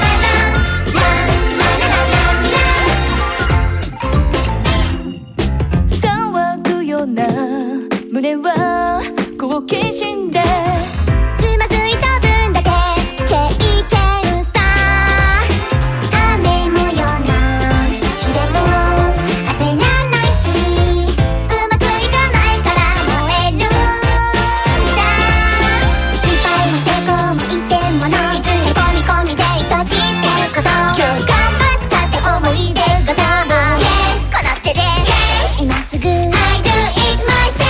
騒ぐような胸は好奇心でつまずいた分だけ経験さ雨模様の日でも焦らないしうまくいかないから燃えるんじゃ失敗も成功も一点もないいつへ込み込みで愛してること今日頑張ったって思い出が多分 Yes この手で Yes 今すぐ I do it myself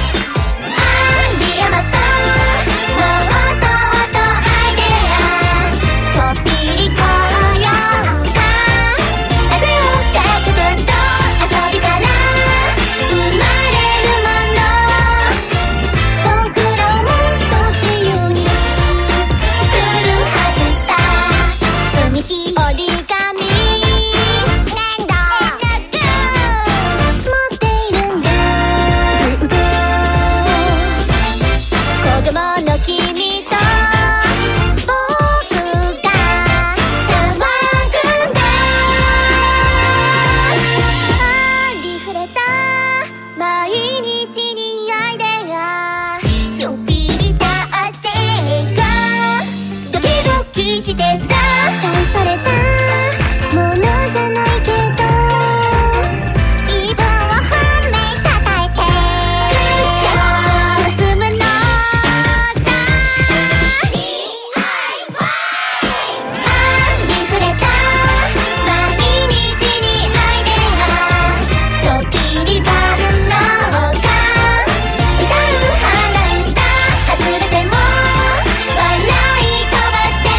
してさ大されたものじゃないけど自分を褒めたたえて進むのだ DIY ありふれた毎日にアイデアちょっぴり万能か歌う花歌外れても笑い飛ばして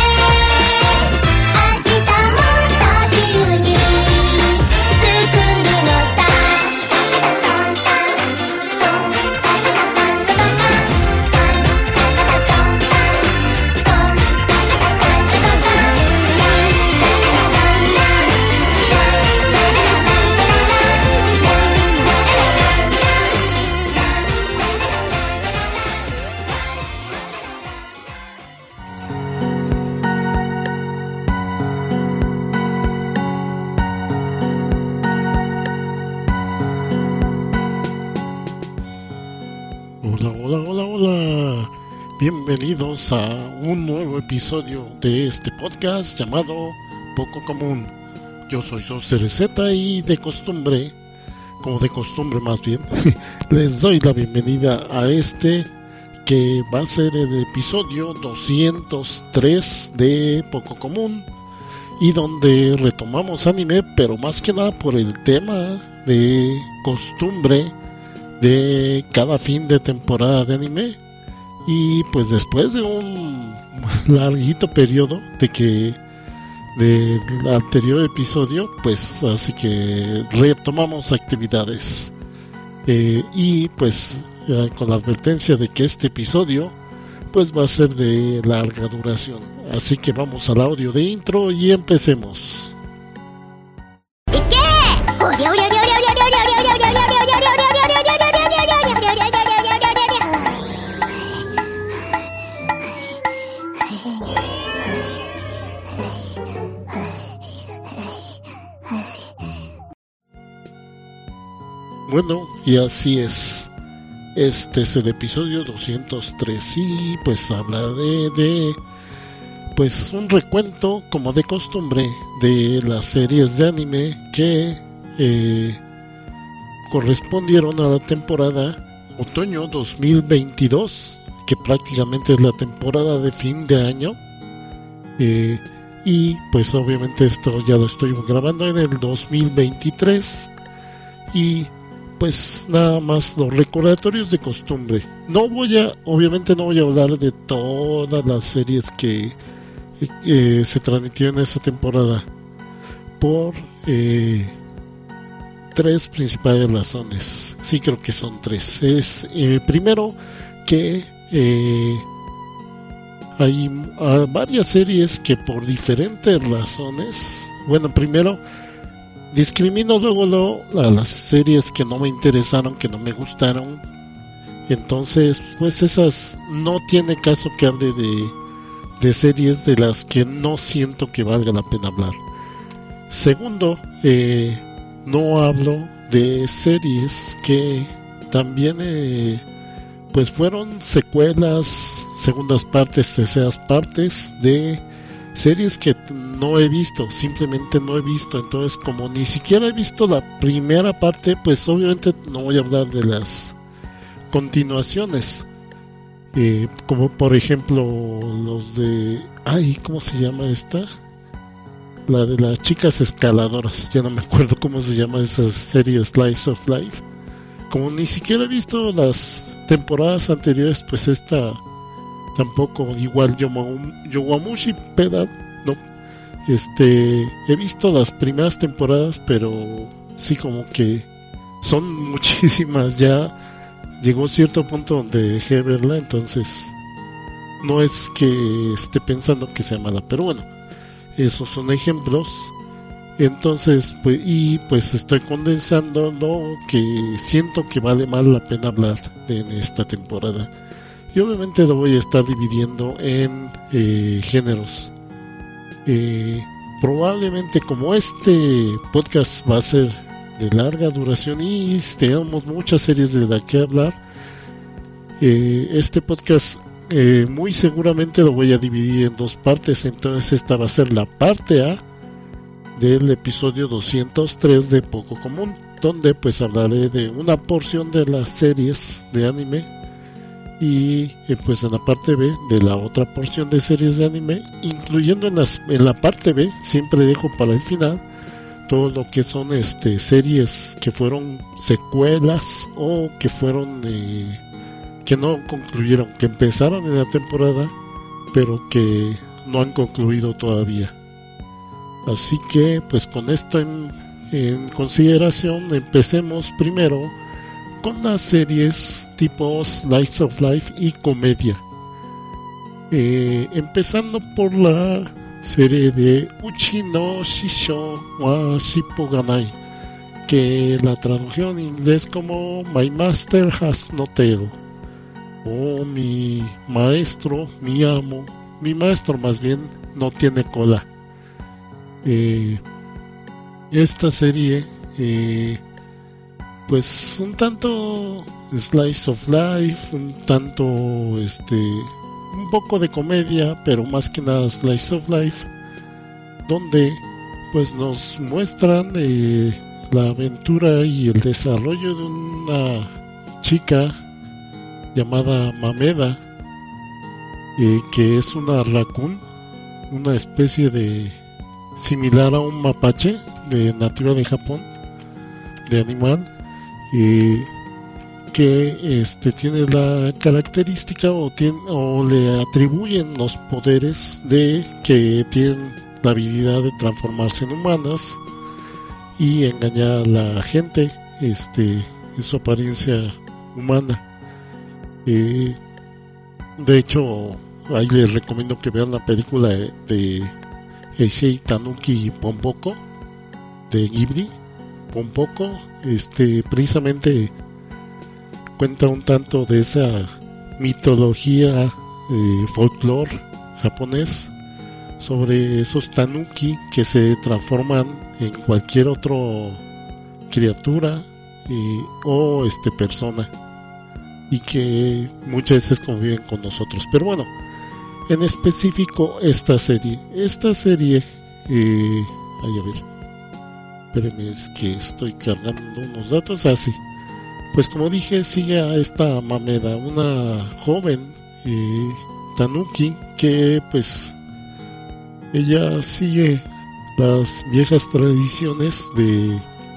Hola, bienvenidos a un nuevo episodio de este podcast llamado Poco Común. Yo soy Cereceta y de costumbre más bien, les doy la bienvenida a este que va a ser el episodio 203 de Poco Común y donde retomamos anime, pero más que nada por el tema de costumbre de cada fin de temporada de anime. Y pues después de un larguito periodo del anterior episodio, pues así que retomamos actividades y pues con la advertencia de que este episodio pues va a ser de larga duración, así que vamos al audio de intro y empecemos. Bueno, y así es. Este es el episodio 203 y pues hablaré de pues un recuento como de costumbre de las series de anime que correspondieron a la temporada otoño 2022, que prácticamente es la temporada de fin de año, y pues obviamente esto ya lo estoy grabando en el 2023 y pues nada más los recordatorios de costumbre. Obviamente no voy a hablar de todas las series que se transmitieron en esta temporada por 3 principales razones. Sí, creo que son 3. Es primero que hay varias series que por diferentes razones, bueno, primero discrimino luego a las series que no me interesaron, que no me gustaron. Entonces, pues esas no tiene caso que hable de series de las que no siento que valga la pena hablar. Segundo, no hablo de series que también pues fueron secuelas, segundas partes, terceras partes de series que no he visto, simplemente no he visto. Entonces, como ni siquiera he visto la primera parte, pues obviamente no voy a hablar de las continuaciones, como por ejemplo los de ¿cómo se llama esta? La de las chicas escaladoras, ya no me acuerdo cómo se llama esa serie, Slice of Life. Como ni siquiera he visto las temporadas anteriores, pues esta tampoco. Igual Yowamushi Pedal, no, he visto las primeras temporadas, pero sí, como que son muchísimas. Ya llegó cierto punto donde dejé de verla, entonces no es que esté pensando que sea mala, pero bueno, esos son ejemplos. Entonces, pues estoy condensando lo que siento que vale más la pena hablar en esta temporada. Y obviamente lo voy a estar dividiendo en géneros. Probablemente, como este podcast va a ser de larga duración y tenemos muchas series de las que hablar, este podcast muy seguramente lo voy a dividir en 2 partes. Entonces esta va a ser la parte A del episodio 203 de Poco Común, donde pues hablaré de una porción de las series de anime y pues en la parte B de la otra porción de series de anime, incluyendo en la parte B siempre dejo para el final todo lo que son series que fueron secuelas o que fueron que no concluyeron, que empezaron en la temporada pero que no han concluido todavía. Así que pues con esto en consideración, empecemos primero con las series tipo Slice of Life y comedia, empezando por la serie de Uchi no Shisho wa Shippoganai, que la tradujeron en inglés como My Master Has No Tail, o mi maestro, mi amo, mi maestro más bien no tiene cola. Esta serie pues un tanto Slice of Life, un tanto un poco de comedia, pero más que nada Slice of Life, donde pues nos muestran la aventura y el desarrollo de una chica llamada Mameda, que es una raccoon, una especie de similar a un mapache de nativa de Japón, de animal, que tiene la característica o le atribuyen los poderes de que tienen la habilidad de transformarse en humanas y engañar a la gente en su apariencia humana. De hecho, ahí les recomiendo que vean la película de Heisei Tanuki Pompoko de Ghibli. Pompoko precisamente cuenta un tanto de esa mitología, folclore japonés, sobre esos tanuki que se transforman en cualquier otro criatura o persona, y que muchas veces conviven con nosotros. Pero bueno, en específico esta serie, a ver, espérenme, es que estoy cargando unos datos. Así, pues como dije, sigue a esta Mameda, una joven tanuki que pues ella sigue las viejas tradiciones de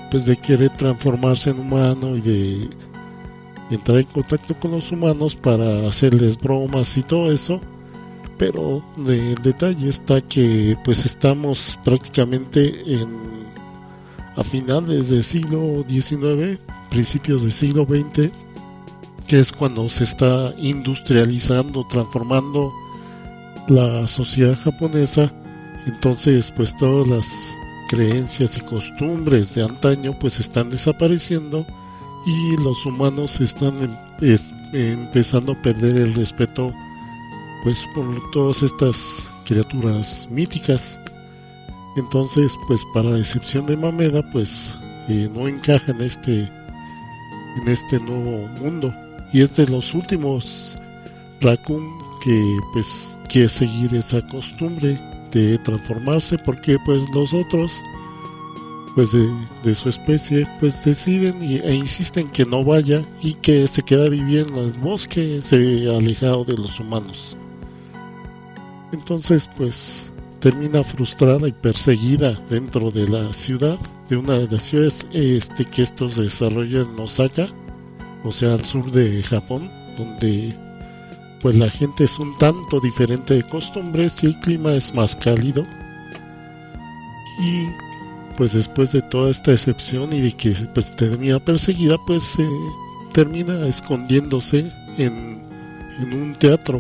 pues de querer transformarse en humano y de entrar en contacto con los humanos para hacerles bromas y todo eso. Pero el detalle está que pues estamos prácticamente a finales del siglo XIX, principios del siglo XX, que es cuando se está industrializando, transformando la sociedad japonesa. Entonces pues todas las creencias y costumbres de antaño pues están desapareciendo y los humanos están empezando a perder el respeto pues por todas estas criaturas míticas. Entonces pues para excepción de Mameda pues no encaja en este nuevo mundo, y es de los últimos Raccoon que pues quiere seguir esa costumbre de transformarse, porque pues los otros pues de su especie pues deciden e insisten que no vaya y que se queda viviendo en el bosque, alejado de los humanos. Entonces pues termina frustrada y perseguida dentro de la ciudad, de una de las ciudades que esto se desarrolla en Osaka, o sea al sur de Japón, donde pues la gente es un tanto diferente de costumbres y el clima es más cálido. Y pues después de toda esta excepción y de que pues, termina perseguida, pues termina escondiéndose en un teatro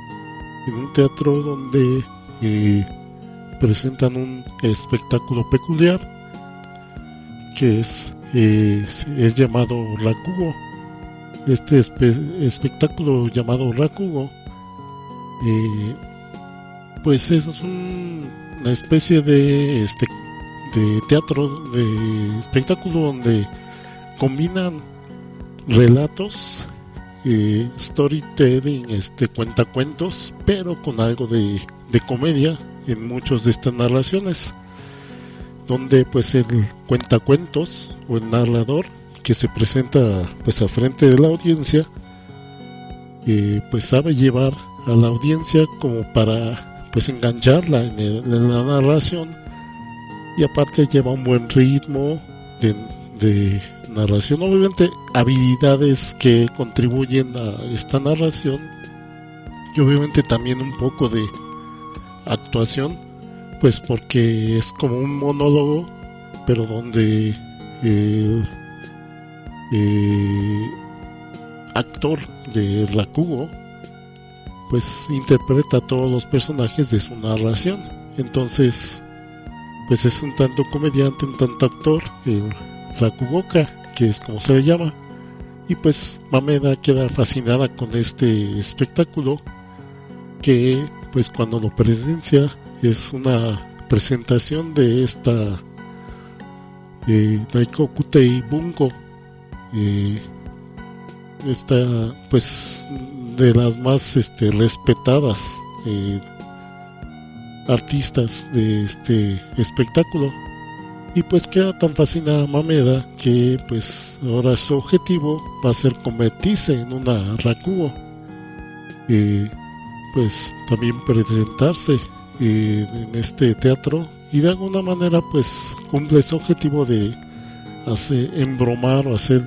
donde presentan un espectáculo peculiar que es llamado Rakugo. Este espectáculo llamado Rakugo pues es una especie de teatro, de espectáculo donde combinan relatos, storytelling, cuentacuentos, pero con algo de comedia en muchas de estas narraciones, donde pues el cuentacuentos o el narrador que se presenta pues al frente de la audiencia pues sabe llevar a la audiencia como para pues engancharla en la narración, y aparte lleva un buen ritmo de narración, obviamente habilidades que contribuyen a esta narración, y obviamente también un poco de actuación, pues porque es como un monólogo, pero donde el actor de Rakugo pues interpreta a todos los personajes de su narración. Entonces pues es un tanto comediante, un tanto actor, el Rakugoka, que es como se le llama. Y pues Mameda queda fascinada con este espectáculo, que pues cuando lo presencia es una presentación de esta Daikokutei Bunko, esta pues de las más respetadas artistas de este espectáculo. Y pues queda tan fascinada Mameda que pues ahora su objetivo va a ser convertirse en una Rakugo, pues también presentarse en este teatro, y de alguna manera pues cumple su objetivo de embromar o hacer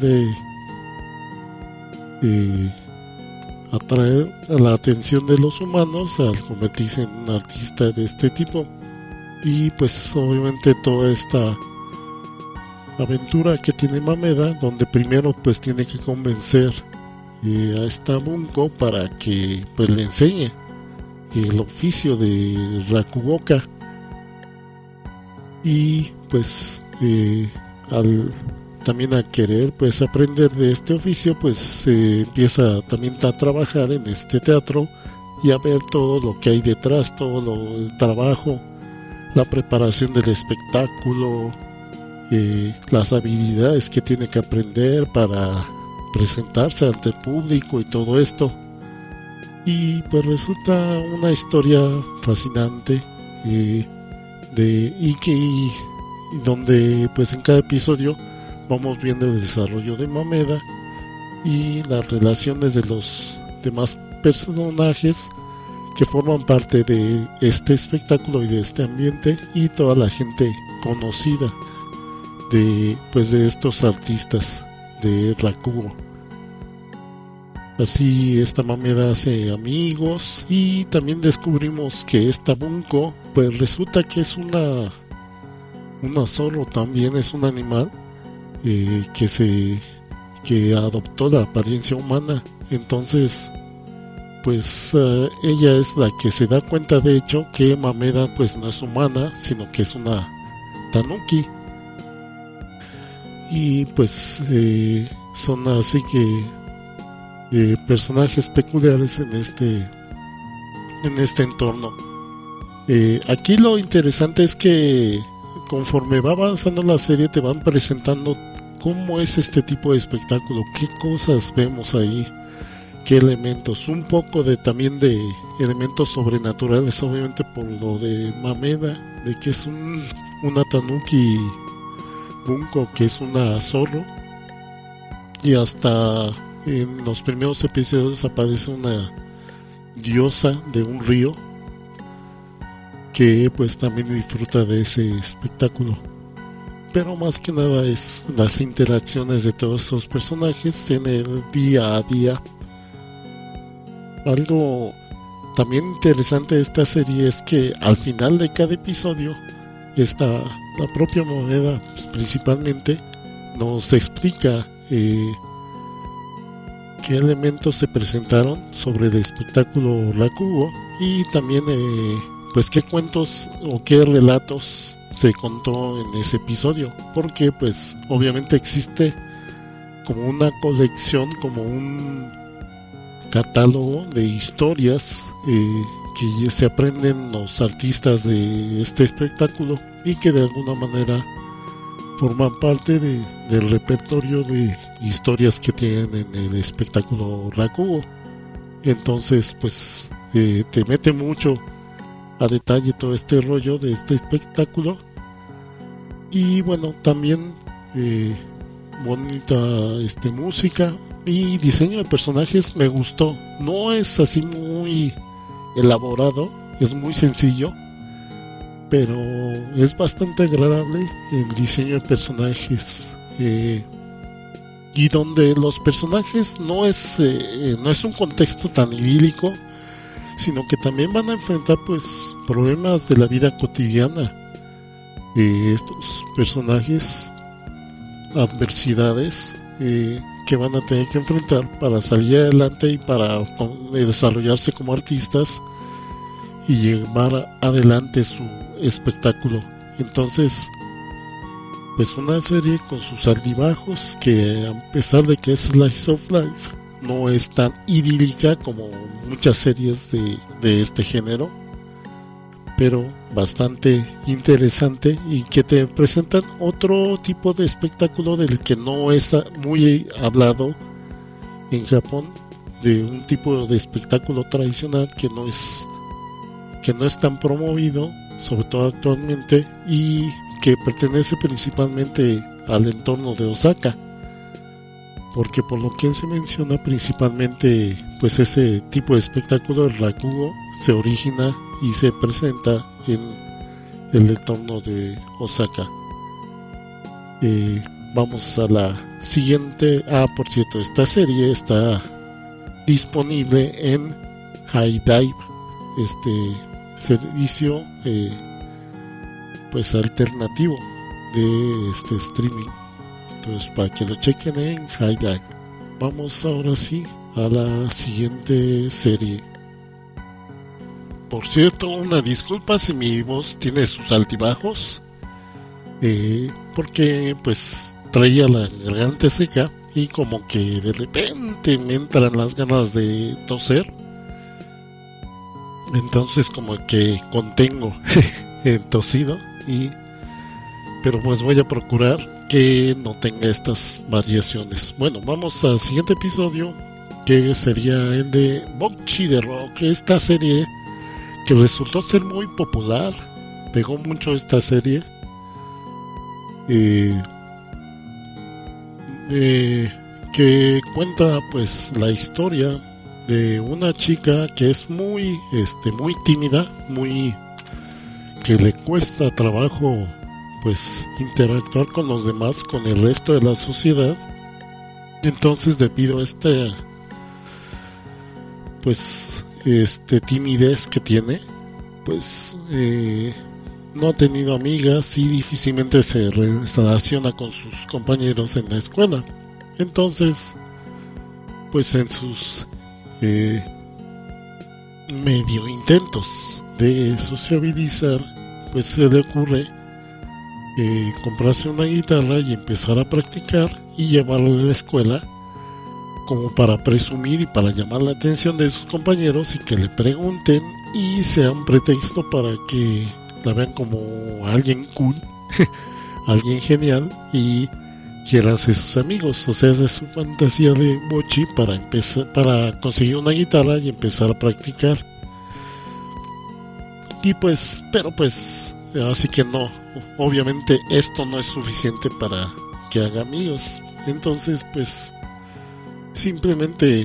atraer a la atención de los humanos al convertirse en un artista de este tipo. Y pues obviamente toda esta aventura que tiene Mameda, donde primero pues tiene que convencer a esta Bunko para que pues le enseñe el oficio de Rakugoka, y pues también a querer pues aprender de este oficio, pues empieza también a trabajar en este teatro y a ver todo lo que hay detrás, todo el trabajo, la preparación del espectáculo, las habilidades que tiene que aprender para presentarse ante el público y todo esto. Y pues resulta una historia fascinante, y donde pues en cada episodio vamos viendo el desarrollo de Mameda y las relaciones de los demás personajes que forman parte de este espectáculo y de este ambiente, y toda la gente conocida de estos artistas de Rakugo. Así esta Mameda hace amigos y también descubrimos que esta Bunko pues resulta que es una zorro, también es un animal que adoptó la apariencia humana. Entonces pues ella es la que se da cuenta de hecho que Mameda pues no es humana, sino que es una tanuki. Y pues son así que personajes peculiares en este entorno. Aquí lo interesante es que conforme va avanzando la serie te van presentando cómo es este tipo de espectáculo, qué cosas vemos ahí, qué elementos, un poco también de elementos sobrenaturales, obviamente por lo de Mameda, de que es una tanuki Bunko, que es una zorro, y hasta en los primeros episodios aparece una diosa de un río que pues también disfruta de ese espectáculo. Pero más que nada es las interacciones de todos estos personajes en el día a día. Algo también interesante de esta serie es que al final de cada episodio la propia Mameda pues, principalmente nos explica qué elementos se presentaron sobre el espectáculo Rakugo y también pues qué cuentos o qué relatos se contó en ese episodio, porque pues obviamente existe como una colección, como un catálogo de historias que se aprenden los artistas de este espectáculo y que de alguna manera forman parte del repertorio de historias que tienen en el espectáculo Rakugo. Entonces pues te mete mucho a detalle todo este rollo de este espectáculo. Y bueno, también bonita música y diseño de personajes me gustó. No es así muy elaborado, es muy sencillo, pero es bastante agradable el diseño de personajes, y donde los personajes no es un contexto tan idílico, sino que también van a enfrentar pues problemas de la vida cotidiana. Estos personajes, adversidades que van a tener que enfrentar para salir adelante y para desarrollarse como artistas y llevar adelante su espectáculo. Entonces pues una serie con sus altibajos, que a pesar de que es Slice of Life, no es tan idílica como muchas series de este género, pero bastante interesante y que te presentan otro tipo de espectáculo del que no es muy hablado en Japón, de un tipo de espectáculo tradicional que no es tan promovido, sobre todo actualmente, y que pertenece principalmente al entorno de Osaka, porque por lo que se menciona principalmente pues ese tipo de espectáculo, el Rakugo, se origina y se presenta en el entorno de Osaka. Vamos a la siguiente. Por cierto, esta serie está disponible en HIDIVE, servicio pues alternativo de este streaming. Entonces, para que lo chequen en HIDIVE. Vamos ahora sí a la siguiente serie. Por cierto, una disculpa si mi voz tiene sus altibajos, porque pues traía la garganta seca y como que de repente me entran las ganas de toser. Entonces como que contengo el tosido, pero pues voy a procurar que no tenga estas variaciones. Bueno, vamos al siguiente episodio, que sería el de Bocchi de Rock. Esta serie que resultó ser muy popular, pegó mucho esta serie, que cuenta pues la historia de una chica que es muy tímida, que le cuesta trabajo pues interactuar con los demás, con el resto de la sociedad. Entonces, debido a pues timidez que tiene, pues no ha tenido amigas y difícilmente se relaciona con sus compañeros en la escuela. Entonces, pues en sus medio intentos de sociabilizar, pues se le ocurre comprarse una guitarra y empezar a practicar y llevarla a la escuela, como para presumir y para llamar la atención de sus compañeros y que le pregunten y sea un pretexto para que la vean como alguien cool, alguien genial, y quieran ser sus amigos. O sea, esa es su fantasía de Bocchi para conseguir una guitarra y empezar a practicar. Y pues, pero pues, así que no, obviamente esto no es suficiente para que haga amigos. Entonces, pues, simplemente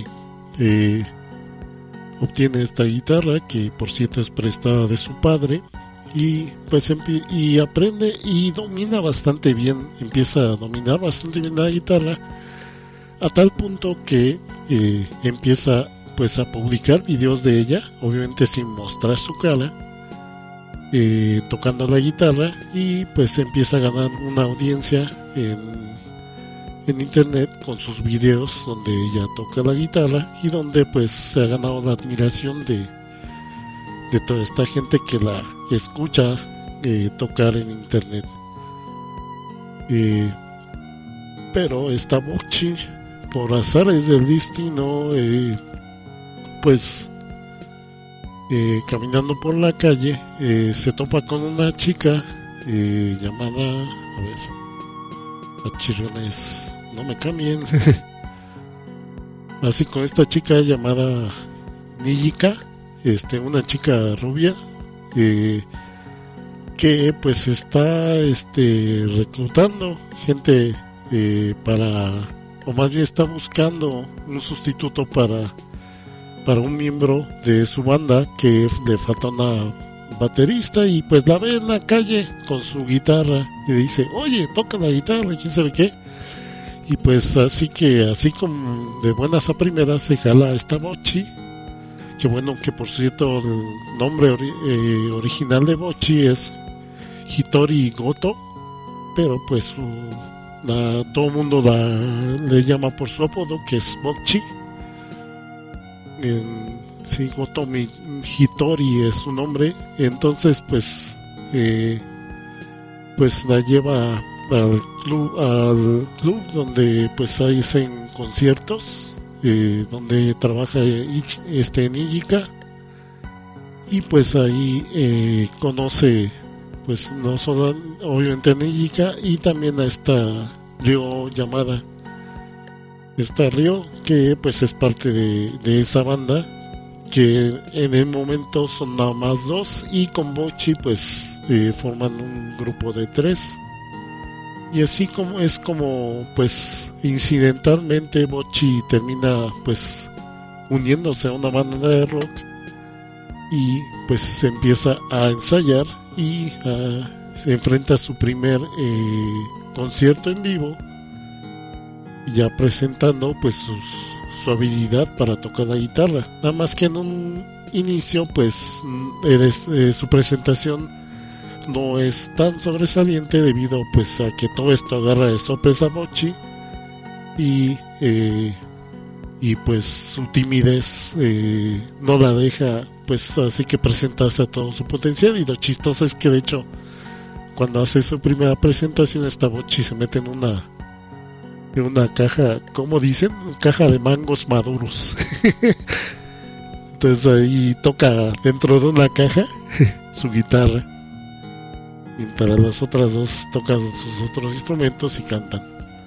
obtiene esta guitarra, que por cierto es prestada de su padre, y pues y aprende y domina bastante bien, empieza a dominar bastante bien la guitarra, a tal punto que empieza pues a publicar videos de ella, obviamente sin mostrar su cara, tocando la guitarra, y pues empieza a ganar una audiencia en internet con sus videos donde ella toca la guitarra, y donde pues se ha ganado la admiración de toda esta gente que la escucha tocar en internet. Pero esta Bocchi, por azares del destino, pues caminando por la calle, se topa con una chica llamada, a ver, a chirriones, no me cambien, así, con esta chica llamada Nijika, una chica rubia, que pues está reclutando gente o más bien está buscando un sustituto para un miembro de su banda, que le falta una baterista, y pues la ve en la calle con su guitarra y dice: oye, toca la guitarra, quién sabe qué. Y pues así como de buenas a primeras se jala a esta Bocchi. Que bueno, que por cierto el nombre original de Bocchi es Hitori Goto, pero pues todo el mundo le llama por su apodo, que es Bocchi. Sí, Goto Hitori es su nombre. Entonces pues la lleva al club donde pues hacen conciertos, donde trabaja Nijika, y pues ahí conoce pues no solo obviamente a Nijika, y también a esta Ryo llamada Ryo, que pues es parte de esa banda, que en el momento son nada más 2, y con Bocchi pues forman un grupo de 3. Y así como pues incidentalmente Bocchi termina pues uniéndose a una banda de rock, y pues se empieza a ensayar y se enfrenta a su primer concierto en vivo, ya presentando pues su habilidad para tocar la guitarra. Nada más que en un inicio pues su presentación no es tan sobresaliente, debido pues a que todo esto agarra de sorpresa a Bocchi, y pues su timidez no la deja pues así que presentarse a todo su potencial. Y lo chistoso es que de hecho cuando hace su primera presentación, esta Bocchi se mete en una caja, ¿cómo dicen? Caja de mangos maduros. Entonces ahí toca dentro de una caja su guitarra, mientras las otras dos tocan sus otros instrumentos y cantan.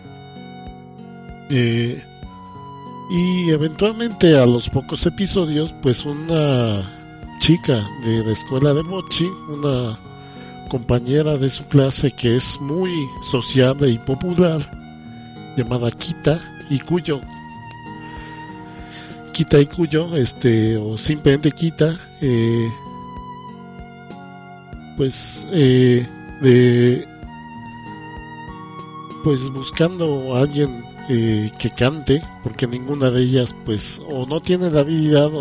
Y eventualmente, a los pocos episodios, pues una chica de la escuela de Bocchi, una compañera de su clase que es muy sociable y popular, llamada Kita y Cuyo, o simplemente Kita, pues pues buscando a alguien que cante, porque ninguna de ellas pues o no tiene la habilidad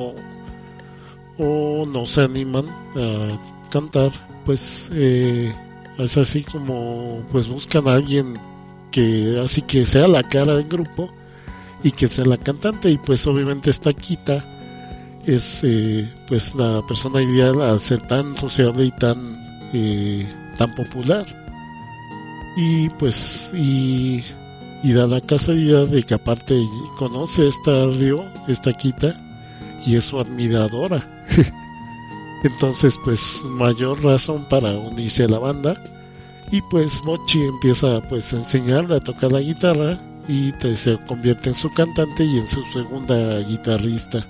o no se animan a cantar, pues es así como pues buscan a alguien que así que sea la cara del grupo y que sea la cantante, y pues obviamente esta Kita es pues la persona ideal al ser tan sociable y tan popular. Y pues y da la casualidad de que aparte conoce a esta Kita, y es su admiradora. Entonces pues mayor razón para unirse a la banda, y pues Bocchi empieza pues a enseñarle a tocar la guitarra y se convierte en su cantante y en su segunda guitarrista.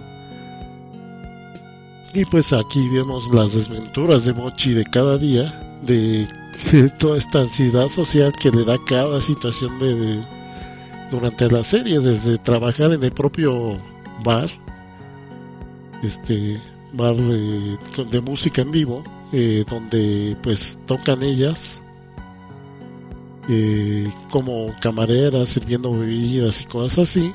Y pues aquí vemos las desventuras de Bocchi de cada día, de toda esta ansiedad social que le da cada situación durante la serie, desde trabajar en el propio bar, bar de música en vivo, donde pues tocan ellas como camareras sirviendo bebidas y cosas así,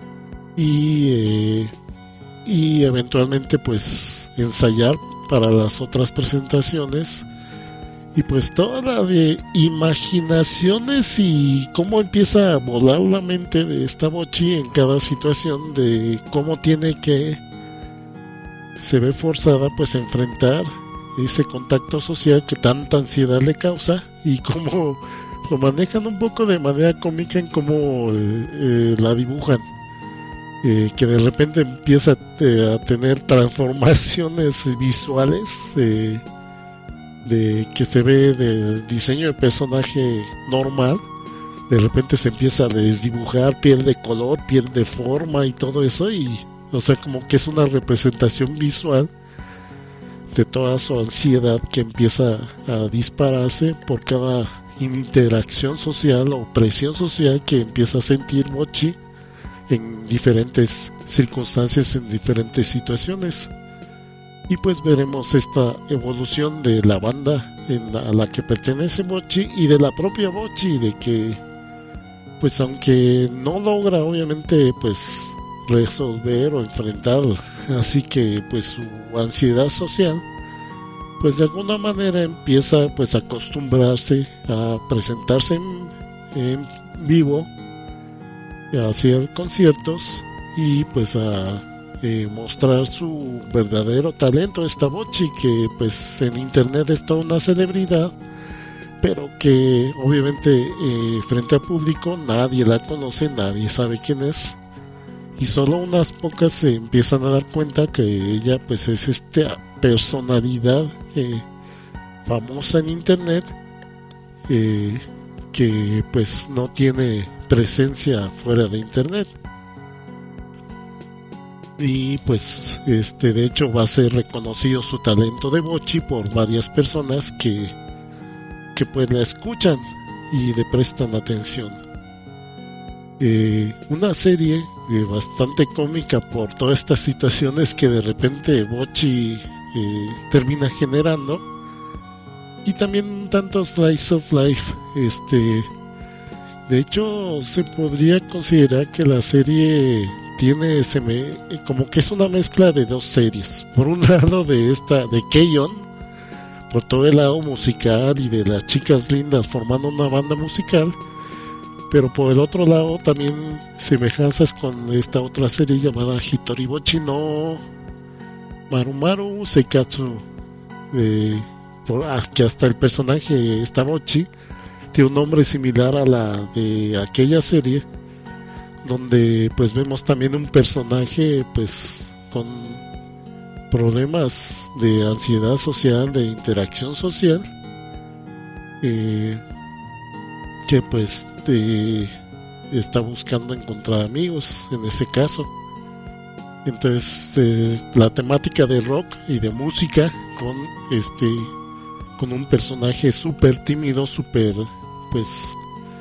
y eventualmente pues ensayar para las otras presentaciones, y pues toda la de imaginaciones y cómo empieza a volar la mente de esta Bocchi en cada situación, de cómo tiene que se ve forzada pues a enfrentar ese contacto social que tanta ansiedad le causa, y cómo lo manejan un poco de manera cómica en cómo la dibujan, que de repente empieza a tener transformaciones visuales, de que se ve del diseño de personaje normal, de repente se empieza a desdibujar, pierde color, pierde forma y todo eso, y o sea, como que es una representación visual de toda su ansiedad que empieza a dispararse por cada interacción social o presión social que empieza a sentir Bocchi en diferentes circunstancias, en diferentes situaciones. Y pues veremos esta evolución de la banda a la que pertenece Bocchi, y de la propia Bocchi, de que pues aunque no logra obviamente pues resolver o enfrentar así que pues su ansiedad social, pues de alguna manera empieza pues a acostumbrarse a presentarse en vivo, a hacer conciertos y pues a mostrar su verdadero talento. Esta Bocchi, que pues en internet es toda una celebridad, pero que obviamente frente al público nadie la conoce, nadie sabe quién es, y solo unas pocas se empiezan a dar cuenta que ella pues es esta personalidad famosa en internet, que pues no tiene presencia fuera de internet. Y pues de hecho va a ser reconocido su talento de Bocchi por varias personas que pues la escuchan y le prestan atención. Una serie bastante cómica por todas estas situaciones que de repente Bocchi termina generando, y también tanto slice of life. De hecho se podría considerar que la serie tiene como que es una mezcla de dos series. Por un lado de K-On, por todo el lado musical y de las chicas lindas formando una banda musical, pero por el otro lado también semejanzas con esta otra serie llamada Hitori Bocchi no Marumaru Seikatsu, que hasta el personaje, esta Bocchi, tiene un nombre similar a la de aquella serie, donde pues vemos también un personaje pues con problemas de ansiedad social, de interacción social, que pues está buscando encontrar amigos en ese caso. Entonces la temática de rock y de música con un personaje súper tímido, súper pues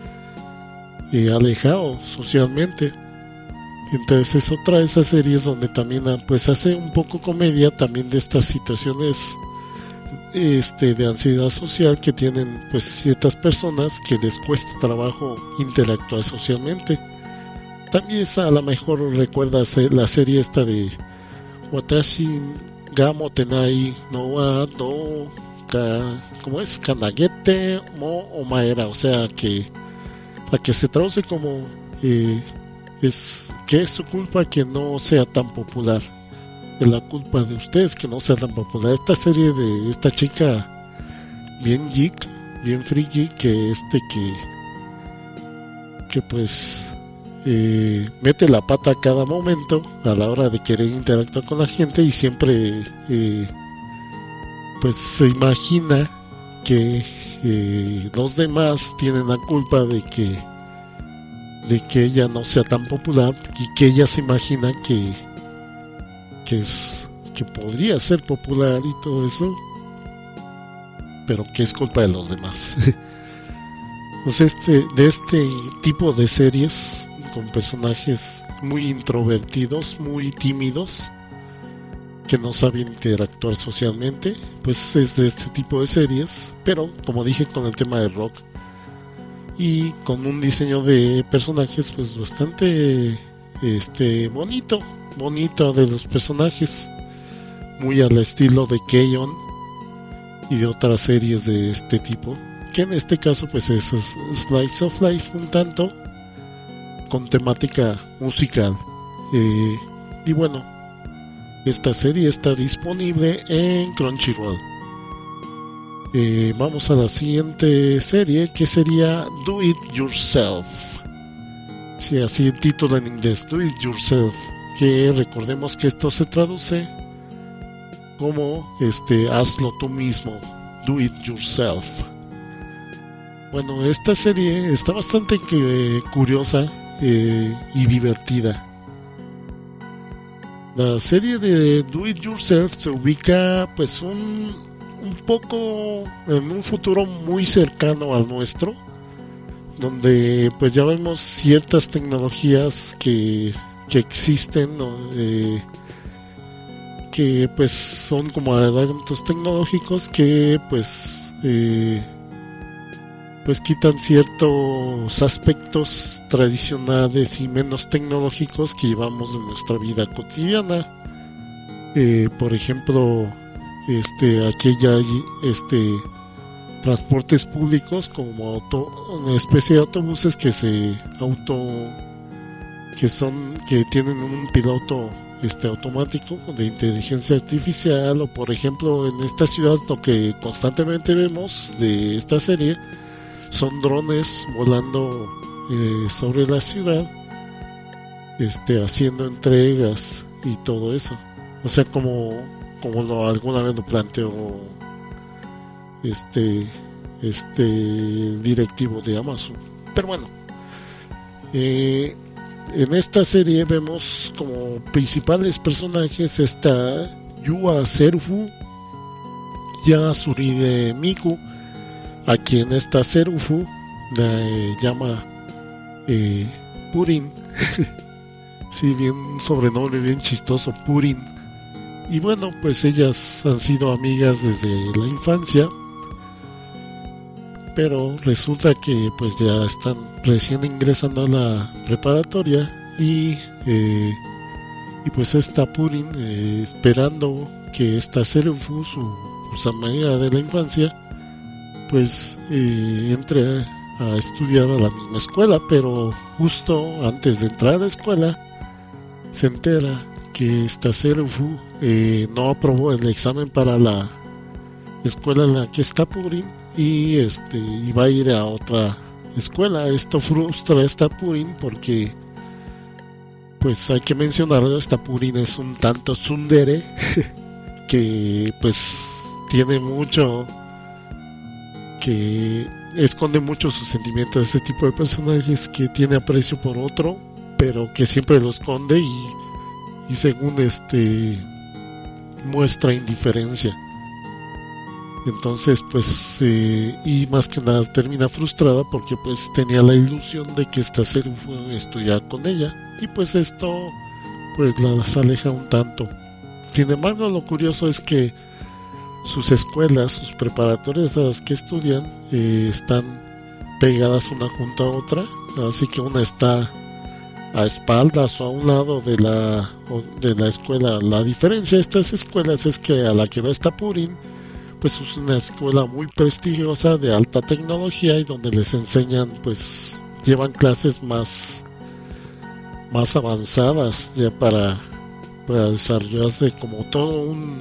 alejado socialmente. Entonces es otra de esas series donde también pues hace un poco comedia también de estas situaciones de ansiedad social que tienen pues ciertas personas que les cuesta trabajo interactuar socialmente. También a lo mejor recuerdas la serie esta de Watashi ga Motenai no wa no ka, ¿cómo es? Kanagete mo omaera, o sea que la que se traduce como es que es su culpa que no sea tan popular, es la culpa de ustedes que no sea tan popular. Esta serie de esta chica bien geek, bien friki, que pues mete la pata a cada momento a la hora de querer interactuar con la gente, y siempre pues se imagina que los demás tienen la culpa de que ella no sea tan popular, y que ella se imagina que podría ser popular y todo eso, pero que es culpa de los demás. Pues de este tipo de series con personajes muy introvertidos, muy tímidos, que no saben interactuar socialmente, pues es de este tipo de series, pero como dije, con el tema de rock y con un diseño de personajes pues bastante bonito de los personajes, muy al estilo de Keion y de otras series de este tipo, que en este caso pues es Slice of Life un tanto con temática musical. Y bueno, esta serie está disponible en Crunchyroll. Vamos a la siguiente serie, que sería Do It Yourself. Sí, así el título en inglés, Do It Yourself, que recordemos que esto se traduce como hazlo tú mismo, Do It Yourself. Bueno, esta serie está bastante curiosa y divertida. La serie de Do It Yourself se ubica pues un poco en un futuro muy cercano al nuestro, donde pues ya vemos ciertas tecnologías que existen, ¿no? Que pues son como adelantos tecnológicos que pues quitan ciertos aspectos tradicionales y menos tecnológicos que llevamos en nuestra vida cotidiana. Por ejemplo, aquí ya hay transportes públicos como una especie de autobuses que tienen un piloto automático de inteligencia artificial, o por ejemplo en esta ciudad lo que constantemente vemos de esta serie son drones volando sobre la ciudad, haciendo entregas y todo eso. O sea, como alguna vez lo planteó directivo de Amazon. Pero bueno, en esta serie vemos como principales personajes está Yua Serufu y Asuride Miku, a quien esta Serufu llama Purin. Sí, bien, un sobrenombre bien chistoso, Purin. Y bueno, pues ellas han sido amigas desde la infancia, pero resulta que pues ya están recién ingresando a la preparatoria, y pues está Purin esperando que esta Serufu, su amiga de la infancia, pues entre a estudiar a la misma escuela. Pero justo antes de entrar a la escuela se entera que esta Serufu no aprobó el examen para la escuela en la que está Purin, y va a ir a otra escuela. Esto frustra a esta Purin porque pues hay que mencionarlo, esta Purin es un tanto tsundere que pues tiene mucho, que esconde mucho sus sentimientos. Ese tipo de personajes que tiene aprecio por otro, pero que siempre lo esconde y según muestra indiferencia. Entonces pues y más que nada termina frustrada porque pues tenía la ilusión de que esta serie fue a estudiar con ella, y pues esto pues las aleja un tanto. Sin embargo, lo curioso es que sus escuelas, sus preparatorias a las que estudian están pegadas una junto a otra, así que una está a espaldas o a un lado de la escuela. La diferencia de estas escuelas es que a la que va Purín, pues es una escuela muy prestigiosa de alta tecnología y donde les enseñan, pues llevan clases más avanzadas ya para desarrollarse como todo un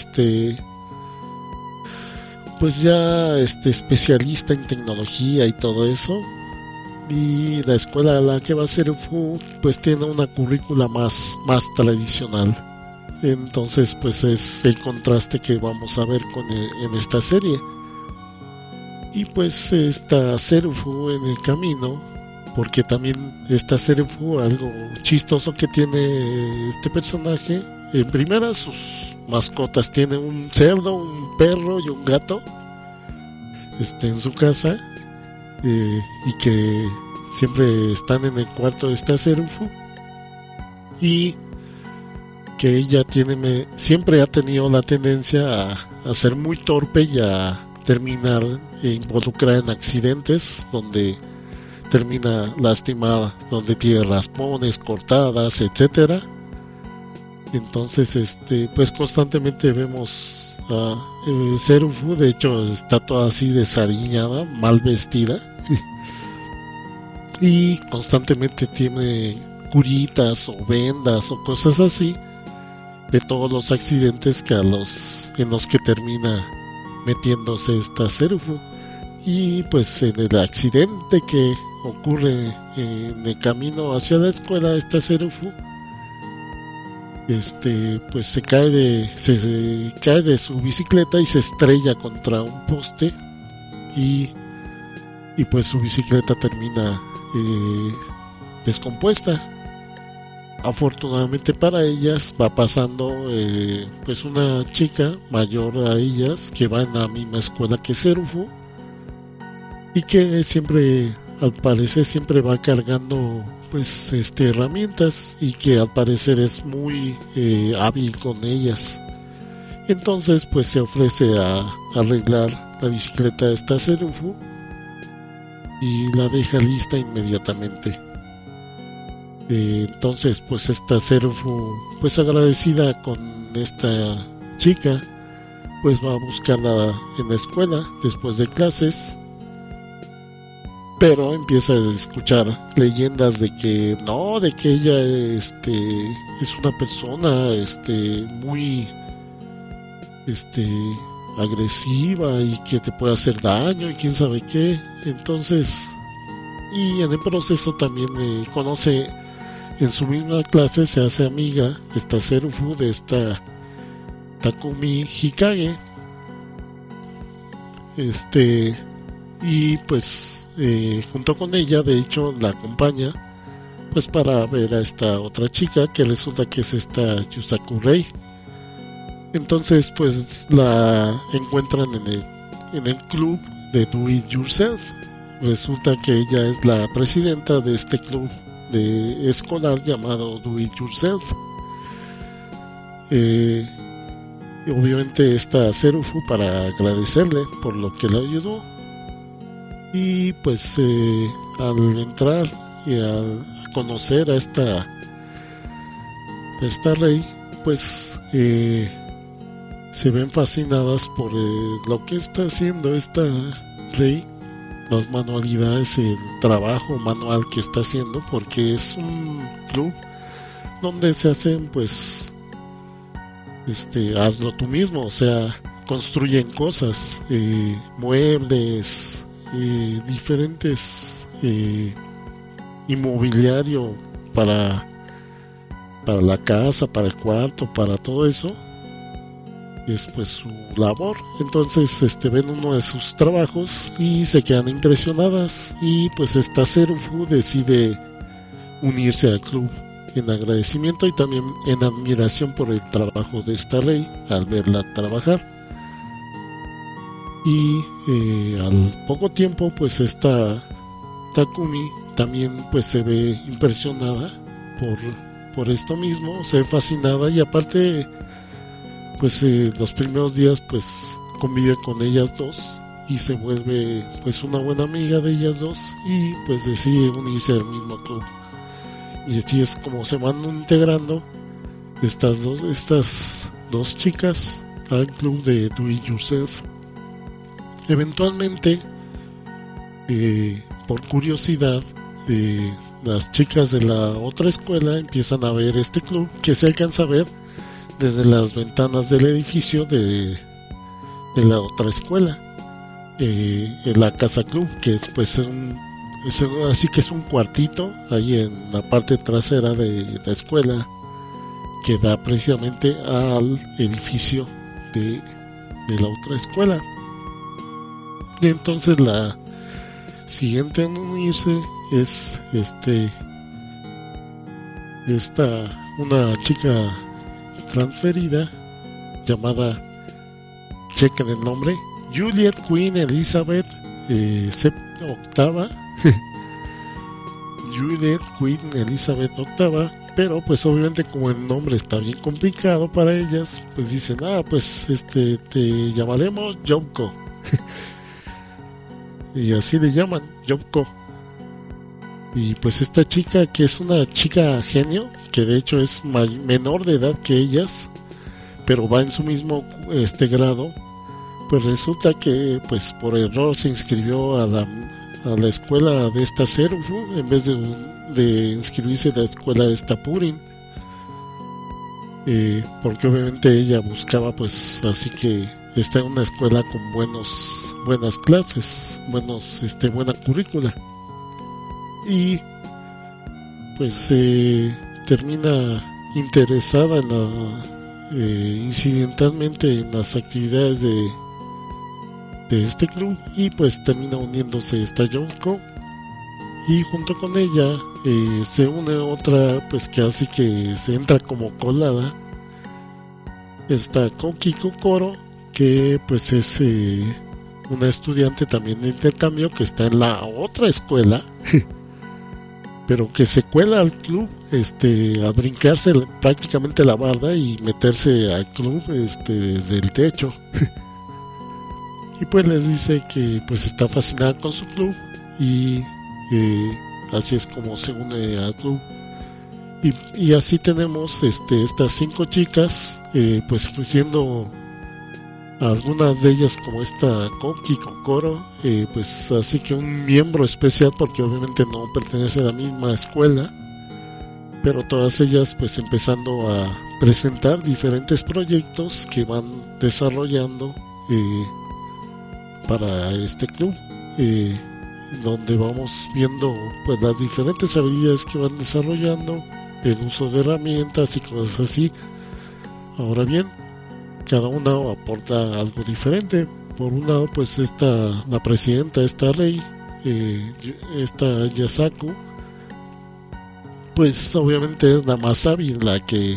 pues ya especialista en tecnología y todo eso. Y la escuela a la que va CERUFU pues tiene una currícula más tradicional. Entonces pues es el contraste que vamos a ver en esta serie. Y pues está CERUFU en el camino, porque también está CERUFU, algo chistoso que tiene este personaje. En primera, sus mascotas, tiene un cerdo, un perro y un gato en su casa, y que siempre están en el cuarto de esta CERUFU, y que ella siempre ha tenido la tendencia a ser muy torpe y a terminar involucrada en accidentes donde termina lastimada, donde tiene raspones, cortadas, etcétera. Entonces pues constantemente vemos a CERUFU, de hecho está toda así desaliñada, mal vestida y constantemente tiene curitas o vendas o cosas así de todos los accidentes en los que termina metiéndose esta CERUFU. Y pues en el accidente que ocurre en el camino hacia la escuela, esta CERUFU pues se cae de su bicicleta y se estrella contra un poste, y pues su bicicleta termina descompuesta. Afortunadamente para ellas va pasando pues una chica mayor a ellas que va en la misma escuela que CERUFU, y que siempre, al parecer, siempre va cargando pues herramientas, y que al parecer es muy hábil con ellas. Entonces pues se ofrece a arreglar la bicicleta de esta CERUFU y la deja lista inmediatamente. Entonces pues esta CERUFU, pues agradecida con esta chica, pues va a buscarla en la escuela después de clases, pero empieza a escuchar leyendas de que ella es una persona muy agresiva y que te puede hacer daño y quién sabe qué. Entonces, y en el proceso también conoce, en su misma clase se hace amiga esta CERUFU de esta Takumi Hikage, y pues junto con ella, de hecho, la acompaña pues para ver a esta otra chica, que resulta que es esta Yusaku Rei. Entonces pues la encuentran en el club de Do It Yourself. Resulta que ella es la presidenta de este club de escolar llamado Do It Yourself. Obviamente está CERUFU para agradecerle por lo que le ayudó, y pues al entrar y al conocer a esta Rei, pues se ven fascinadas por lo que está haciendo esta Rei, las manualidades, el trabajo manual que está haciendo, porque es un club donde se hacen pues hazlo tú mismo, o sea, construyen cosas, muebles, diferentes inmobiliario para la casa, para el cuarto, para todo eso. Es pues su labor. Entonces ven uno de sus trabajos y se quedan impresionadas, y pues esta CERUFU decide unirse al club en agradecimiento y también en admiración por el trabajo de esta Rei al verla trabajar. Y al poco tiempo pues esta Takumi también pues se ve impresionada por esto mismo, se ve fascinada, y aparte pues los primeros días pues convive con ellas dos y se vuelve pues una buena amiga de ellas dos y pues decide unirse al mismo club. Y así es como se van integrando estas dos chicas al club de Do It Yourself. Eventualmente, por curiosidad, las chicas de la otra escuela empiezan a ver este club, que se alcanza a ver desde las ventanas del edificio de la otra escuela, en la casa club, que es pues así que es un cuartito ahí en la parte trasera de la escuela, que da precisamente al edificio de la otra escuela. Y entonces la siguiente en unirse es una chica transferida llamada, chequen el nombre, Juliet Queen Elizabeth octava. Juliet Queen Elizabeth octava. Pero pues obviamente como el nombre está bien complicado para ellas, pues dicen, pues te llamaremos Yoko. Y así le llaman, Yoko. Y pues esta chica, que es una chica genio, que de hecho es menor de edad que ellas, pero va en su mismo grado, pues resulta que pues por error se inscribió a la escuela de esta Serufu en vez de inscribirse en la escuela de esta Purin, porque obviamente ella buscaba pues así que está en una escuela con buenas clases, buena currícula, y pues termina interesada incidentalmente en las actividades de este club, y pues termina uniéndose esta Yoko, y junto con ella se une otra pues que así que se entra como colada, esta Koki Kokoro, que pues es una estudiante también de intercambio que está en la otra escuela pero que se cuela al club a brincarse prácticamente la barda y meterse al club desde el techo. Y pues les dice que pues está fascinada con su club, y así es como se une al club. Y así tenemos estas 5 chicas, pues siendo algunas de ellas como esta Koki Kokoro, pues así que un miembro especial, porque obviamente no pertenece a la misma escuela, pero todas ellas pues empezando a presentar diferentes proyectos que van desarrollando para este club, donde vamos viendo pues las diferentes habilidades que van desarrollando, el uso de herramientas y cosas así. Ahora bien, cada una aporta algo diferente. Por un lado pues la presidenta, esta Rei, esta Yasaku, pues obviamente es la más hábil, la que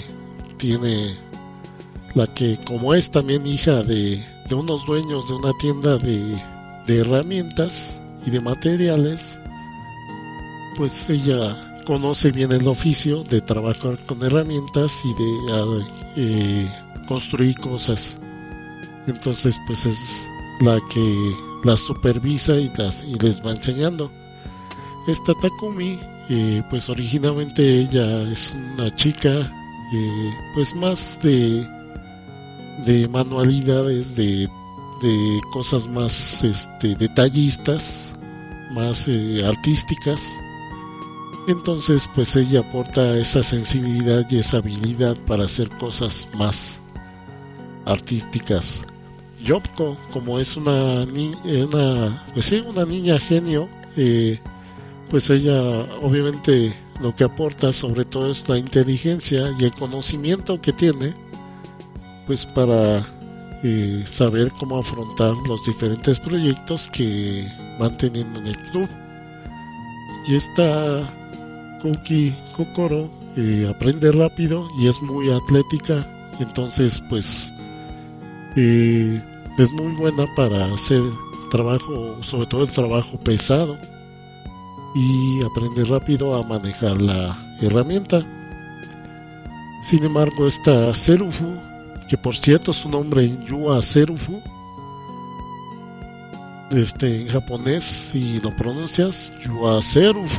como es también hija de unos dueños de una tienda de herramientas y de materiales, pues ella conoce bien el oficio de trabajar con herramientas y de construir cosas. Entonces pues es la que las supervisa y les va enseñando. Esta Takumi, pues originalmente ella es una chica pues más de manualidades, de cosas más detallistas, más artísticas. Entonces pues ella aporta esa sensibilidad y esa habilidad para hacer cosas más artísticas. Yoko, como es una niña genio, pues ella obviamente lo que aporta sobre todo es la inteligencia y el conocimiento que tiene pues para saber cómo afrontar los diferentes proyectos que van teniendo en el club. Y esta Koki Kokoro aprende rápido y es muy atlética, entonces pues es muy buena para hacer trabajo, sobre todo el trabajo pesado, y aprende rápido a manejar la herramienta. Sin embargo, esta Serufu, que por cierto su nombre Yua Serufu, en japonés, si lo pronuncias Yua Serufu,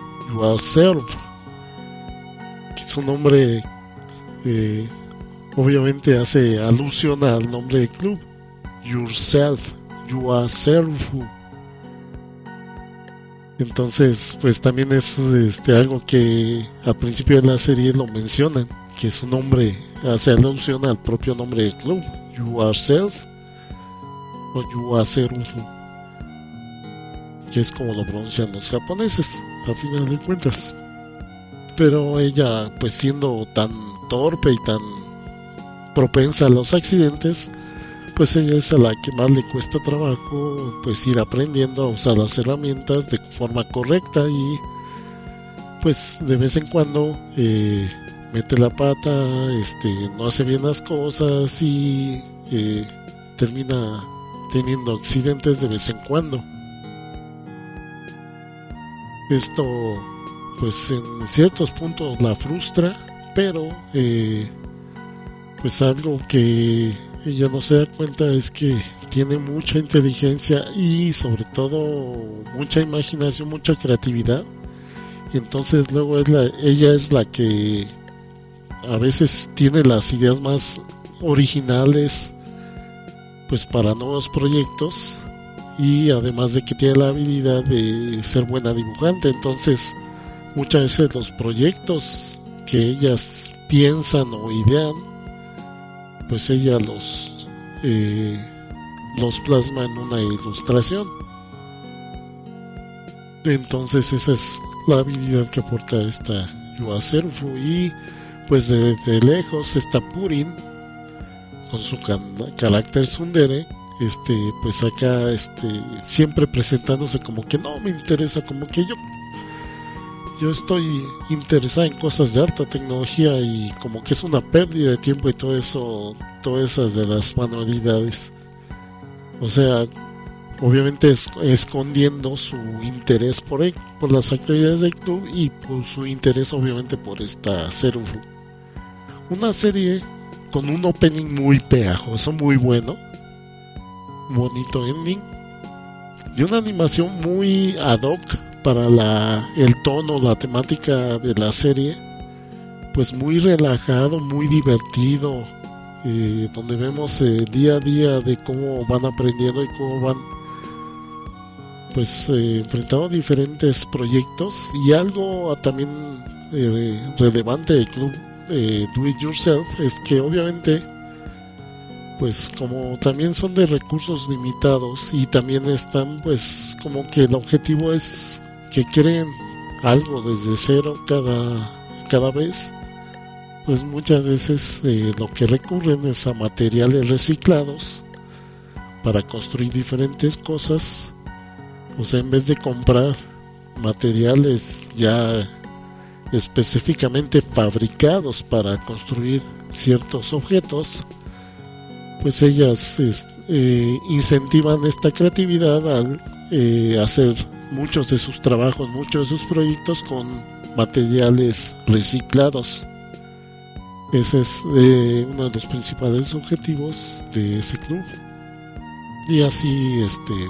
que su nombre obviamente hace alusión al nombre del club, Yourself, Yua Serufu. Entonces pues también es algo que al principio de la serie lo mencionan, que su nombre hace alusión al propio nombre del club, Yourself o Yua Serufu, que es como lo pronuncian los japoneses a final de cuentas. Pero ella, pues siendo tan torpe y tan propensa a los accidentes, pues ella es a la que más le cuesta trabajo pues ir aprendiendo a usar las herramientas de forma correcta, y pues de vez en cuando mete la pata, no hace bien las cosas y termina teniendo accidentes de vez en cuando. Esto pues en ciertos puntos la frustra, pero pues algo que ella no se da cuenta es que tiene mucha inteligencia y sobre todo mucha imaginación, mucha creatividad. Y entonces luego ella es la que a veces tiene las ideas más originales pues para nuevos proyectos, y además de que tiene la habilidad de ser buena dibujante. Entonces muchas veces los proyectos que ellas piensan o idean, pues ella los plasma en una ilustración. Entonces esa es la habilidad que aporta esta Yua Serufu. Y pues desde lejos está Purin con su carácter tsundere, pues acá siempre presentándose como que no me interesa, como que yo estoy interesada en cosas de alta tecnología y como que es una pérdida de tiempo y todo eso, todas esas de las manualidades. O sea, obviamente escondiendo su interés por las actividades del club y por su interés obviamente por esta Serufu. Una serie con un opening muy pegajoso, muy bueno, bonito ending, y una animación muy ad hoc para el tono, la temática de la serie, pues muy relajado, muy divertido, donde vemos día a día de cómo van aprendiendo y cómo van pues enfrentando diferentes proyectos. Y algo también relevante del club Do It Yourself es que obviamente pues como también son de recursos limitados y también están pues como que el objetivo es que creen algo desde cero cada vez, pues muchas veces lo que recurren es a materiales reciclados para construir diferentes cosas. O sea, en vez de comprar materiales ya específicamente fabricados para construir ciertos objetos, pues ellas incentivan esta creatividad al hacer muchos de sus trabajos, muchos de sus proyectos con materiales reciclados. Ese es uno de los principales objetivos de ese club. Y así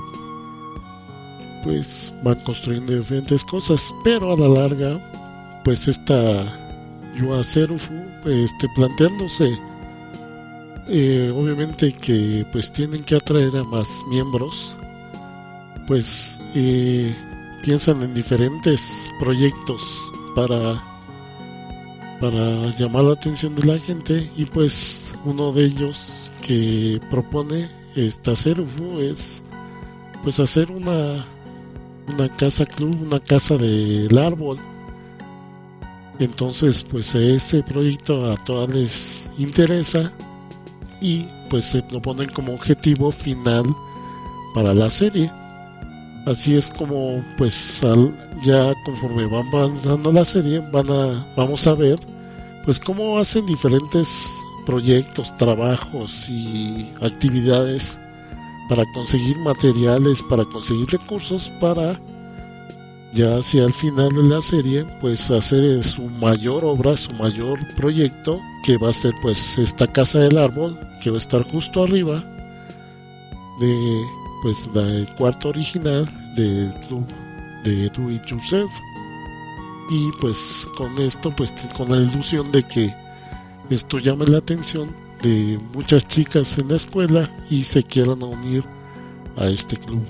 pues van construyendo diferentes cosas, pero a la larga pues esta Yua Serufu planteándose obviamente que pues tienen que atraer a más miembros, pues piensan en diferentes proyectos para llamar la atención de la gente, y pues uno de ellos que propone esta Serufu es pues hacer una casa club, una casa del árbol. Entonces pues ese proyecto a todas les interesa y pues se lo ponen como objetivo final para la serie. Así es como pues ya conforme van avanzando la serie vamos a ver pues cómo hacen diferentes proyectos, trabajos y actividades para conseguir materiales, para conseguir recursos, para ya hacia el final de la serie, pues hacer su mayor obra, su mayor proyecto, que va a ser pues esta casa del árbol, que va a estar justo arriba de pues el cuarto original del club de Do It Yourself. Y pues con esto, pues con la ilusión de que esto llame la atención de muchas chicas en la escuela y se quieran unir a este club.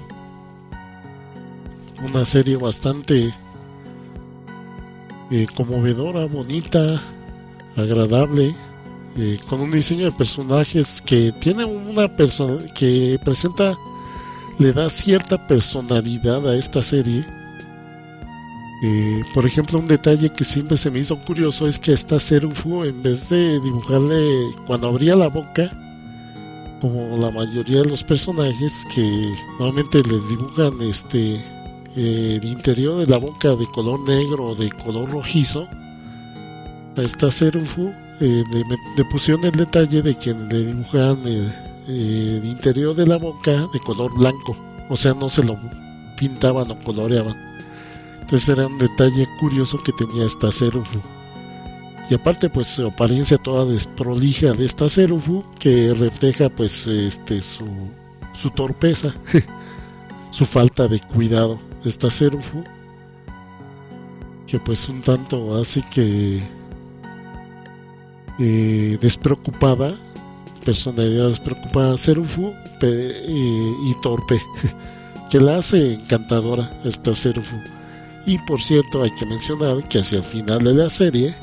Una serie bastante conmovedora, bonita, agradable, con un diseño de personajes que tiene una persona que presenta, le da cierta personalidad a esta serie. Por ejemplo, un detalle que siempre se me hizo curioso es que esta Serufu, en vez de dibujarle cuando abría la boca, como la mayoría de los personajes que normalmente les dibujan el interior de la boca de color negro o de color rojizo, a esta Serufu le pusieron el detalle de que le dibujaban el interior de la boca de color blanco, o sea, no se lo pintaban o coloreaban. Entonces era un detalle curioso que tenía esta Serufu. Y aparte, pues su apariencia toda desprolija de esta Serufu, que refleja pues su torpeza, su falta de cuidado de esta Serufu, que pues un tanto así que despreocupada, personalidad despreocupada Serufu y torpe, que la hace encantadora esta Serufu. Y por cierto, hay que mencionar que hacia el final de la serie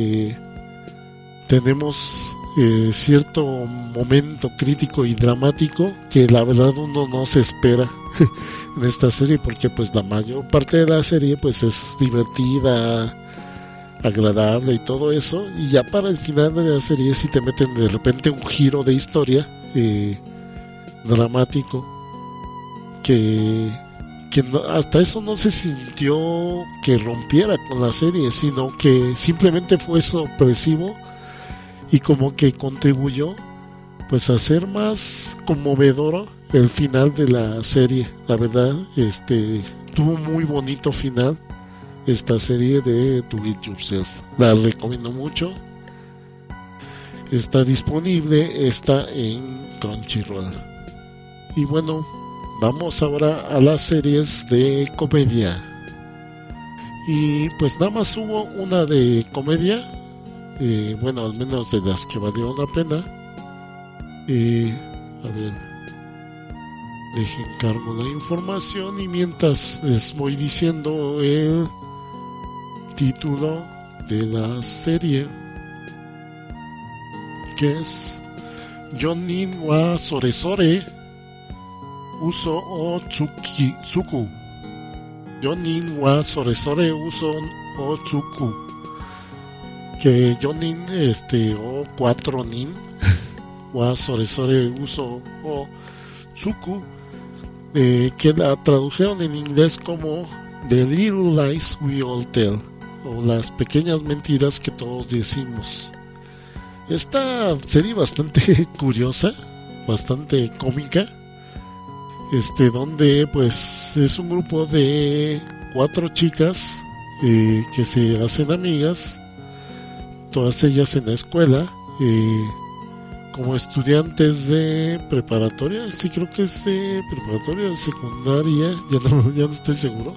tenemos cierto momento crítico y dramático que la verdad uno no se espera en esta serie, porque pues la mayor parte de la serie pues es divertida, agradable y todo eso, y ya para el final de la serie sí te meten de repente un giro de historia dramático que hasta eso no se sintió que rompiera con la serie, sino que simplemente fue sorpresivo y como que contribuyó pues a hacer más conmovedor el final de la serie. La verdad, tuvo muy bonito final esta serie de Do It Yourself. La recomiendo mucho. Está disponible, está en Crunchyroll. Y bueno, vamos ahora a las series de comedia. Y pues nada más hubo una de comedia, bueno, al menos de las que valieron la pena. A ver, dejen cargo la información y mientras les voy diciendo el título de la serie, que es Jonin wa Soresore Uso o Tsuku. Jonin wa Soresore Uso o Tsuku. Que Jonin o 4 nin wa Soresore Uso o Tsuku, que la tradujeron en inglés como The Little Lies We All Tell, o las pequeñas mentiras que todos decimos. Esta serie bastante curiosa, bastante cómica, donde pues es un grupo de 4 chicas que se hacen amigas, todas ellas en la escuela, como estudiantes de preparatoria. Sí, creo que es de preparatoria o secundaria, ya no estoy seguro.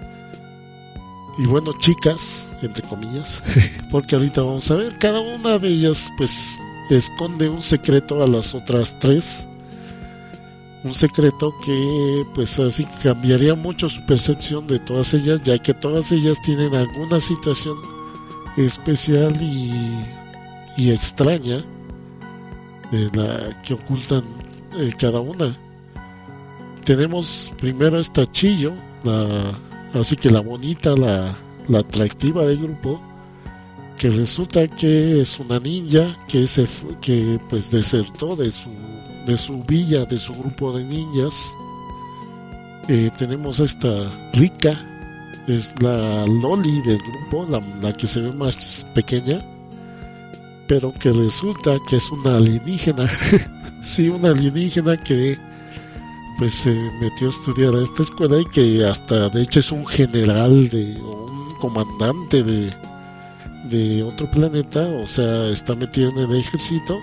Y bueno, chicas, entre comillas, porque ahorita vamos a ver, cada una de ellas pues esconde un secreto a las otras 3. Un secreto que pues así cambiaría mucho su percepción de todas ellas, ya que todas ellas tienen alguna situación especial y extraña de la que ocultan cada una. Tenemos primero esta Chiyo, así que la bonita, la atractiva del grupo, que resulta que es una ninja que pues desertó de su villa, de su grupo de ninjas. Tenemos a esta Rika, es la Loli del grupo, la que se ve más pequeña, pero que resulta que es una alienígena. Sí, una alienígena que pues se metió a estudiar a esta escuela y que hasta de hecho es un general o un comandante de otro planeta, o sea, está metido en el ejército,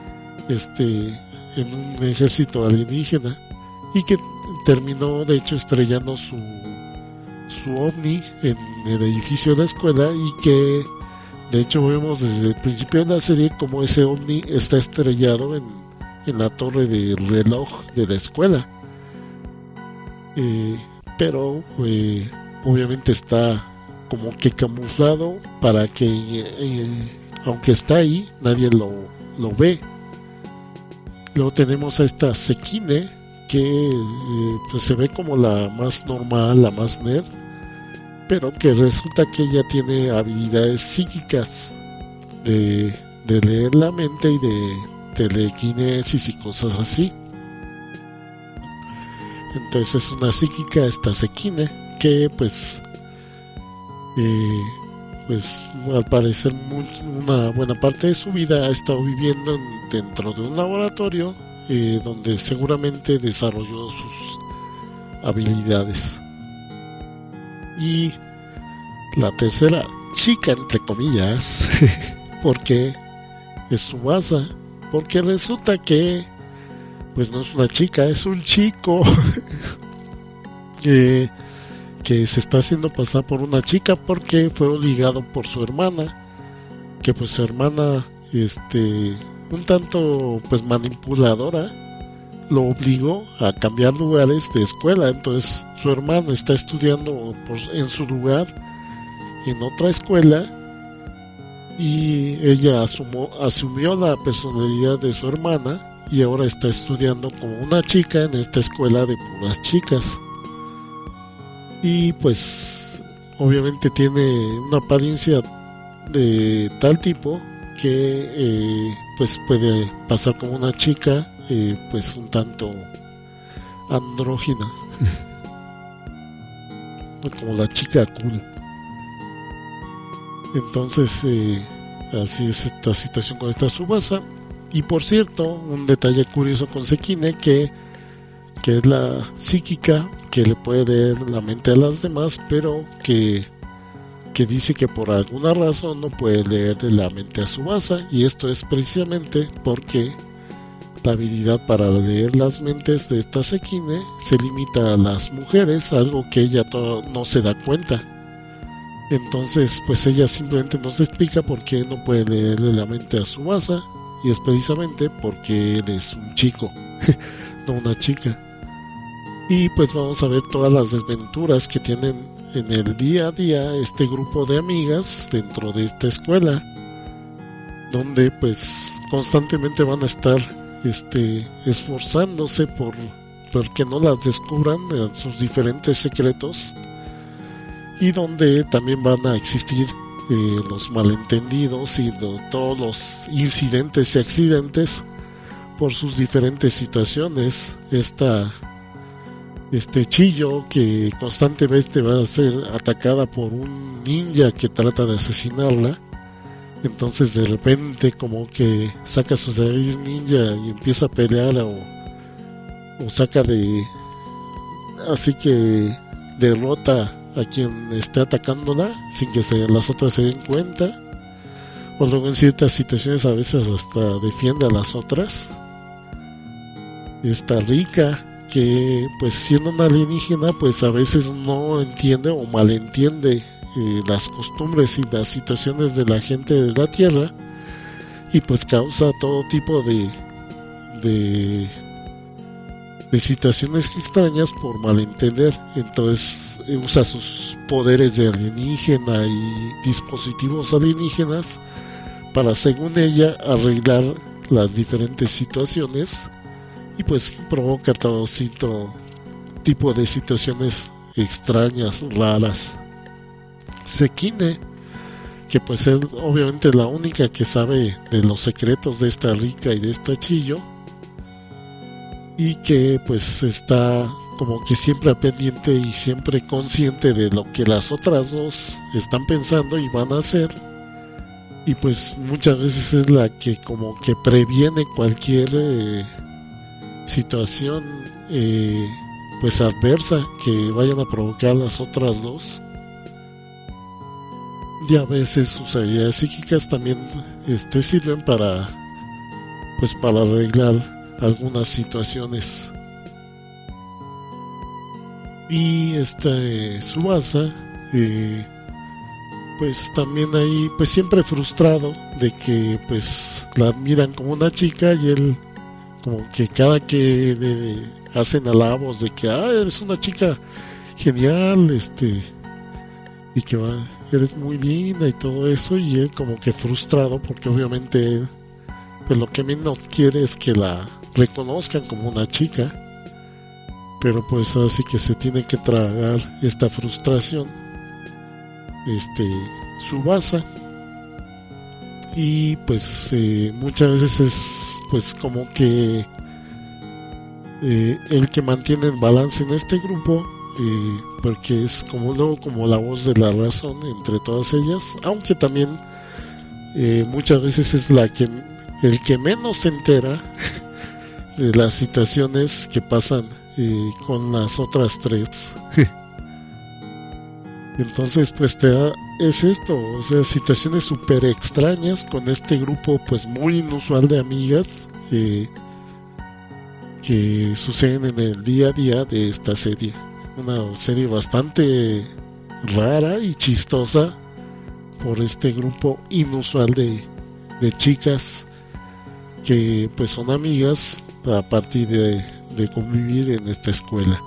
en un ejército alienígena, y que terminó de hecho estrellando su ovni en el edificio de la escuela, y que de hecho vemos desde el principio de la serie como ese ovni está estrellado en la torre del reloj de la escuela, pero obviamente está como que camuflado para que aunque está ahí nadie lo ve. Luego tenemos a esta Sekine, que pues se ve como la más normal, la más nerd, pero que resulta que ella tiene habilidades psíquicas de leer la mente y de telequinesis y cosas así. Entonces es una psíquica, esta Sekine, que pues al parecer una buena parte de su vida ha estado viviendo dentro de un laboratorio donde seguramente desarrolló sus habilidades. Y la tercera chica, entre comillas, porque es Tsubasa, porque resulta que pues no es una chica, es un chico que se está haciendo pasar por una chica porque fue obligado por su hermana, que pues su hermana un tanto pues manipuladora lo obligó a cambiar lugares de escuela. Entonces su hermana está estudiando en su lugar en otra escuela, y ella asumió la personalidad de su hermana y ahora está estudiando como una chica en esta escuela de puras chicas. Y pues obviamente tiene una apariencia de tal tipo que pues puede pasar como una chica pues un tanto andrógina como la chica cool. Entonces así es esta situación con esta Tsubasa. Y por cierto, un detalle curioso con Sekine, que es la psíquica que le puede leer la mente a las demás, pero que dice que por alguna razón no puede leer la mente a Tsubasa, y esto es precisamente porque la habilidad para leer las mentes de esta Sekine se limita a las mujeres, algo que ella no se da cuenta. Entonces pues ella simplemente nos explica por qué no puede leerle la mente a Tsubasa, y es precisamente porque él es un chico, no una chica. Y pues vamos a ver todas las desventuras que tienen en el día a día este grupo de amigas dentro de esta escuela, donde pues constantemente van a estar esforzándose por que no las descubran sus diferentes secretos, y donde también van a existir los malentendidos y todos los incidentes y accidentes por sus diferentes situaciones. Chillo, que constantemente va a ser atacada por un ninja que trata de asesinarla, entonces de repente como que saca su nariz ninja y empieza a pelear, o saca así que derrota a quien esté atacándola sin que las otras se den cuenta, o luego en ciertas situaciones a veces hasta defiende a las otras. Esta Rika, que pues siendo una alienígena pues a veces no entiende o malentiende las costumbres y las situaciones de la gente de la Tierra, y pues causa todo tipo de situaciones extrañas por malentender. Entonces usa sus poderes de alienígena y dispositivos alienígenas para, según ella, arreglar las diferentes situaciones, y pues provoca todo tipo de situaciones extrañas, raras. Sekine, que pues es obviamente la única que sabe de los secretos de esta Rika y de esta Chillo, y que pues está como que siempre al pendiente y siempre consciente de lo que las otras dos están pensando y van a hacer, y pues muchas veces es la que como que previene cualquier situación pues adversa que vayan a provocar las otras dos. Y a veces sus habilidades psíquicas también sirven para arreglar algunas situaciones. Y Tsubasa, pues también ahí, pues siempre frustrado de que pues la admiran como una chica, y él como que cada que le hacen alabos de que eres una chica genial, y que eres muy linda y todo eso, y él como que frustrado porque obviamente pues lo que menos quiere es que la reconozcan como una chica, pero pues así que se tiene que tragar esta frustración Tsubasa. Y pues muchas veces es pues como que el que mantiene el balance en este grupo, porque es como la voz de la razón entre todas ellas, aunque también muchas veces es el que menos se entera de las situaciones que pasan con las otras tres. Entonces pues es esto, o sea, situaciones súper extrañas con este grupo pues muy inusual de amigas que suceden en el día a día de esta serie. Una serie bastante rara y chistosa por este grupo inusual de chicas que pues son amigas a partir de convivir en esta escuela.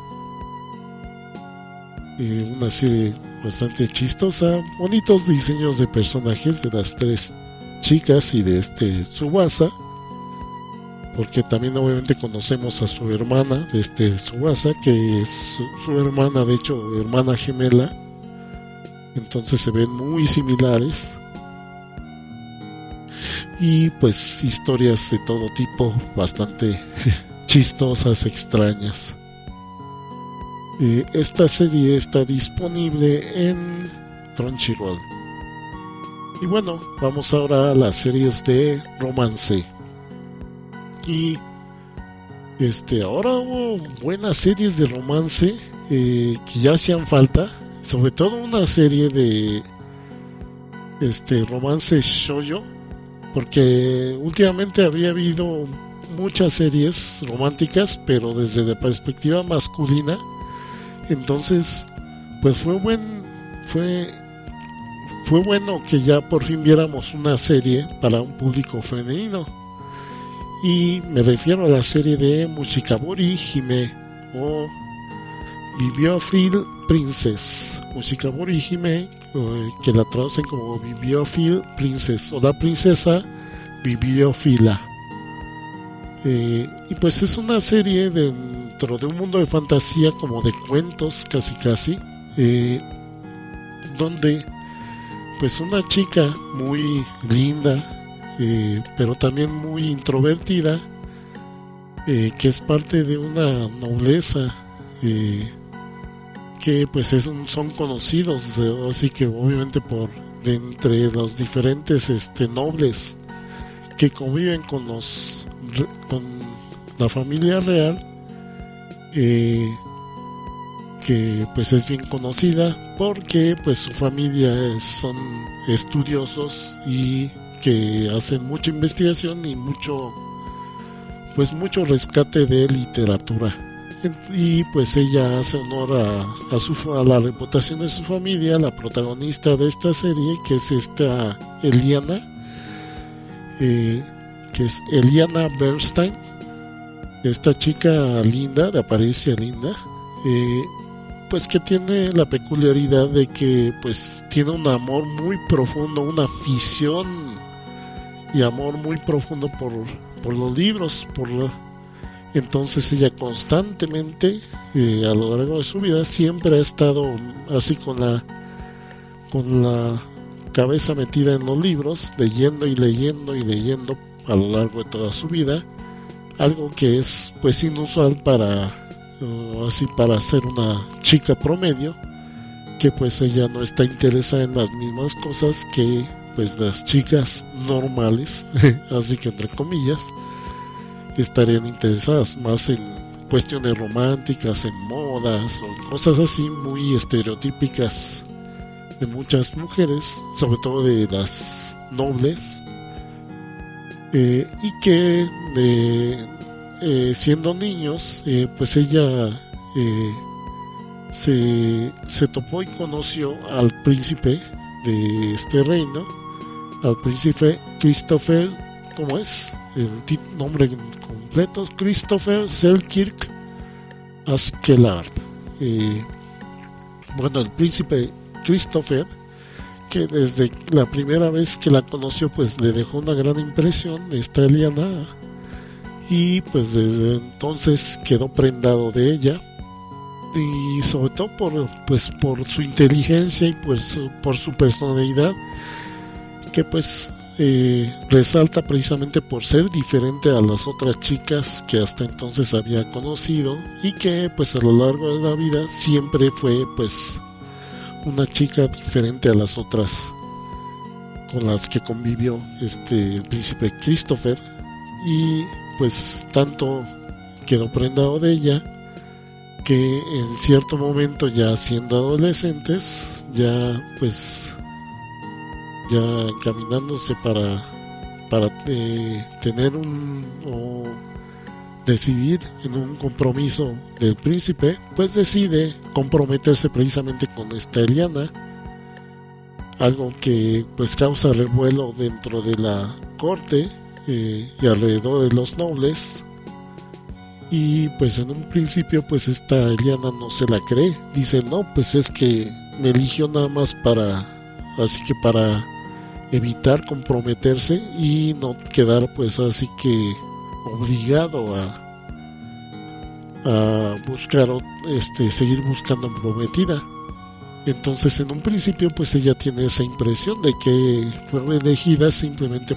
Una serie bastante chistosa, bonitos diseños de personajes de las tres chicas y de Tsubasa, porque también obviamente conocemos a su hermana de Tsubasa, que es su hermana, de hecho hermana gemela, entonces se ven muy similares. Y pues historias de todo tipo, bastante chistosas, extrañas. Esta serie está disponible en Crunchyroll. Y bueno, vamos ahora a las series de romance. Y ahora hubo buenas series de romance que ya hacían falta, sobre todo una serie de romance shoujo, porque últimamente había habido muchas series románticas, pero desde la perspectiva masculina. Entonces pues fue bueno que ya por fin viéramos una serie para un público femenino, y me refiero a la serie de Mushikaburi Hime o Bibliophile Princess. Mushikaburi Hime, que la traducen como Bibliophile Princess o la princesa bibliófila. Y pues es una serie dentro de un mundo de fantasía, como de cuentos casi, donde pues una chica muy linda, pero también muy introvertida, que es parte de una nobleza, que pues son conocidos, así que obviamente de entre los diferentes nobles que conviven con la familia real, que pues es bien conocida porque pues su familia son estudiosos y que hacen mucha investigación y mucho rescate de literatura. Y pues ella hace honor a la reputación de su familia, la protagonista de esta serie, que es esta Eliana, que es Eliana Bernstein, esta chica linda, de apariencia linda, pues que tiene la peculiaridad de que pues tiene un amor muy profundo, una afición y amor muy profundo por los libros, entonces ella constantemente a lo largo de su vida siempre ha estado así con la cabeza metida en los libros, leyendo a lo largo de toda su vida, algo que es pues inusual para ser una chica promedio, que pues ella no está interesada en las mismas cosas que pues las chicas normales, así que entre comillas estarían interesadas más en cuestiones románticas, en modas o cosas así muy estereotípicas de muchas mujeres, sobre todo de las nobles, y que siendo niños, pues ella se topó y conoció al príncipe de este reino, al príncipe Christopher, ¿cómo es? El nombre completo, Christopher Selkirk Askeladd. Bueno, el príncipe Christopher, que desde la primera vez que la conoció, pues le dejó una gran impresión esta Eliana, y pues desde entonces quedó prendado de ella, y sobre todo por su inteligencia y por su personalidad, que pues resalta precisamente por ser diferente a las otras chicas que hasta entonces había conocido, y que pues a lo largo de la vida siempre fue pues una chica diferente a las otras con las que convivió el príncipe Christopher, y pues tanto quedó prendado de ella que en cierto momento, ya siendo adolescentes, ya caminándose para tener o decidir en un compromiso del príncipe, pues decide comprometerse precisamente con esta Eliana, algo que pues causa revuelo dentro de la corte y alrededor de los nobles. Y pues en un principio pues esta Eliana no se la cree, dice no, pues es que me eligió nada más para evitar comprometerse y no quedar pues así que obligado a buscar seguir buscando prometida. Entonces en un principio pues ella tiene esa impresión de que fue elegida simplemente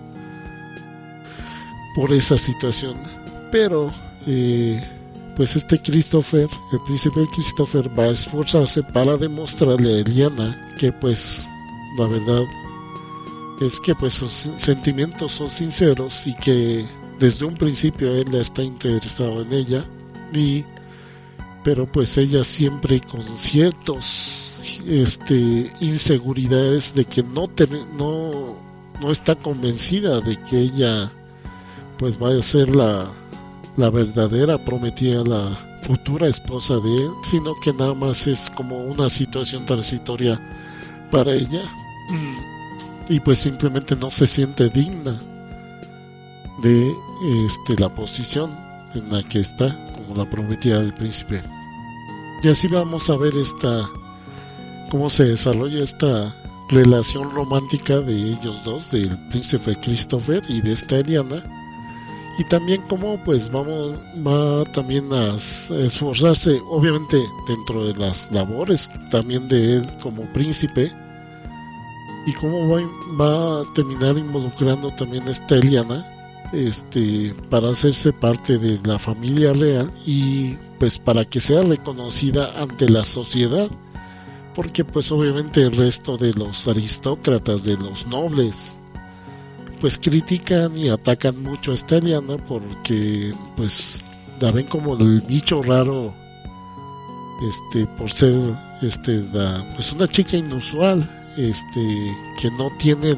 por esa situación, pero pues Christopher, el príncipe Christopher, va a esforzarse para demostrarle a Eliana que pues la verdad es que pues sus sentimientos son sinceros y que desde un principio él está interesado en ella, pero pues ella siempre con ciertos inseguridades de que no está convencida de que ella pues va a ser la verdadera prometida, la futura esposa de él, sino que nada más es como una situación transitoria para ella, y pues simplemente no se siente digna de la posición en la que está como la prometida del príncipe. Y así vamos a ver cómo se desarrolla esta relación romántica de ellos dos, del príncipe Christopher y de esta Eliana, y también cómo pues va también a esforzarse obviamente dentro de las labores también de él como príncipe, y cómo va a terminar involucrando también a esta Eliana para hacerse parte de la familia real, y pues para que sea reconocida ante la sociedad, porque pues obviamente el resto de los aristócratas, de los nobles, pues critican y atacan mucho a esta Eliana porque pues la ven como el bicho raro, por ser pues una chica inusual, que no tiene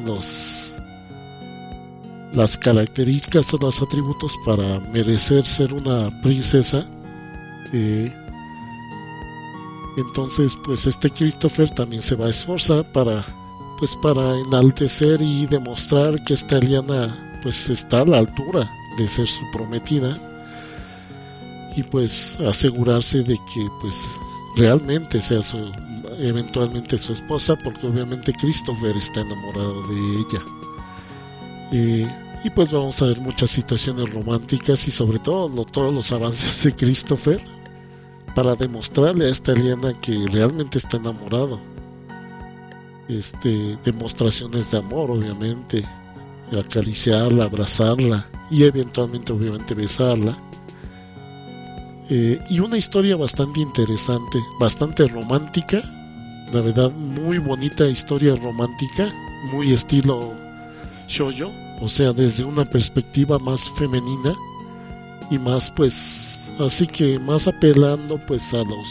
las características o los atributos para merecer ser una princesa. Entonces pues Christopher también se va a esforzar para enaltecer y demostrar que esta Eliana pues está a la altura de ser su prometida, y pues asegurarse de que pues realmente sea eventualmente su esposa, porque obviamente Christopher está enamorado de ella. Y pues vamos a ver muchas situaciones románticas y sobre todo todos los avances de Christopher para demostrarle a esta Eliana que realmente está enamorado. Demostraciones de amor, obviamente, acariciarla, abrazarla y eventualmente obviamente besarla. Y una historia bastante interesante, bastante romántica, la verdad, muy bonita historia romántica, muy estilo shoujo, o sea, desde una perspectiva más femenina y más pues así que más apelando pues a los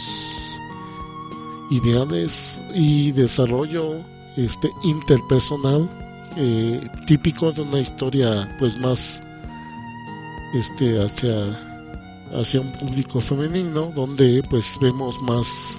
ideales y desarrollo interpersonal típico de una historia pues más hacia un público femenino, donde pues vemos más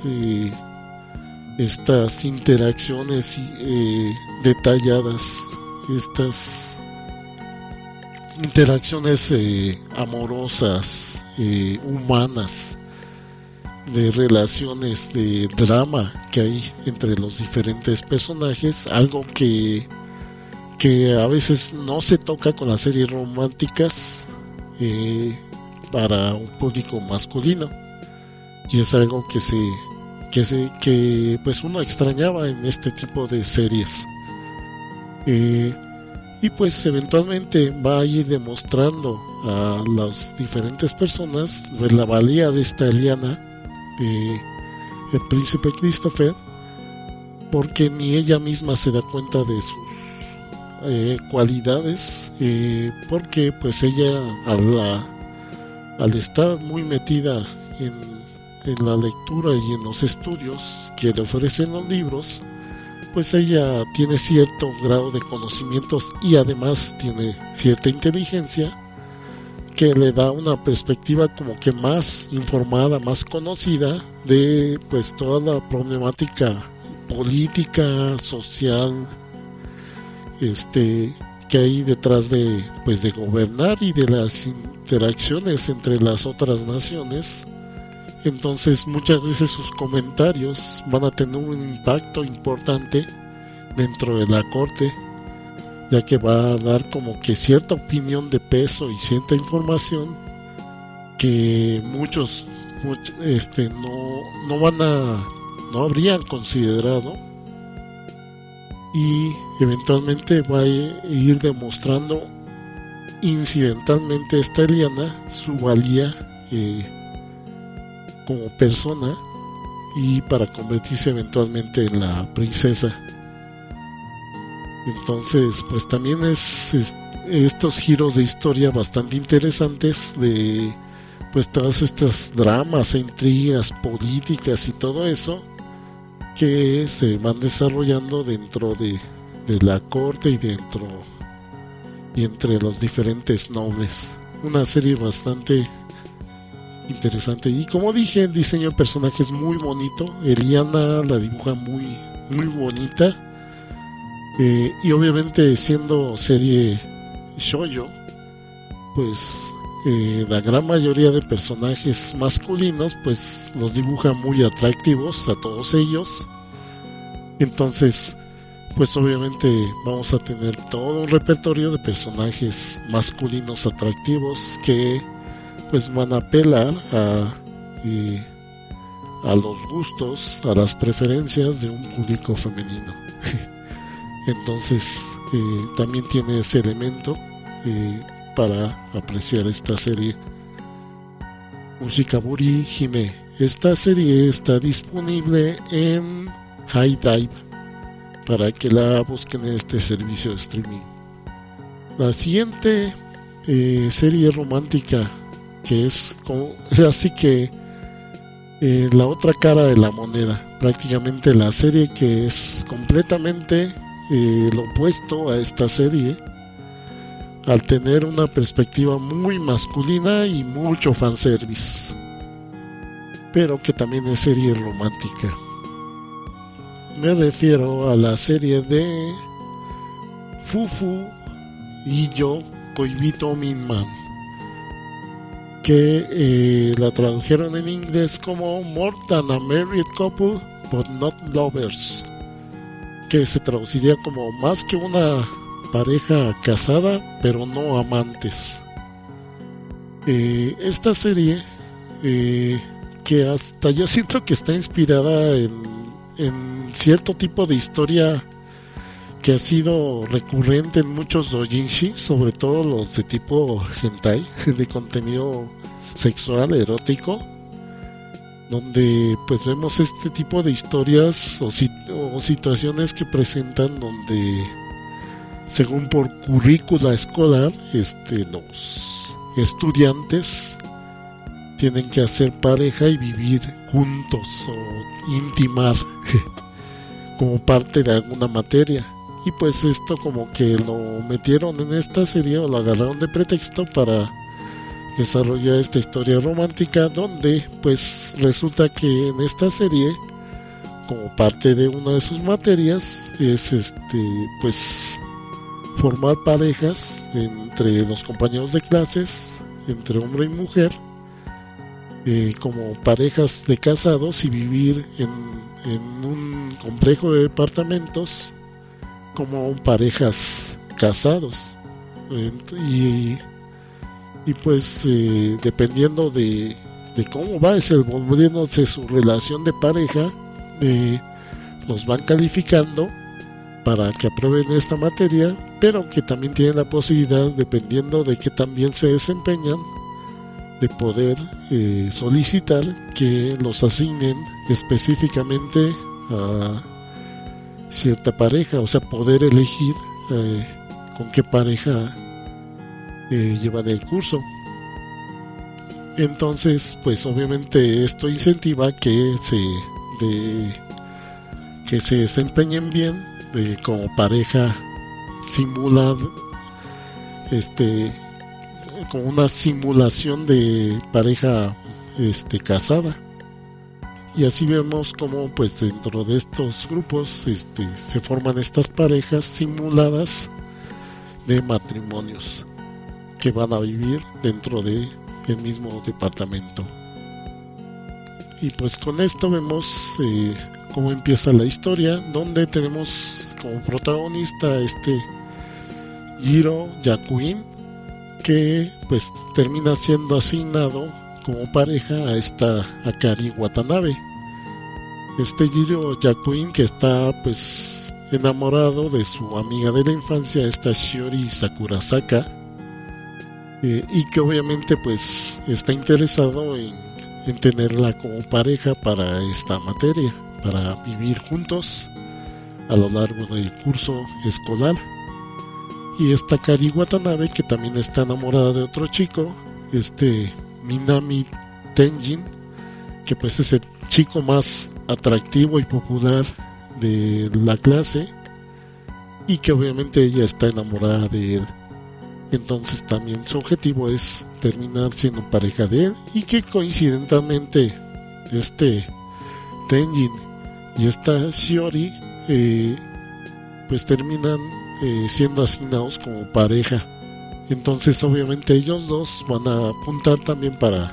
estas interacciones detalladas, estas interacciones amorosas, humanas, de relaciones de drama que hay entre los diferentes personajes, algo que a veces no se toca con las series románticas para un público masculino, y es algo que pues uno extrañaba en este tipo de series, y pues eventualmente va a ir demostrando a las diferentes personas pues la valía de esta Lyanna, el príncipe Christopher, porque ni ella misma se da cuenta de sus cualidades, porque pues ella al estar muy metida en la lectura y en los estudios que le ofrecen los libros, pues ella tiene cierto grado de conocimientos y además tiene cierta inteligencia que le da una perspectiva como que más informada, más conocida de pues toda la problemática política, social, que hay detrás de gobernar y de las interacciones entre las otras naciones. Entonces muchas veces sus comentarios van a tener un impacto importante dentro de la corte, ya que va a dar como que cierta opinión de peso y cierta información que muchos no habrían considerado, y eventualmente va a ir demostrando incidentalmente esta Lyanna su valía como persona, y para convertirse eventualmente en la princesa. Entonces pues también es estos giros de historia bastante interesantes de pues todas estas dramas e intrigas políticas y todo eso que se van desarrollando dentro de la corte y entre los diferentes nobles. Una serie bastante interesante, y como dije, el diseño de personaje es muy bonito. Lyanna la dibuja muy, muy bonita, y obviamente siendo serie shoujo, pues la gran mayoría de personajes masculinos pues los dibuja muy atractivos a todos ellos. Entonces pues obviamente vamos a tener todo un repertorio de personajes masculinos atractivos que pues van a apelar a los gustos, a las preferencias de un público femenino. Entonces también tiene ese elemento para apreciar esta serie. Ushikaburi Hime. Esta serie está disponible en HIDIVE para que la busquen en este servicio de streaming. La siguiente serie romántica, que es así que la otra cara de la moneda, prácticamente la serie que es completamente lo opuesto a esta serie, al tener una perspectiva muy masculina y mucho fanservice, pero que también es serie romántica. Me refiero a la serie de Fufu Iyo Koibito Minman, que la tradujeron en inglés como More Than a Married Couple But Not Lovers, que se traduciría como más que una pareja casada pero no amantes. Esta serie que hasta yo siento que está inspirada en cierto tipo de historia que ha sido recurrente en muchos doujinshi, sobre todo los de tipo hentai, de contenido sexual, erótico, donde pues vemos este tipo de historias o situaciones que presentan donde, según por currícula escolar, los estudiantes tienen que hacer pareja y vivir juntos o intimar como parte de alguna materia. Y pues esto como que lo metieron en esta serie o lo agarraron de pretexto para desarrollar esta historia romántica, donde pues resulta que en esta serie, como parte de una de sus materias, es pues formar parejas entre los compañeros de clases, entre hombre y mujer, como parejas de casados, y vivir en un complejo de departamentos como parejas casados. Y pues dependiendo de cómo va desenvolviéndose su relación de pareja, los van calificando para que aprueben esta materia, pero que también tienen la posibilidad, dependiendo de que también se desempeñan, de poder solicitar que los asignen específicamente a cierta pareja, o sea, poder elegir con qué pareja llevan el curso. Entonces, pues obviamente esto incentiva que se desempeñen bien como pareja simulada, como una simulación de pareja casada. Y así vemos como pues dentro de estos grupos se forman estas parejas simuladas de matrimonios que van a vivir dentro de el mismo departamento. Y pues con esto vemos cómo empieza la historia, donde tenemos como protagonista Jiro Yakuin, que pues termina siendo asignado como pareja a Akari Watanabe. Jiro Yakuin, que está pues enamorado de su amiga de la infancia, esta Shiori Sakurasaka, y que obviamente pues está interesado en tenerla como pareja para esta materia, para vivir juntos a lo largo del curso escolar. Y esta Akari Watanabe, que también está enamorada de otro chico, Minami Tenjin, que pues es el chico más atractivo y popular de la clase, y que obviamente ella está enamorada de él. Entonces también su objetivo es terminar siendo pareja de él, y que coincidentemente Tenjin y esta Shiori pues terminan siendo asignados como pareja. Entonces obviamente ellos dos van a apuntar también para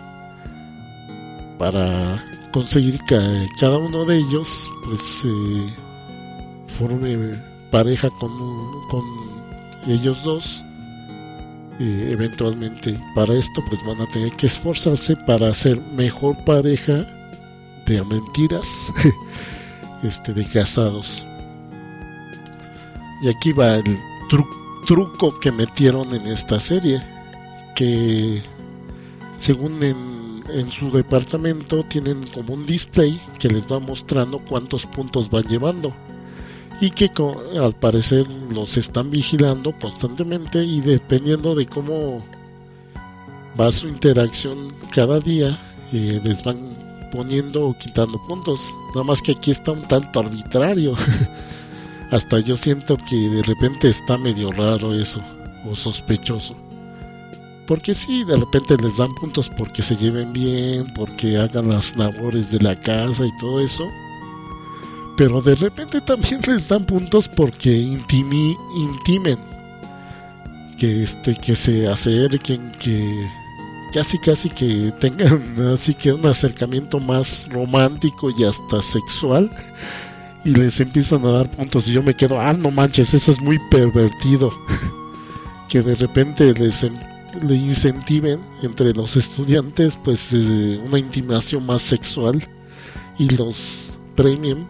conseguir que cada uno de ellos pues forme pareja con ellos dos. Eventualmente para esto pues van a tener que esforzarse para hacer mejor pareja de mentiras de casados. Y aquí va el truco que metieron en esta serie, que según en su departamento tienen como un display que les va mostrando cuántos puntos van llevando, y que al parecer los están vigilando constantemente, y dependiendo de cómo va su interacción cada día, les van poniendo o quitando puntos. Nada más que aquí está un tanto arbitrario. Hasta yo siento que de repente está medio raro eso, o sospechoso. Porque sí, de repente les dan puntos porque se lleven bien, porque hagan las labores de la casa y todo eso. Pero de repente también les dan puntos porque intimen, que se acerquen, que casi que tengan así que un acercamiento más romántico y hasta sexual. Y les empiezan a dar puntos y yo me quedo, no manches, eso es muy pervertido. Que de repente le incentiven entre los estudiantes pues una intimación más sexual, y los premien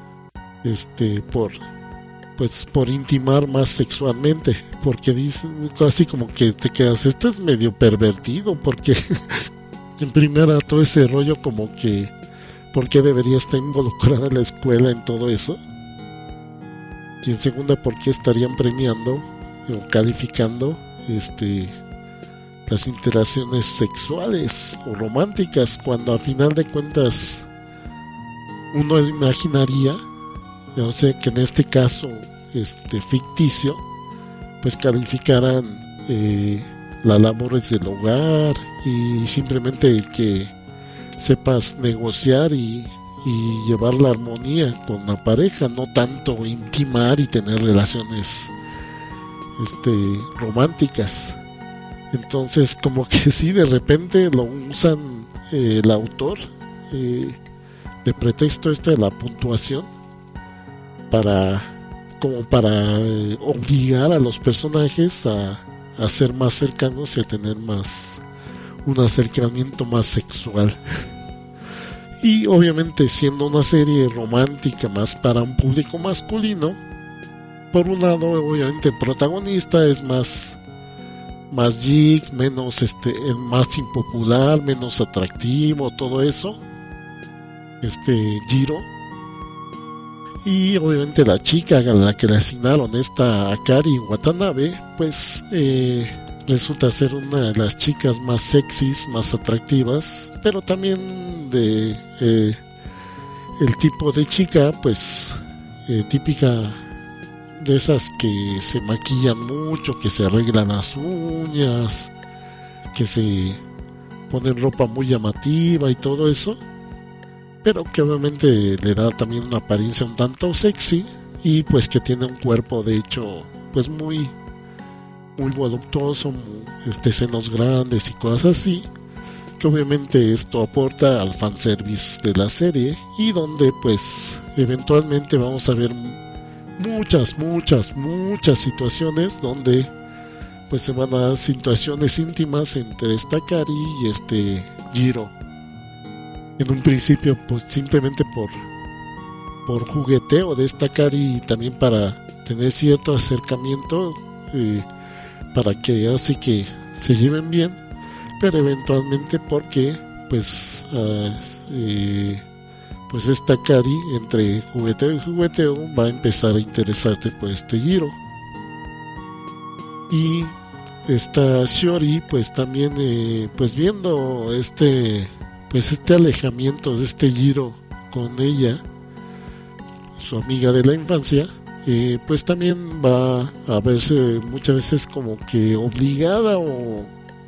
por intimar más sexualmente, porque dicen así como que te quedas, esto es medio pervertido, porque en primera todo ese rollo como que ¿por qué debería estar involucrada la escuela en todo eso? Y en segunda, ¿por qué estarían premiando o calificando las interacciones sexuales o románticas, cuando a final de cuentas uno imaginaría, o sea, que en este caso ficticio, pues calificaran las labores del hogar y simplemente que sepas negociar y llevar la armonía con la pareja, no tanto intimar y tener relaciones románticas. Entonces como que sí, de repente lo usan el autor de pretexto de la puntuación para obligar a los personajes a ser más cercanos y a tener un acercamiento más sexual. Y obviamente, siendo una serie romántica más para un público masculino, por un lado obviamente el protagonista es más geek, menos más impopular, menos atractivo, todo eso, Jiro. Y obviamente la chica a la que le asignaron, esta Akari Watanabe, pues resulta ser una de las chicas más sexys, más atractivas, pero también el tipo de chica, pues típica de esas que se maquillan mucho, que se arreglan las uñas, que se ponen ropa muy llamativa y todo eso, pero que obviamente le da también una apariencia un tanto sexy, y pues que tiene un cuerpo de hecho pues muy voluptuoso, senos grandes y cosas así, que obviamente esto aporta al fanservice de la serie, y donde pues eventualmente vamos a ver muchas situaciones donde pues se van a dar situaciones íntimas entre esta Akari y Jiro. En un principio pues simplemente por jugueteo de esta Akari, y también para tener cierto acercamiento, para que así que se lleven bien, pero eventualmente porque pues esta Akari, entre jugueteo y jugueteo, va a empezar a interesarse por Jiro. Y esta Shiori pues también pues viendo este alejamiento de Jiro con ella, su amiga de la infancia, pues también va a verse muchas veces como que obligada o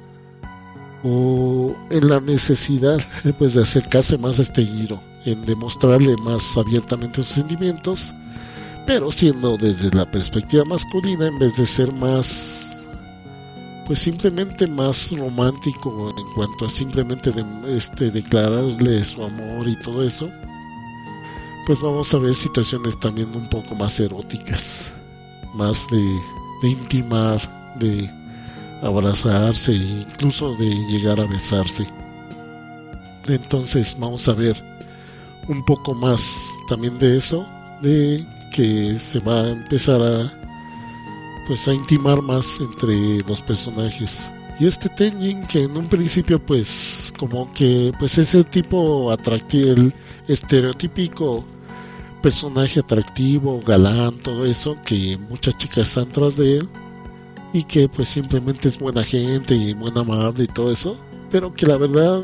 en la necesidad pues de acercarse más a Jiro, en demostrarle más abiertamente sus sentimientos, pero siendo desde la perspectiva masculina, en vez de ser más pues simplemente más romántico en cuanto a simplemente declararle su amor y todo eso, pues vamos a ver situaciones también un poco más eróticas, más de intimar, de abrazarse e incluso de llegar a besarse. Entonces vamos a ver un poco más también de eso, de que se va a empezar a intimar más entre los personajes. Y Tenjin, que en un principio pues como que pues es el tipo atractivo, el estereotípico personaje atractivo, galán, todo eso, que muchas chicas están tras de él, y que pues simplemente es buena gente y muy amable y todo eso, pero que la verdad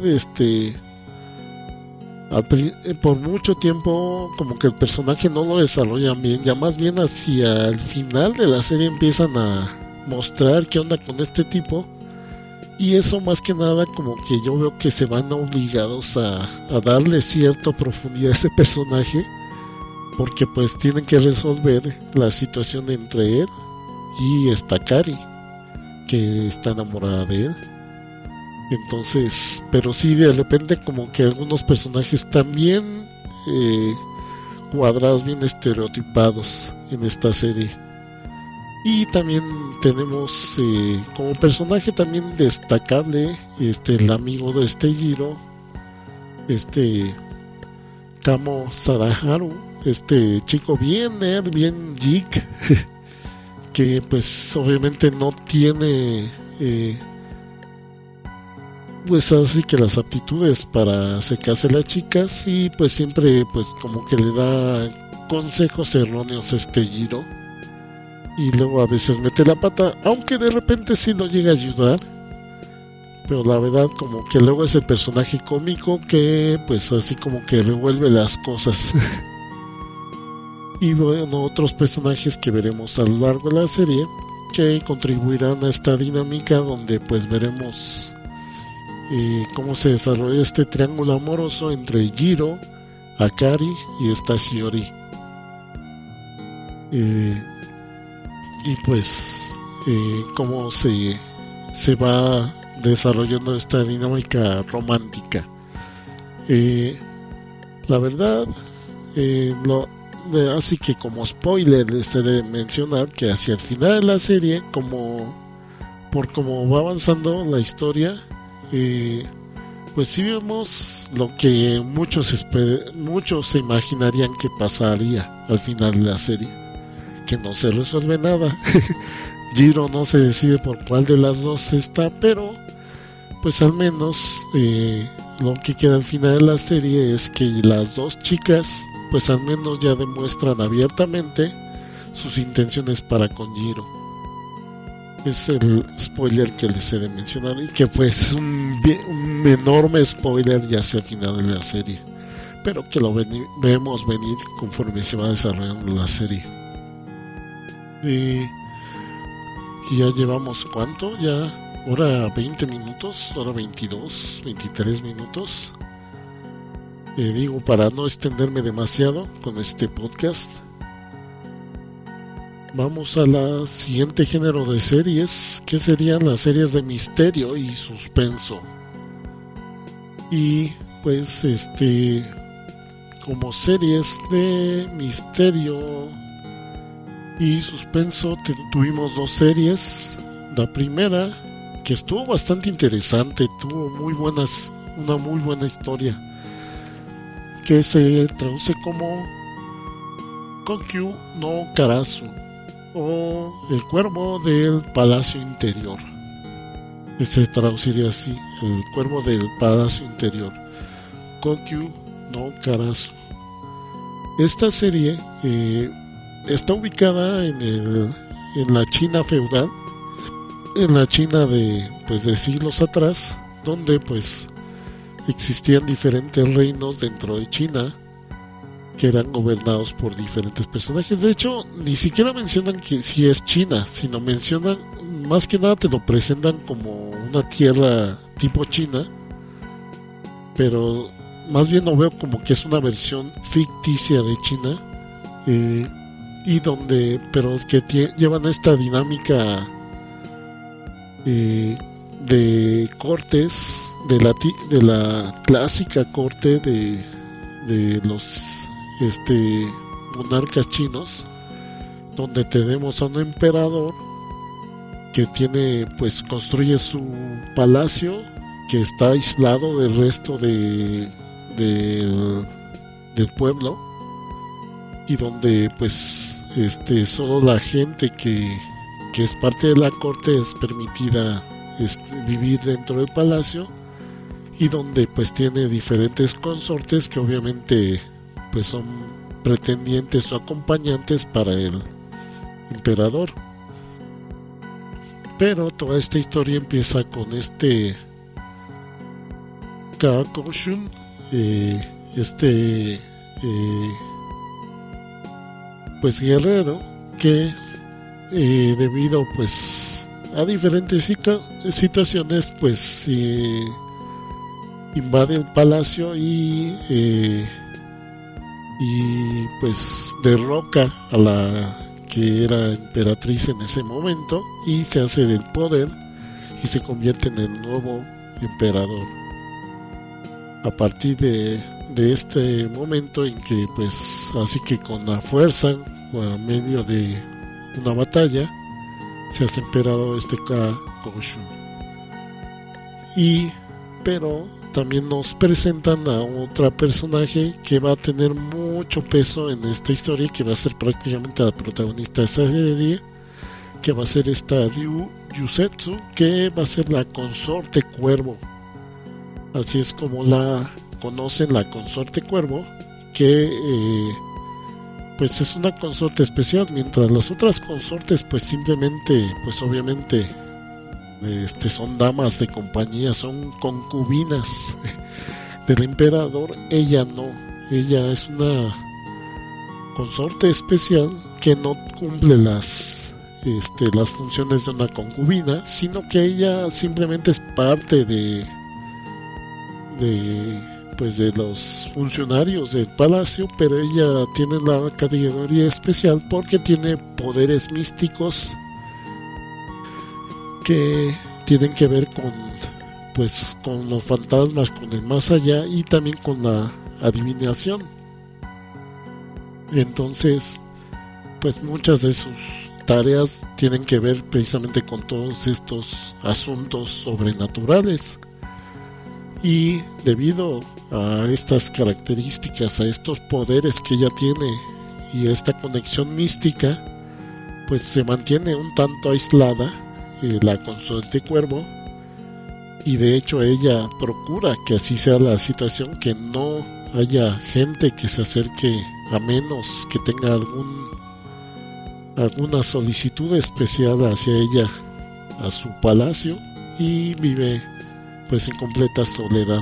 por mucho tiempo como que el personaje no lo desarrollan bien, ya más bien hacia el final de la serie empiezan a mostrar qué onda con este tipo, y eso más que nada como que yo veo que se van obligados a darle cierta profundidad a ese personaje, porque pues tienen que resolver la situación entre él y esta Akari, que está enamorada de él. Entonces, pero sí, de repente como que algunos personajes están bien cuadrados, bien estereotipados en esta serie. Y también tenemos como personaje también destacable el amigo de Jiro, Kamo Sadaharu, chico bien nerd, bien geek, que pues obviamente no tiene pues así que las aptitudes para acercarse a las chicas, y pues siempre pues como que le da consejos erróneos a Jiro, y luego a veces mete la pata, aunque de repente sí lo llega a ayudar, pero la verdad como que luego es el personaje cómico que pues así como que revuelve las cosas. Y bueno, otros personajes que veremos a lo largo de la serie que contribuirán a esta dinámica donde pues veremos cómo se desarrolla este triángulo amoroso entre Jiro, Akari y esta Shiori. Y pues cómo se va desarrollando esta dinámica romántica. La verdad, así que como spoiler les he de mencionar que hacia el final de la serie, por cómo va avanzando la historia, pues sí vemos lo que muchos se imaginarían que pasaría al final de la serie, que no se resuelve nada. Jiro no se decide por cuál de las dos está, pero pues al menos lo que queda al final de la serie es que las dos chicas pues al menos ya demuestran abiertamente sus intenciones para con Jiro. Es el spoiler que les he de mencionar y que pues un enorme spoiler ya hacia el final de la serie, pero que lo vemos venir conforme se va desarrollando la serie. Y ya llevamos ¿cuánto? Ya hora 20 minutos, hora 22, 23 minutos. Digo, para no extenderme demasiado con este podcast, vamos a la siguiente género de series, que serían las series de misterio y suspenso. Y pues como series de misterio y suspenso tuvimos dos series. La primera, que estuvo bastante interesante, tuvo una muy buena historia, que se traduce como Kokyu no Karasu, o El Cuervo del Palacio Interior. Se traduciría así: El Cuervo del Palacio Interior, Kokyu no Karasu. Esta serie está ubicada en la China feudal, en la China de siglos atrás, donde pues existían diferentes reinos dentro de China que eran gobernados por diferentes personajes. De hecho, ni siquiera mencionan que si es China, sino mencionan, más que nada te lo presentan como una tierra tipo China, pero más bien lo veo como que es una versión ficticia de China, pero que llevan esta dinámica de cortes, de la clásica corte de los monarcas chinos, donde tenemos a un emperador que construye su palacio, que está aislado del resto del pueblo, y donde solo la gente que es parte de la corte es permitida vivir dentro del palacio, y donde pues tiene diferentes consortes que obviamente pues son pretendientes o acompañantes para el emperador. Pero toda esta historia empieza con Kakoshun, pues guerrero que debido pues a diferentes situaciones pues invade el palacio y pues derroca a la que era emperatriz en ese momento y se hace del poder y se convierte en el nuevo emperador. A partir de este momento en que pues así que con la fuerza o a medio de una batalla se hace emperador Kakoshun. Pero también nos presentan a otra personaje que va a tener mucho peso en esta historia, que va a ser prácticamente la protagonista de esta serie, que va a ser esta Ryu Yusetsu, que va a ser la consorte cuervo. Así es como la conocen, la consorte cuervo, que pues es una consorte especial, mientras las otras consortes pues simplemente, pues obviamente son damas de compañía, son concubinas del emperador. Ella no, ella es una consorte especial que no cumple las funciones de una concubina, sino que ella simplemente es parte de los funcionarios del palacio, pero ella tiene la categoría especial porque tiene poderes místicos que tienen que ver con los fantasmas, con el más allá y también con la adivinación. Entonces, pues muchas de sus tareas tienen que ver precisamente con todos estos asuntos sobrenaturales. Y debido a estas características, a estos poderes que ella tiene y a esta conexión mística, pues se mantiene un tanto aislada la consorte cuervo, y de hecho ella procura que así sea la situación, que no haya gente que se acerque a menos que tenga alguna solicitud especial hacia ella, a su palacio, y vive pues en completa soledad.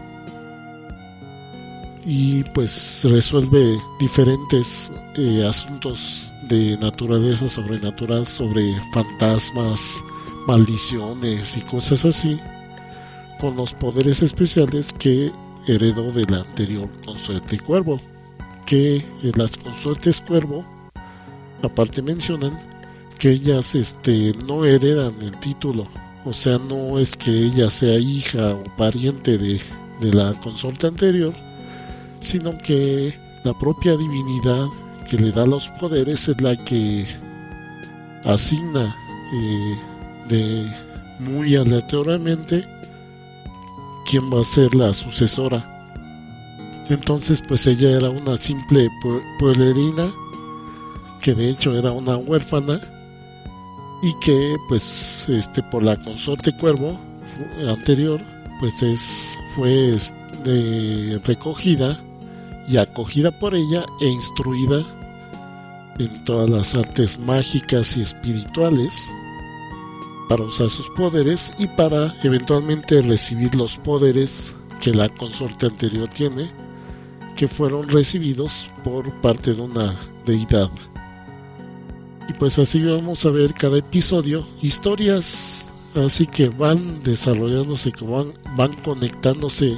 Y pues resuelve diferentes asuntos de naturaleza sobrenatural, sobre fantasmas, maldiciones y cosas así, con los poderes especiales que heredó de la anterior consorte cuervo. Que las consortes cuervo aparte mencionan que ellas no heredan el título, o sea, no es que ella sea hija o pariente de la consorte anterior, sino que la propia divinidad que le da los poderes es la que asigna de muy aleatoriamente quién va a ser la sucesora. Entonces pues ella era una simple pueblerina, que de hecho era una huérfana, y que pues por la consorte cuervo anterior pues fue recogida y acogida por ella e instruida en todas las artes mágicas y espirituales para usar sus poderes y para eventualmente recibir los poderes que la consorte anterior tiene, que fueron recibidos por parte de una deidad. Y pues así vamos a ver cada episodio, historias así que van desarrollándose, que van conectándose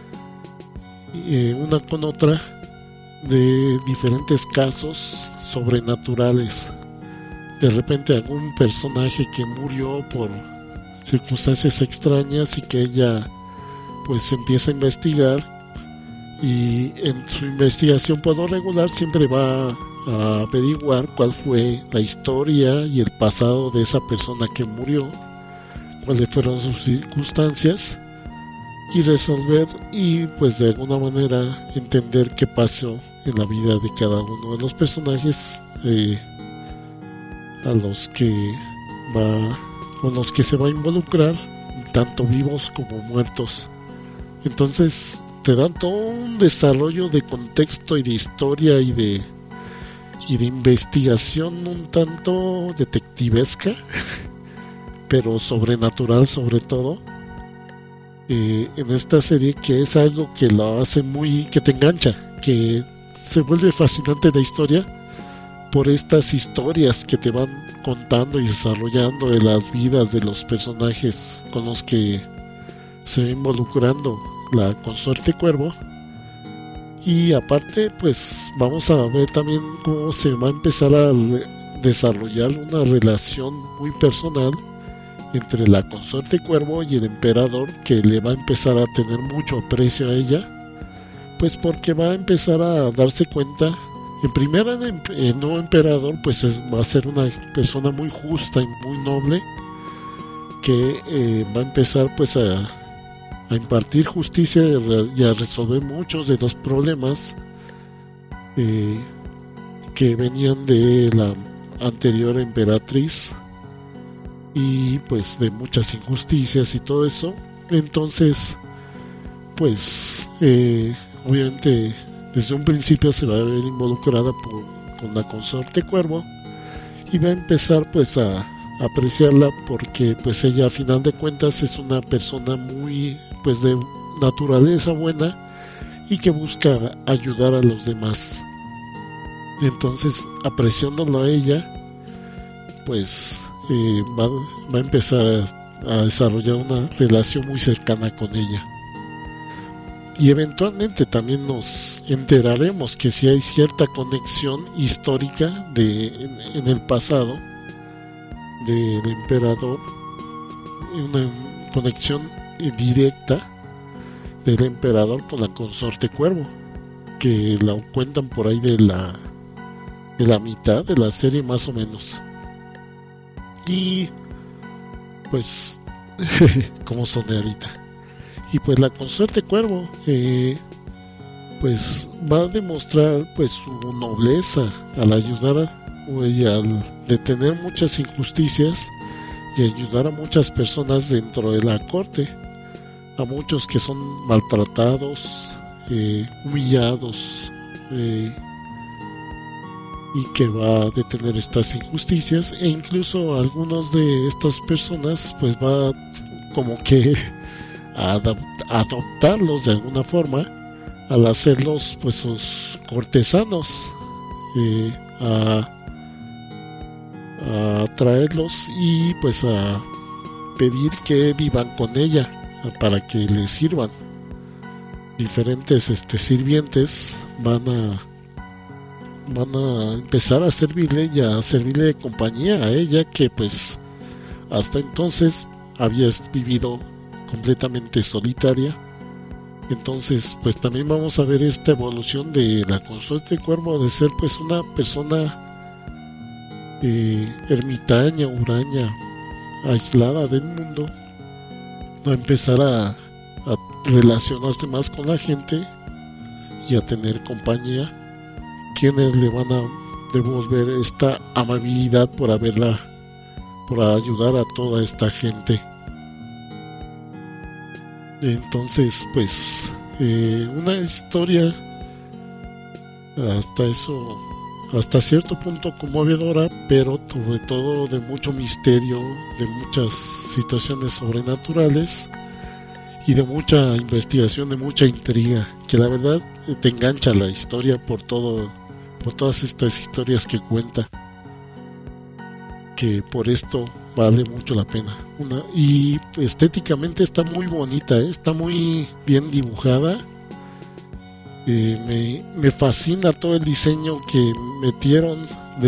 una con otra, de diferentes casos sobrenaturales. De repente algún personaje que murió por circunstancias extrañas y que ella pues empieza a investigar, y en su investigación por lo regular siempre va a averiguar cuál fue la historia y el pasado de esa persona que murió, cuáles fueron sus circunstancias, y resolver y pues de alguna manera entender qué pasó en la vida de cada uno de los personajes con los que se va a involucrar, tanto vivos como muertos. Entonces te dan todo un desarrollo de contexto y de historia y de investigación un tanto detectivesca, pero sobrenatural sobre todo, en esta serie, que es algo que lo hace que te engancha, que se vuelve fascinante la historia por estas historias que te van contando y desarrollando de las vidas de los personajes con los que se va involucrando la consorte cuervo. Y aparte pues vamos a ver también cómo se va a empezar a desarrollar una relación muy personal entre la consorte cuervo y el emperador, que le va a empezar a tener mucho aprecio a ella, pues porque va a empezar a darse cuenta, en primera, el nuevo emperador pues va a ser una persona muy justa y muy noble, que va a empezar pues a impartir justicia y a resolver muchos de los problemas que venían de la anterior emperatriz, y pues de muchas injusticias y todo eso. Entonces pues obviamente desde un principio se va a ver involucrada con la consorte cuervo, y va a empezar pues a apreciarla porque pues ella a final de cuentas es una persona muy pues de naturaleza buena y que busca ayudar a los demás. Entonces, apreciándola a ella, pues va a empezar a desarrollar una relación muy cercana con ella. Y eventualmente también nos enteraremos que si hay cierta conexión histórica en el pasado del emperador, una conexión directa del emperador con la consorte Cuervo, que la cuentan por ahí de la mitad de la serie más o menos. Y pues como son de ahorita. Y pues la consorte Cuervo pues va a demostrar pues su nobleza al ayudar y al detener muchas injusticias y ayudar a muchas personas dentro de la corte, a muchos que son maltratados, humillados, y que va a detener estas injusticias, e incluso algunos de estas personas pues va como que a adoptarlos de alguna forma al hacerlos pues sus cortesanos, a traerlos y pues a pedir que vivan con ella para que les sirvan. Diferentes sirvientes van a empezar a servirle y a servirle de compañía a ella, que pues hasta entonces había vivido completamente solitaria. Entonces pues también vamos a ver esta evolución de la consorte Cuervo, de ser pues una persona ermitaña, huraña, aislada del mundo, a empezar a relacionarse más con la gente y a tener compañía, quienes le van a devolver esta amabilidad por ayudar a toda esta gente. Entonces pues una historia hasta cierto punto conmovedora, pero sobre todo de mucho misterio, de muchas situaciones sobrenaturales y de mucha investigación, de mucha intriga, que la verdad te engancha la historia por todas estas historias que cuenta, que por esto vale mucho la pena. Y estéticamente está muy bonita, está muy bien dibujada. Me fascina todo el diseño que metieron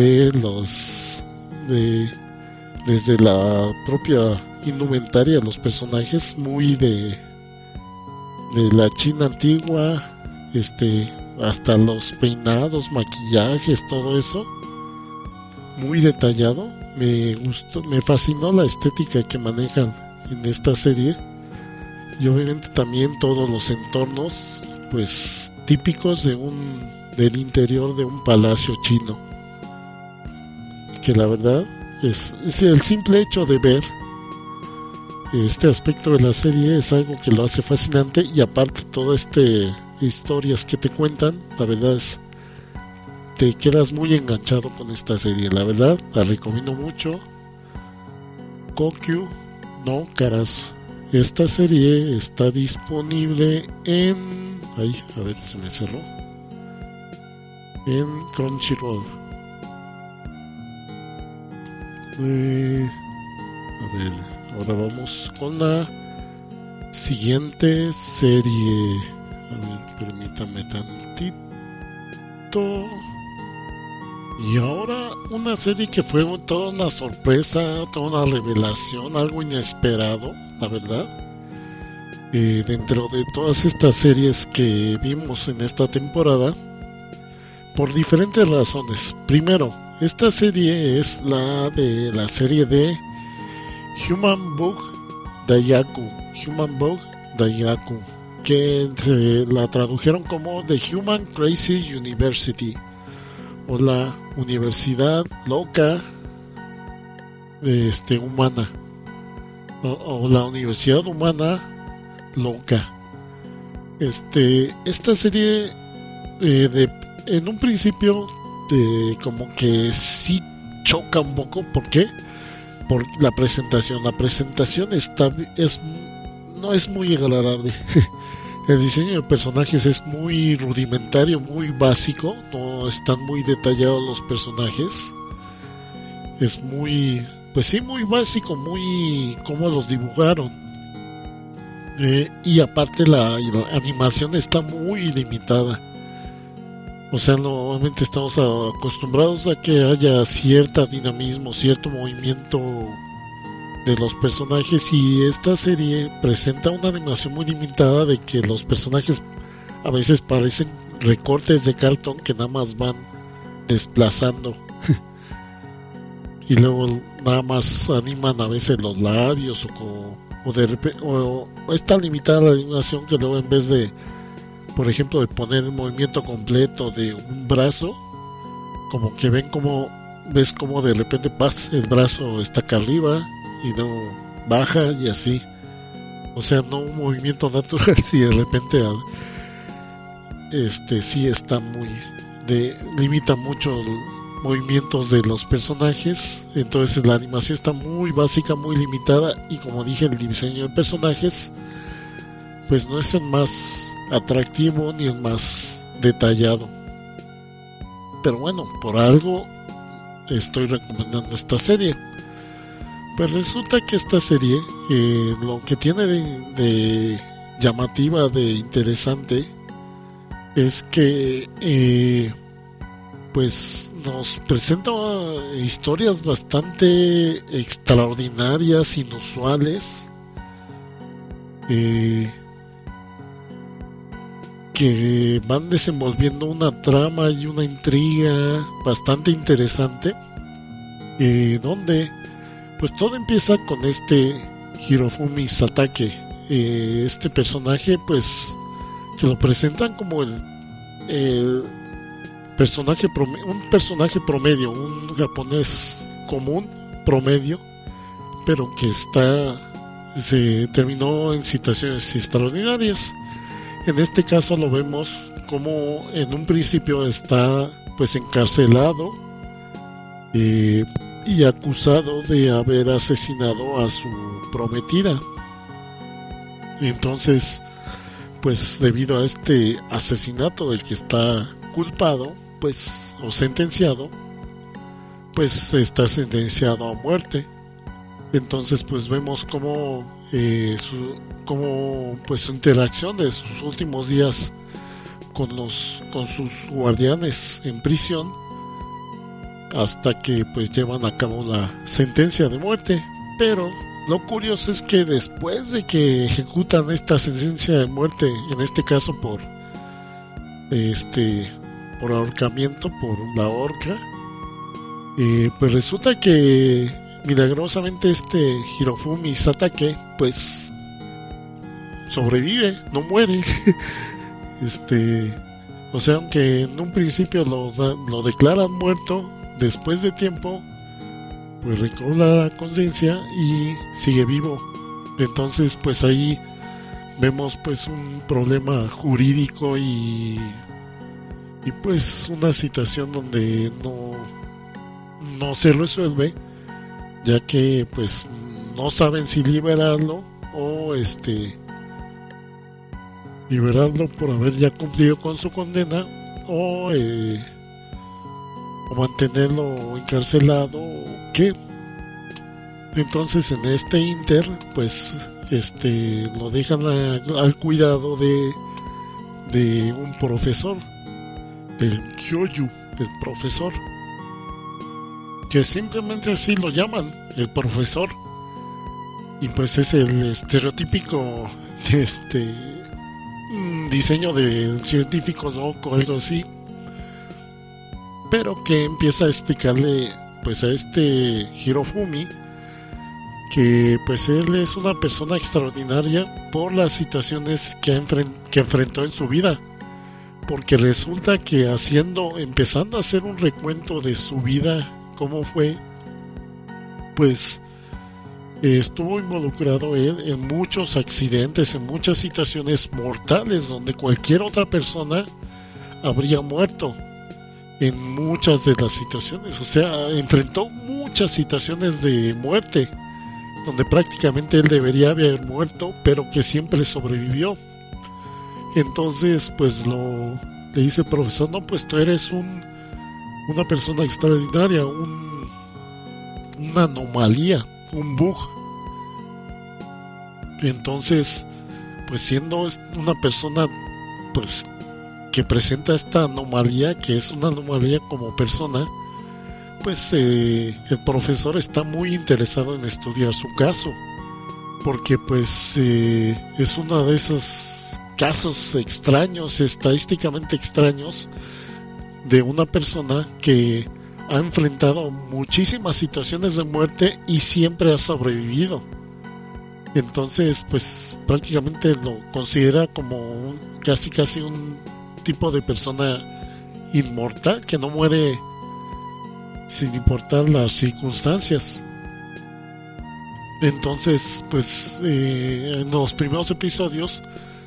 desde la propia indumentaria de los personajes, muy de la China antigua, hasta los peinados, maquillajes, todo eso muy detallado. Me gustó, me fascinó la estética que manejan en esta serie, y obviamente también todos los entornos pues típicos del interior de un palacio chino, que la verdad es el simple hecho de ver este aspecto de la serie es algo que lo hace fascinante. Y aparte todas historias que te cuentan, la verdad te quedas muy enganchado con esta serie. La verdad la recomiendo mucho. Kokyu no Karasu. Esta serie está disponible en a ver, se me cerró, en Crunchyroll. A ver, ahora vamos con la siguiente serie. A ver, permítame tantito. Y ahora una serie que fue toda una sorpresa, toda una revelación, algo inesperado, la verdad. Dentro de todas estas series que vimos en esta temporada, por diferentes razones. Primero, esta serie es la serie de Human Bug Dayaku, que la tradujeron como The Human Crazy University, o la Universidad Loca Humana, o la Universidad Humana Loca. Esta serie en un principio como que sí choca un poco. ¿Por qué? por la presentación. La presentación no es muy agradable. El diseño de personajes es muy rudimentario, muy básico, no están muy detallados los personajes. Es muy, pues sí, muy básico, muy cómo los dibujaron. Y aparte la animación está muy limitada. O sea, normalmente estamos acostumbrados a que haya cierto dinamismo, cierto movimiento de los personajes, y esta serie presenta una animación muy limitada de que los personajes a veces parecen recortes de cartón que nada más van desplazando y luego nada más animan a veces los labios o de repente, o está limitada la animación que luego en vez de, por ejemplo, de poner el movimiento completo de un brazo, como que ves como de repente pasa, el brazo está acá arriba y no baja y así. O sea, no un movimiento natural, y de repente sí está muy limita mucho movimientos de los personajes. Entonces la animación está muy básica, muy limitada, y como dije, el diseño de personajes pues no es el más atractivo ni el más detallado. Pero bueno, por algo estoy recomendando esta serie. Pues resulta que esta serie, lo que tiene de llamativa, de interesante, es que pues nos presenta historias bastante extraordinarias, inusuales, que van desenvolviendo una trama y una intriga bastante interesante, donde pues todo empieza con este Hirofumi Satake, este personaje pues que lo presentan como el personaje un personaje promedio, un japonés común, promedio, pero que se terminó en situaciones extraordinarias. En este caso lo vemos como en un principio está pues encarcelado y acusado de haber asesinado a su prometida. Entonces, pues debido a este asesinato del que está culpado, pues, o sentenciado, pues está sentenciado a muerte. Entonces pues vemos cómo pues su interacción de sus últimos días con sus guardianes en prisión, hasta que pues llevan a cabo la sentencia de muerte. Pero lo curioso es que después de que ejecutan esta sentencia de muerte, en este caso por ahorcamiento, por la horca, pues resulta que milagrosamente este Hirofumi Satake pues sobrevive, no muere. O sea, aunque en un principio lo declaran muerto, después de tiempo pues recobra la conciencia y sigue vivo. Entonces pues ahí vemos pues un problema jurídico y pues una situación donde no se resuelve, ya que pues no saben si liberarlo o liberarlo por haber ya cumplido con su condena, o mantenerlo encarcelado o qué. Entonces en este inter pues lo dejan al cuidado de un profesor, del Kyoyu, del profesor, que simplemente así lo llaman, el profesor. Y pues es el estereotípico diseño del científico loco, algo así, pero que empieza a explicarle pues a este Hirofumi que pues él es una persona extraordinaria por las situaciones que enfrentó en su vida, porque resulta que empezando a hacer un recuento de su vida, cómo fue, pues estuvo involucrado él en muchos accidentes, en muchas situaciones mortales donde cualquier otra persona habría muerto. en muchas de las situaciones. O sea, enfrentó muchas situaciones de muerte donde prácticamente él debería haber muerto, pero que siempre sobrevivió. Entonces pues le dice el profesor: no, pues tú eres una persona extraordinaria, una anomalía, un bug. Entonces, pues siendo una persona pues que presenta esta anomalía, que es una anomalía como persona, pues el profesor está muy interesado en estudiar su caso, porque pues es uno de esos casos extraños, estadísticamente extraños, de una persona que ha enfrentado muchísimas situaciones de muerte y siempre ha sobrevivido. Entonces pues prácticamente lo considera como casi un tipo de persona inmortal, que no muere sin importar las circunstancias. Entonces pues en los primeros episodios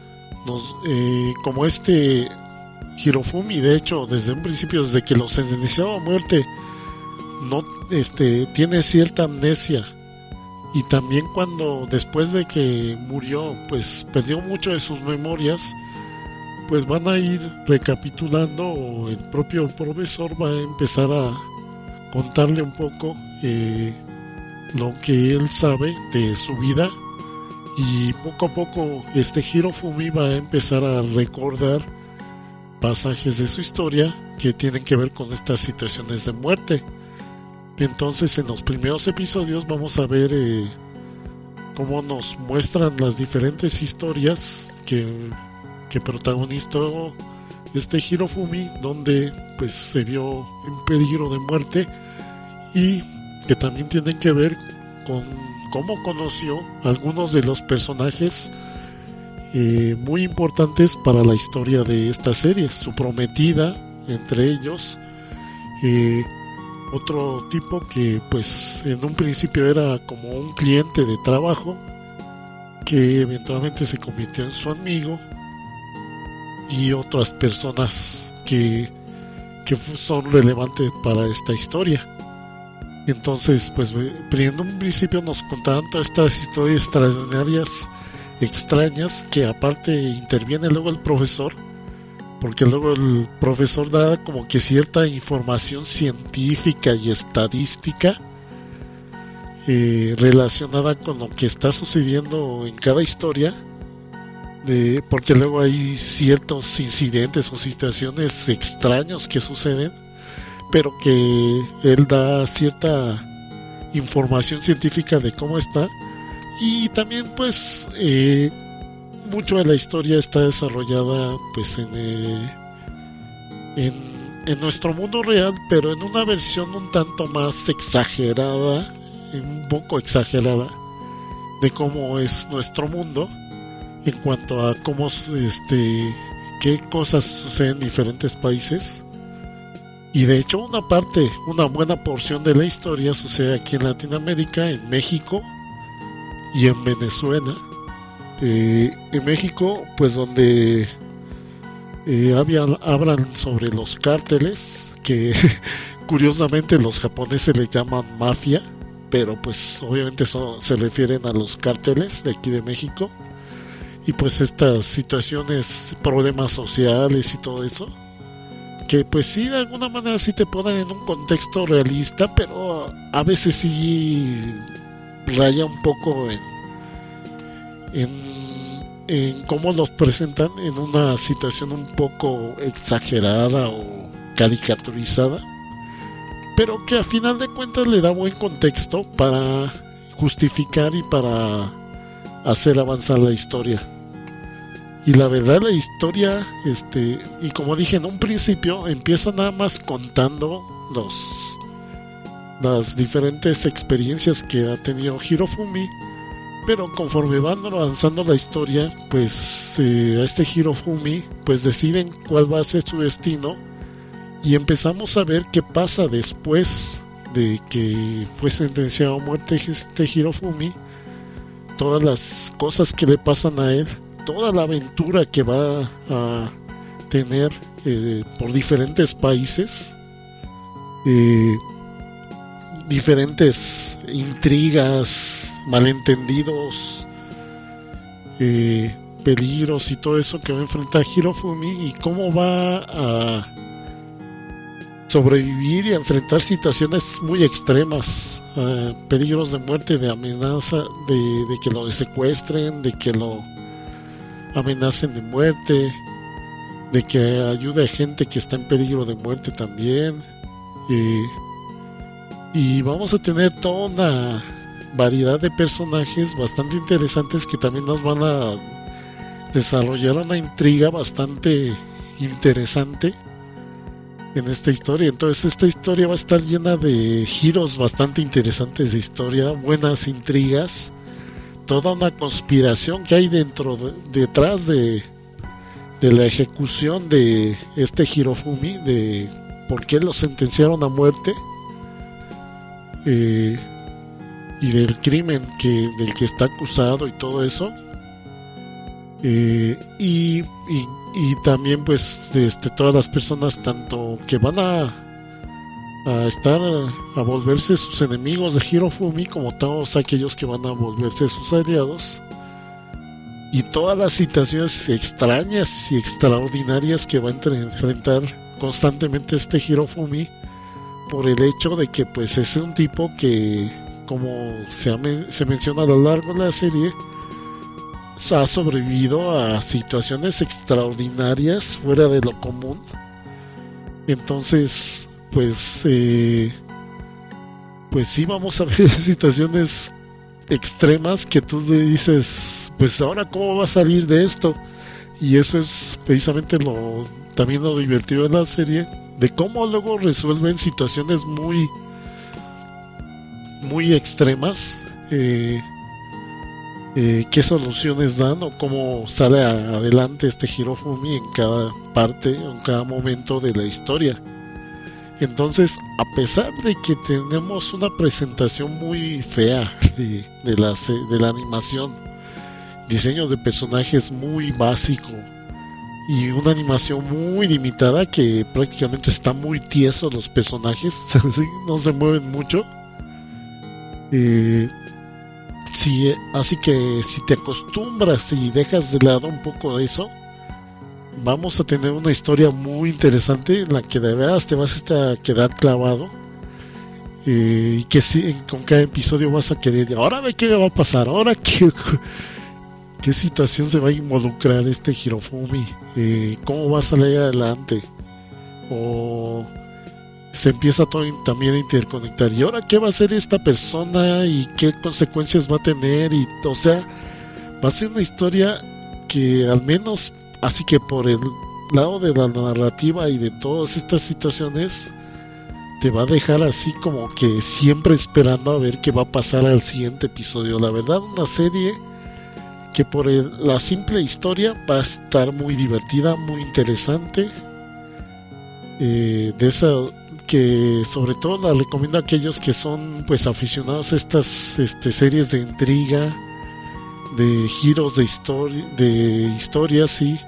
como Hirofumi, de hecho desde un principio, desde que lo sentenciaba a muerte, no tiene cierta amnesia, y también cuando después de que murió pues perdió mucho de sus memorias, pues van a ir recapitulando, o el propio profesor va a empezar a contarle un poco lo que él sabe de su vida, y poco a poco Hirofumi va a empezar a recordar pasajes de su historia que tienen que ver con estas situaciones de muerte. Entonces en los primeros episodios vamos a ver cómo nos muestran las diferentes historias que protagonizó Hirofumi, donde pues se vio en peligro de muerte, y que también tienen que ver con cómo conoció a algunos de los personajes muy importantes para la historia de esta serie. Su prometida, entre ellos otro tipo que pues en un principio era como un cliente de trabajo, que eventualmente se convirtió en su amigo, y otras personas que son relevantes para esta historia. Entonces pues en un principio nos contaban todas estas historias extraordinarias, extrañas, que aparte interviene luego el profesor, porque luego el profesor da como que cierta información científica y estadística relacionada con lo que está sucediendo en cada historia, porque luego hay ciertos incidentes o situaciones extraños que suceden, pero que él da cierta información científica de cómo está. Y también pues mucho de la historia está desarrollada pues en nuestro mundo real, pero en una versión un tanto más exagerada, un poco exagerada, de cómo es nuestro mundo, en cuanto a cómo qué cosas suceden en diferentes países. Y de hecho una buena porción de la historia sucede aquí en Latinoamérica, en México y en Venezuela. En México pues donde hablan sobre los cárteles, que curiosamente los japoneses le llaman mafia, pero pues obviamente se refieren a los cárteles de aquí de México. Y pues estas situaciones, problemas sociales y todo eso, que pues sí, de alguna manera sí te ponen en un contexto realista, pero a veces sí raya un poco en cómo los presentan en una situación un poco exagerada o caricaturizada, pero que a final de cuentas le da buen contexto para justificar y para hacer avanzar la historia. Y la verdad, la historia, y como dije en un principio, empieza nada más contando las diferentes experiencias que ha tenido Hirofumi, pero conforme van avanzando la historia, pues a Hirofumi pues deciden cuál va a ser su destino, y empezamos a ver qué pasa después de que fue sentenciado a muerte Hirofumi, todas las cosas que le pasan a él, toda la aventura que va a tener por diferentes países diferentes intrigas, malentendidos, peligros y todo eso que va a enfrentar Hirofumi, y cómo va a sobrevivir y a enfrentar situaciones muy extremas, peligros de muerte, de amenaza, de que lo secuestren, de que lo amenacen de muerte, de que ayude a gente que está en peligro de muerte también, y vamos a tener toda una variedad de personajes bastante interesantes que también nos van a desarrollar una intriga bastante interesante en esta historia. Entonces esta historia va a estar llena de giros bastante interesantes de historia, buenas intrigas, toda una conspiración que hay detrás de la ejecución de este Hirofumi, de por qué lo sentenciaron a muerte, y del crimen del que está acusado y todo eso, y también pues todas las personas tanto que van a volverse sus enemigos de Hirofumi, como todos aquellos que van a volverse sus aliados, y todas las situaciones extrañas y extraordinarias que va a enfrentar constantemente este Hirofumi, por el hecho de que pues es un tipo que, como se menciona a lo largo de la serie, ha sobrevivido a situaciones extraordinarias fuera de lo común. Entonces pues sí vamos a ver situaciones extremas que tú le dices, pues ahora cómo va a salir de esto. Y eso es precisamente también lo divertido de la serie, de cómo luego resuelven situaciones muy extremas, qué soluciones dan, o cómo sale adelante este Hirofumi en cada parte, en cada momento de la historia. Entonces, a pesar de que tenemos una presentación muy fea de la animación, diseño de personajes muy básico y una animación muy limitada, que prácticamente están muy tiesos los personajes, no se mueven mucho, así que si te acostumbras y dejas de lado un poco de eso, vamos a tener una historia muy interesante en la que de verdad te vas a quedar clavado, y que con cada episodio vas a querer, ahora ve qué va a pasar, ahora qué situación se va a involucrar este Hirofumi, cómo va a salir adelante, o se empieza todo también a interconectar, y ahora qué va a hacer esta persona y qué consecuencias va a tener, y o sea, va a ser una historia que, al menos así que por el lado de la narrativa y de todas estas situaciones, te va a dejar así como que siempre esperando a ver qué va a pasar al siguiente episodio. La verdad, una serie que por la simple historia va a estar muy divertida, muy interesante, de esa que sobre todo la recomiendo a aquellos que son pues aficionados a estas series de intriga, de giros de historias, sí,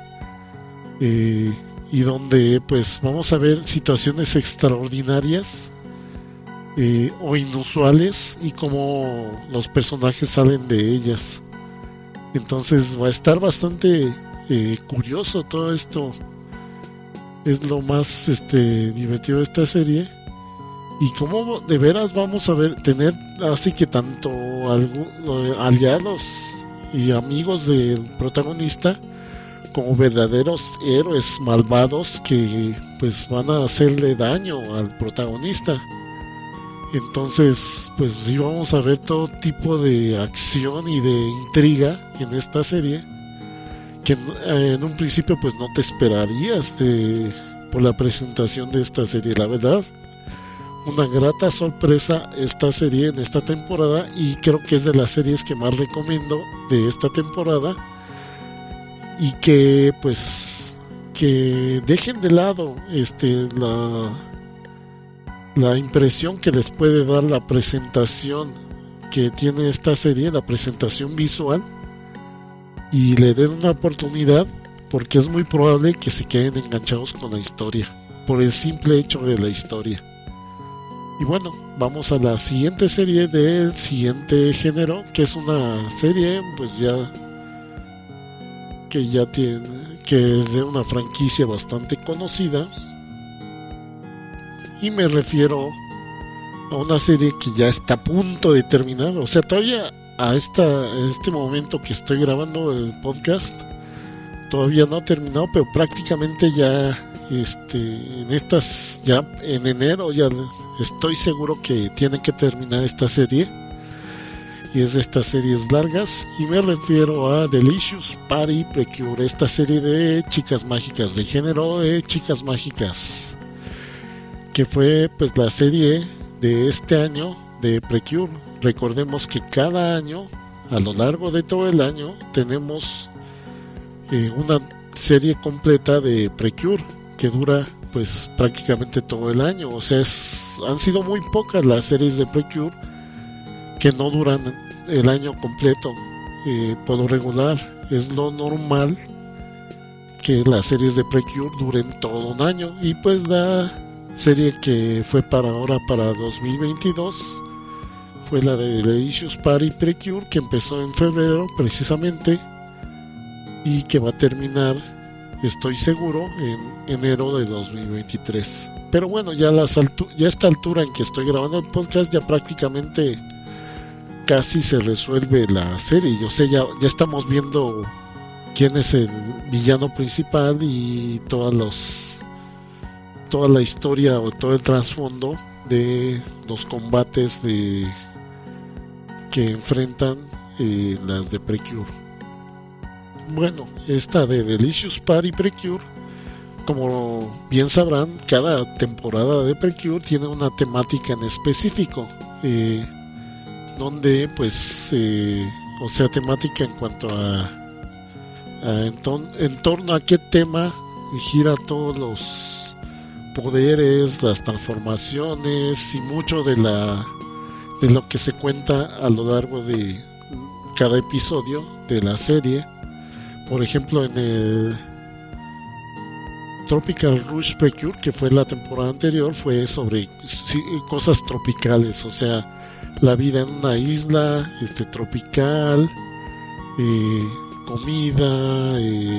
y donde pues vamos a ver situaciones extraordinarias, o inusuales, y cómo los personajes salen de ellas. Entonces va a estar bastante curioso todo esto. Es lo más divertido de esta serie, y como de veras vamos a tener así que tanto aliados y amigos del protagonista, como verdaderos héroes malvados que pues van a hacerle daño al protagonista. Entonces pues sí, vamos a ver todo tipo de acción y de intriga en esta serie, que en un principio pues no te esperarías por la presentación de esta serie. La verdad, una grata sorpresa esta serie en esta temporada, y creo que es de las series que más recomiendo de esta temporada, y que pues que dejen de lado la impresión que les puede dar la presentación que tiene esta serie, la presentación visual, y le den una oportunidad porque es muy probable que se queden enganchados con la historia, por el simple hecho de la historia. Y bueno, vamos a la siguiente serie del siguiente género, que es una serie pues que es de una franquicia bastante conocida, y me refiero a una serie que ya está a punto de terminar. O sea, todavía a este momento que estoy grabando el podcast todavía no ha terminado, pero prácticamente ya ya en enero ya estoy seguro que tienen que terminar esta serie, y es de estas series largas, y me refiero a Delicious Party Precure, esta serie de chicas mágicas, de género de chicas mágicas, que fue pues la serie de este año de Precure. Recordemos que cada año, a lo largo de todo el año, tenemos una serie completa de Precure que dura pues prácticamente todo el año. O sea, han sido muy pocas las series de Precure que no duran el año completo. Por lo regular es lo normal que las series de Precure duren todo un año, y pues la serie que fue para 2022 fue la de Delicious Party Precure, que empezó en febrero precisamente, y que va a terminar, estoy seguro, en enero de 2023. Pero bueno, ya a esta altura en que estoy grabando el podcast, ya prácticamente casi se resuelve la serie. Yo sé, ya estamos viendo quién es el villano principal y toda la historia o todo el trasfondo de los combates que enfrentan las de Precure. Bueno, esta de Delicious Party Precure, como bien sabrán, cada temporada de Precure tiene una temática en específico, donde pues o sea, temática en cuanto a en torno a qué tema gira todos los poderes, las transformaciones y mucho de lo que se cuenta a lo largo de cada episodio de la serie. Por ejemplo, en el Tropical Rush Precure, que fue la temporada anterior, fue sobre cosas tropicales, o sea, la vida en una isla tropical, comida,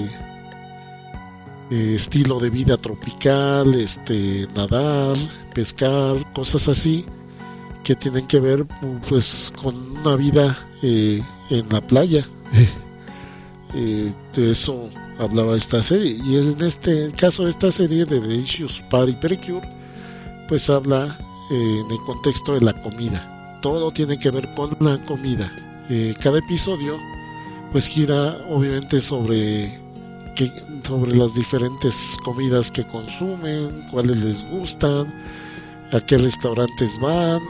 estilo de vida tropical, nadar, pescar, cosas así que tienen que ver pues con una vida en la playa. De eso hablaba esta serie, y en este caso esta serie de Delicious Party Precure pues habla en el contexto de la comida. Todo tiene que ver con la comida. Cada episodio pues gira obviamente sobre las diferentes comidas que consumen, cuáles les gustan, a qué restaurantes van,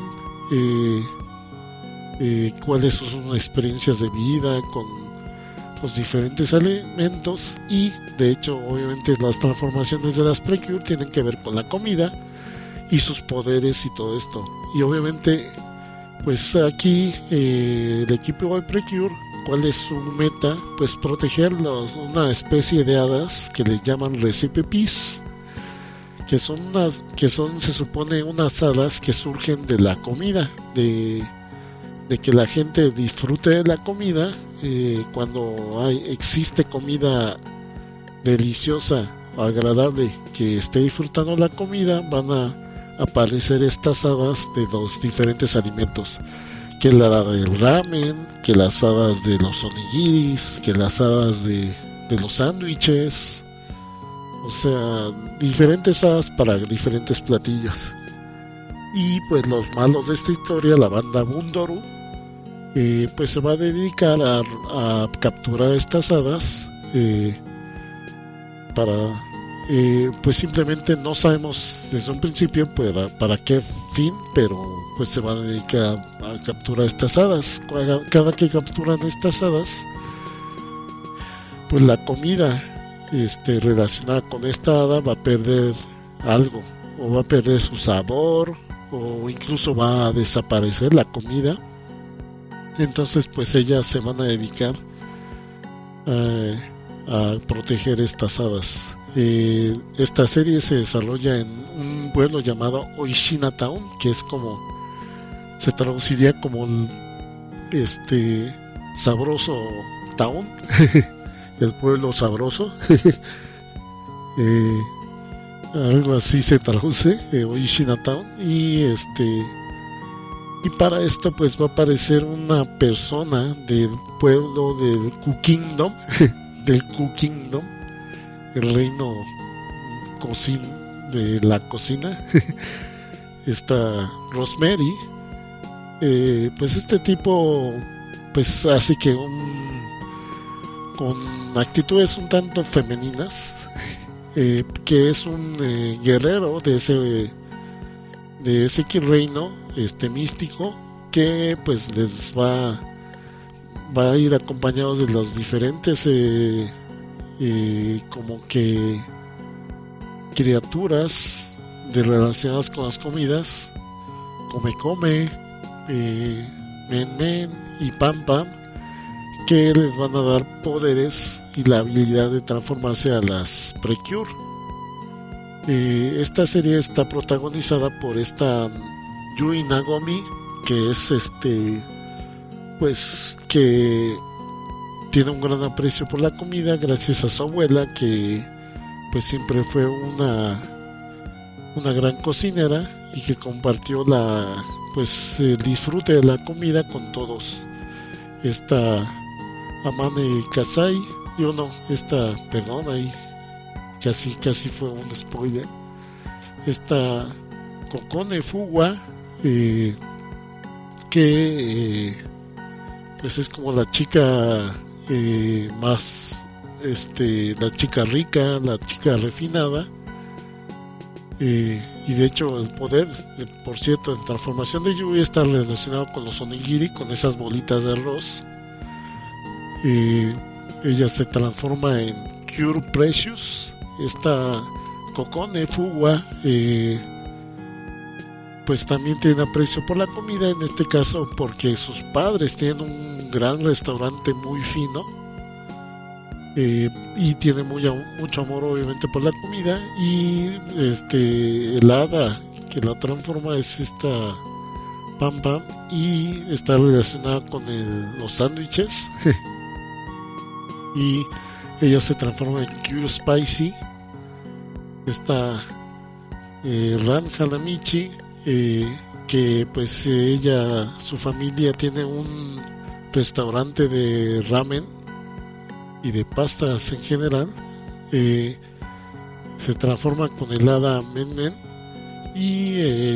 cuáles son sus experiencias de vida con los diferentes alimentos. Y de hecho obviamente las transformaciones de las Precure tienen que ver con la comida y sus poderes y todo esto. Y obviamente pues aquí el equipo de Precure, ¿cuál es su meta? Pues proteger una especie de hadas que les llaman Recipes, que son se supone unas hadas que surgen de la comida, de que la gente disfrute de la comida. Cuando existe comida deliciosa o agradable que esté disfrutando la comida, van a aparecer estas hadas de los diferentes alimentos, que la hada del ramen, que las hadas de los onigiris, que las hadas de los sándwiches, o sea, diferentes hadas para diferentes platillos. Y pues los malos de esta historia, la banda Bundoru, pues se va a dedicar a capturar estas hadas para pues simplemente no sabemos desde un principio para qué fin, pero pues se va a dedicar a capturar estas hadas. Cada que capturan estas hadas, pues la comida relacionada con esta hada va a perder algo, o va a perder su sabor, o incluso va a desaparecer la comida. Entonces pues ellas se van a dedicar a proteger estas hadas. Esta serie se desarrolla en un pueblo llamado Oishina Town, que es como, se traduciría como sabroso town, el pueblo sabroso. Algo así se traduce, Oishina Town. Y para esto pues va a aparecer una persona del pueblo del Ku-Kingdom, del Ku-Kingdom, el reino de la cocina. Esta Rosemary, pues este tipo pues así que con actitudes un tanto femeninas, que es un guerrero de ese reino místico, que pues les va a ir acompañado de las diferentes como que criaturas relacionadas con las comidas, come, men y pam, que les van a dar poderes y la habilidad de transformarse a las Precure. Esta serie está protagonizada por esta Yui Nagomi, que es pues que tiene un gran aprecio por la comida gracias a su abuela, que pues siempre fue una gran cocinera y que compartió el disfrute de la comida con todos. Esta Amane Kasai, perdón, ahí casi fue un spoiler. Esta Kokone Fuwa, que pues es como la chica más la chica rica, la chica refinada, y de hecho el poder, por cierto, de transformación de Yui está relacionado con los onigiri, con esas bolitas de arroz. Ella se transforma en Cure Precious. Esta Kokone Fuwa pues también tiene aprecio por la comida, en este caso porque sus padres tienen un gran restaurante muy fino, y tiene mucho amor obviamente por la comida. Y el hada que la transforma es esta Pam y está relacionada con los sándwiches. Y ella se transforma en Cure Spicy. Esta Ran Hanamichi, que pues su familia tiene un restaurante de ramen y de pastas en general. Se transforma con el hada Men, y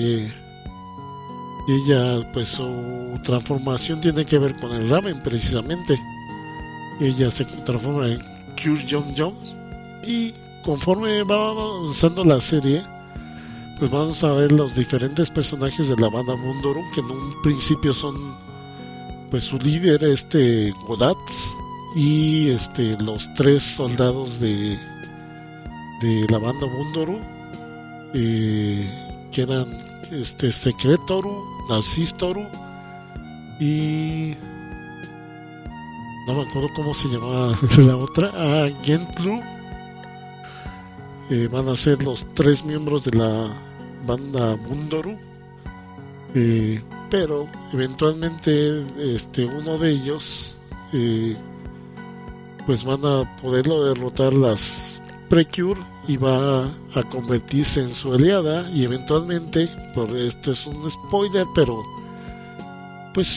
ella pues su transformación tiene que ver con el ramen precisamente. Ella se transforma en Cure Jong, y conforme va avanzando la serie pues vamos a ver los diferentes personajes de la banda Bundoru, que en un principio son pues su líder Godats, y los 3 soldados de la banda Bundoru, que eran Secretoru, Narcistoru y no me acuerdo cómo se llamaba la otra, Gentlu. Van a ser los 3 miembros de la banda Bundoru, pero eventualmente uno de ellos pues van a poderlo derrotar las Precure, y va a convertirse en su aliada. Y eventualmente, este es un spoiler, pero pues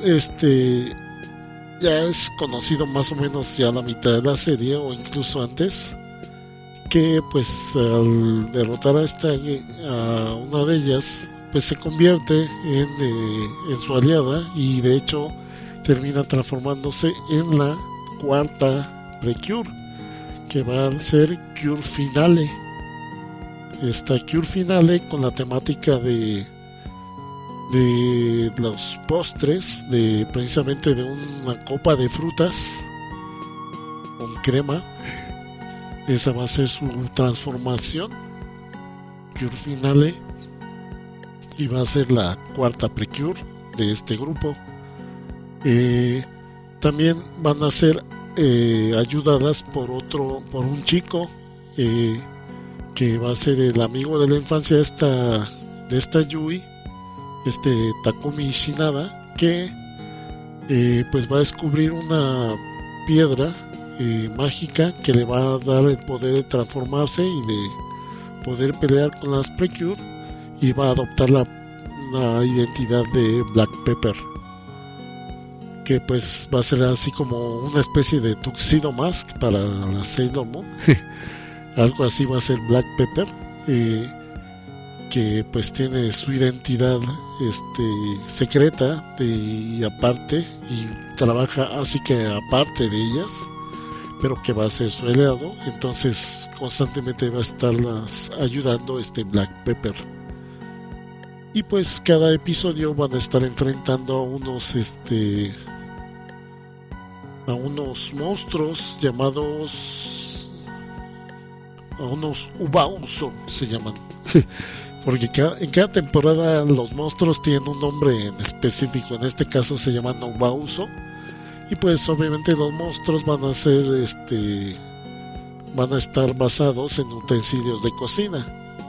ya es conocido más o menos ya la mitad de la serie, o incluso antes, que pues al derrotar a una de ellas pues se convierte en su aliada, y de hecho termina transformándose en la 4ª Precure, que va a ser Cure Finale. Esta Cure Finale, con la temática de los postres, precisamente de una copa de frutas con crema. Esa va a ser su transformación, Cure Finale, y va a ser la 4ª Precure de este grupo. También van a ser ayudadas por un chico que va a ser el amigo de la infancia de esta Yui, Takumi Shinada, que pues va a descubrir una piedra mágica que le va a dar el poder de transformarse y de poder pelear con las Precure, y va a adoptar la identidad de Black Pepper, que pues va a ser así como una especie de Tuxedo Mask para la Sailor Moon. Algo así va a ser Black Pepper, que pues tiene su identidad secreta y aparte, y trabaja así que aparte de ellas, pero que va a ser su aliado. Entonces constantemente va a estarlas ayudando Black Pepper. Y pues cada episodio van a estar enfrentando a unos monstruos llamados, a unos Ubauso se llaman. Porque en cada temporada los monstruos tienen un nombre en específico. En este caso se llaman Ubauso. Y pues obviamente los monstruos van a ser van a estar basados en utensilios de cocina.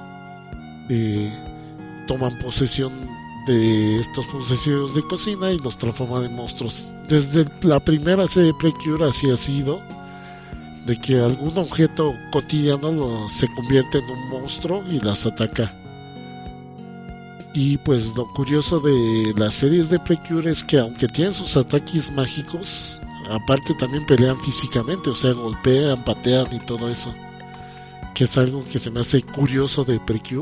Toman posesión de estos utensilios de cocina y los transforman en monstruos. Desde la primera serie de Precure así ha sido, de que algún objeto cotidiano se convierte en un monstruo y las ataca. Y pues lo curioso de las series de Precure es que aunque tienen sus ataques mágicos, aparte también pelean físicamente, o sea, golpean, patean y todo eso, que es algo que se me hace curioso de Precure.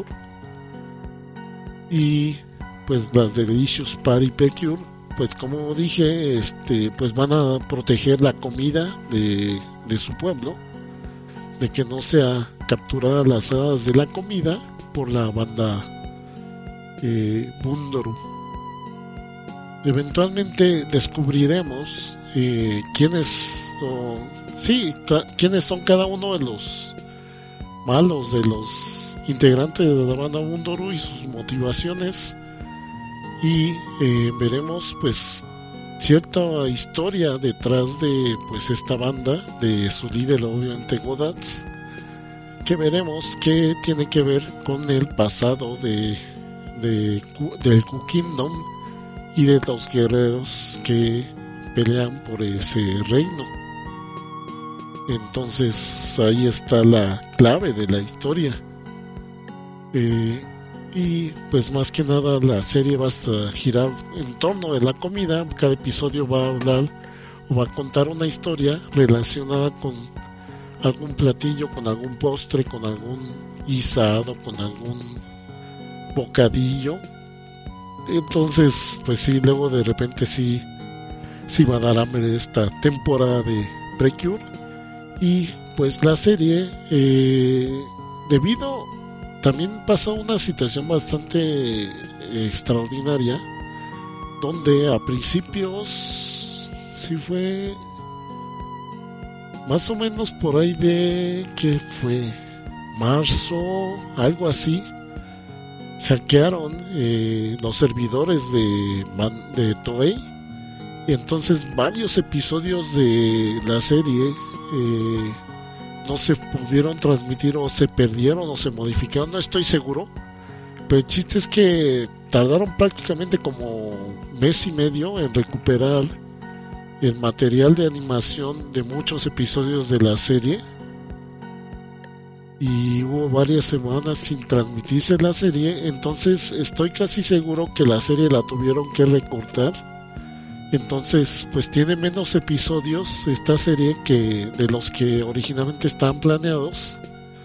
Y pues las de Delicious Party Precure, pues como dije, pues van a proteger la comida de su pueblo, de que no sea capturada las hadas de la comida por la banda Bundoru. Eventualmente descubriremos quiénes son cada uno de los malos, de los integrantes de la banda Bundoru y sus motivaciones, y veremos pues cierta historia detrás de pues esta banda, de su líder obviamente Godats, que veremos que tiene que ver con el pasado del Q Kingdom y de los guerreros que pelean por ese reino. Entonces ahí está la clave de la historia. Y pues más que nada la serie va a girar en torno de la comida. Cada episodio va a hablar o va a contar una historia relacionada con algún platillo, con algún postre, con algún guisado, con algún bocadillo. Entonces pues sí, luego de repente sí va a dar hambre esta temporada de Precure. Y pues la serie también pasó una situación bastante extraordinaria, donde a principios, sí fue más o menos por ahí de que fue marzo, algo así, hackearon los servidores de Toei, y entonces varios episodios de la serie no se pudieron transmitir, o se perdieron, o se modificaron, no estoy seguro, pero el chiste es que tardaron prácticamente como mes y medio en recuperar el material de animación de muchos episodios de la serie, y hubo varias semanas sin transmitirse la serie. Entonces estoy casi seguro que la serie la tuvieron que recortar. Entonces pues tiene menos episodios esta serie que de los que originalmente estaban planeados,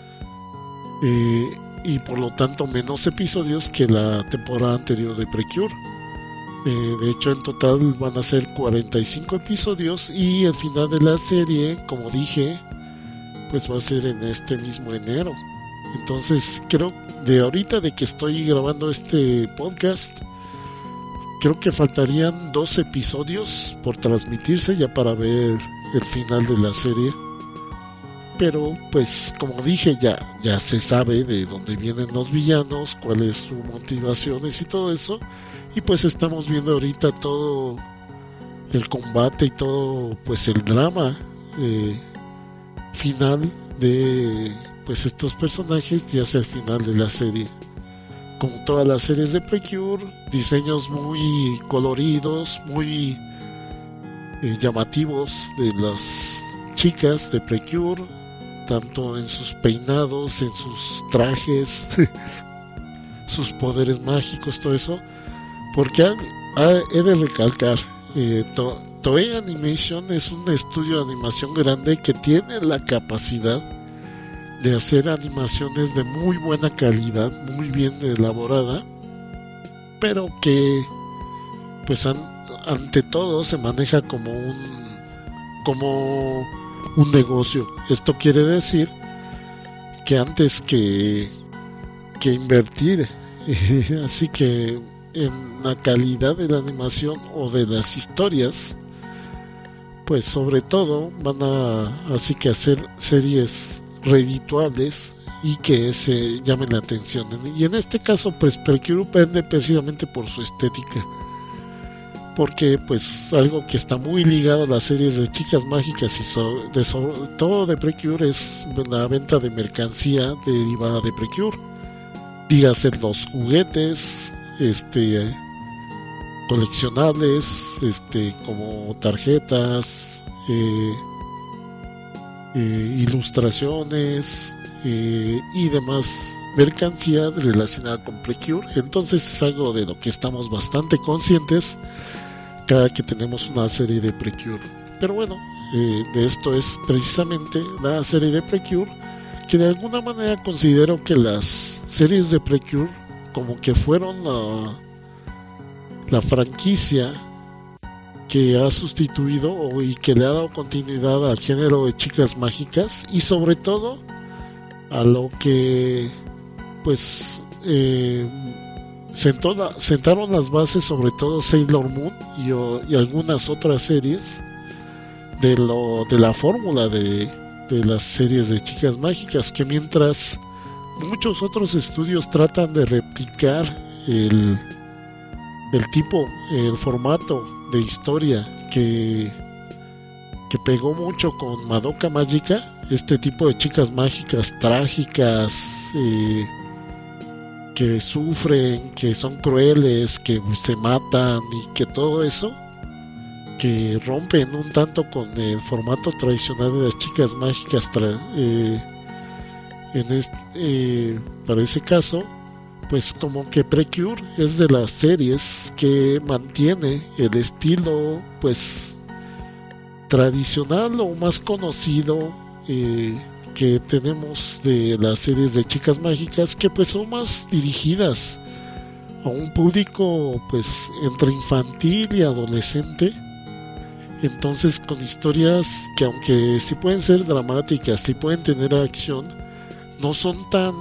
y por lo tanto menos episodios que la temporada anterior de Precure. De hecho en total van a ser 45 episodios, y el final de la serie, como dije, pues va a ser en este mismo enero. Entonces creo, de ahorita de que estoy grabando este podcast, creo que faltarían 2 episodios por transmitirse ya para ver el final de la serie. Pero pues como dije, ya se sabe de dónde vienen los villanos, cuáles sus motivaciones y todo eso. Y pues estamos viendo ahorita todo el combate y todo pues el drama final de pues estos personajes, ya sea el final de la serie. Como todas las series de Precure, diseños muy coloridos, muy llamativos de las chicas de Precure, tanto en sus peinados, en sus trajes, sus poderes mágicos, todo eso. Porque he de recalcar, Toei Animation es un estudio de animación grande que tiene la capacidad de hacer animaciones de muy buena calidad, muy bien elaborada, pero que pues ante todo se maneja como un negocio. Esto quiere decir que antes que invertir así que en la calidad de la animación o de las historias, pues sobre todo van a así que hacer series redituables y que se llamen la atención. Y en este caso pues Precure vende precisamente por su estética, porque pues algo que está muy ligado a las series de chicas mágicas y sobre todo de Precure es la venta de mercancía derivada de Precure, dígase los juguetes, coleccionables, como tarjetas, ilustraciones y demás mercancía relacionada con Precure. Entonces es algo de lo que estamos bastante conscientes cada que tenemos una serie de Precure. Pero bueno, de esto es precisamente la serie de Precure, que de alguna manera considero que las series de Precure como que fueron la franquicia que ha sustituido y que le ha dado continuidad al género de chicas mágicas, y sobre todo a lo que pues sentaron las bases, sobre todo Sailor Moon y algunas otras series de la fórmula de las series de chicas mágicas, que mientras muchos otros estudios tratan de replicar el formato de historia que pegó mucho con Madoka Mágica, este tipo de chicas mágicas trágicas, que sufren, que son crueles, que se matan y que todo eso, que rompen un tanto con el formato tradicional de las chicas mágicas para ese caso, pues como que Precure es de las series que mantiene el estilo pues tradicional o más conocido que tenemos de las series de chicas mágicas, que pues son más dirigidas a un público pues entre infantil y adolescente. Entonces con historias que, aunque sí pueden ser dramáticas, sí pueden tener acción, no son tan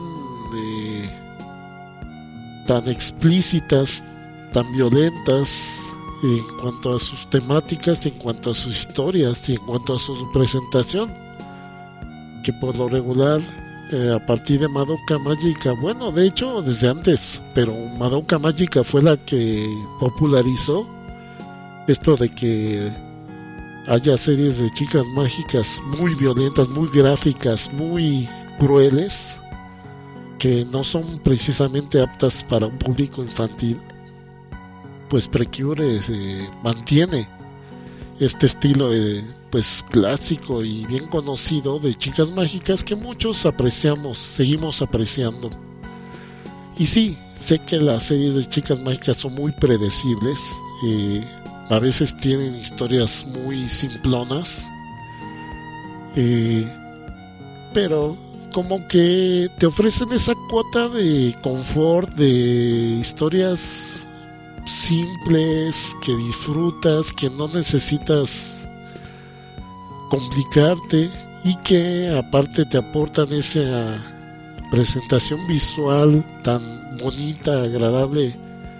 explícitas, tan violentas en cuanto a sus temáticas, en cuanto a sus historias y en cuanto a su presentación, que por lo regular a partir de Madoka Mágica, bueno, de hecho desde antes, pero Madoka Mágica fue la que popularizó esto de que haya series de chicas mágicas muy violentas, muy gráficas, muy crueles, que no son precisamente aptas para un público infantil. Pues Precure mantiene este estilo pues clásico y bien conocido de chicas mágicas que muchos seguimos apreciando. Y sí, sé que las series de chicas mágicas son muy predecibles, a veces tienen historias muy simplonas, pero como que te ofrecen esa cuota de confort, de historias simples que disfrutas, que no necesitas complicarte, y que aparte te aportan esa presentación visual tan bonita, agradable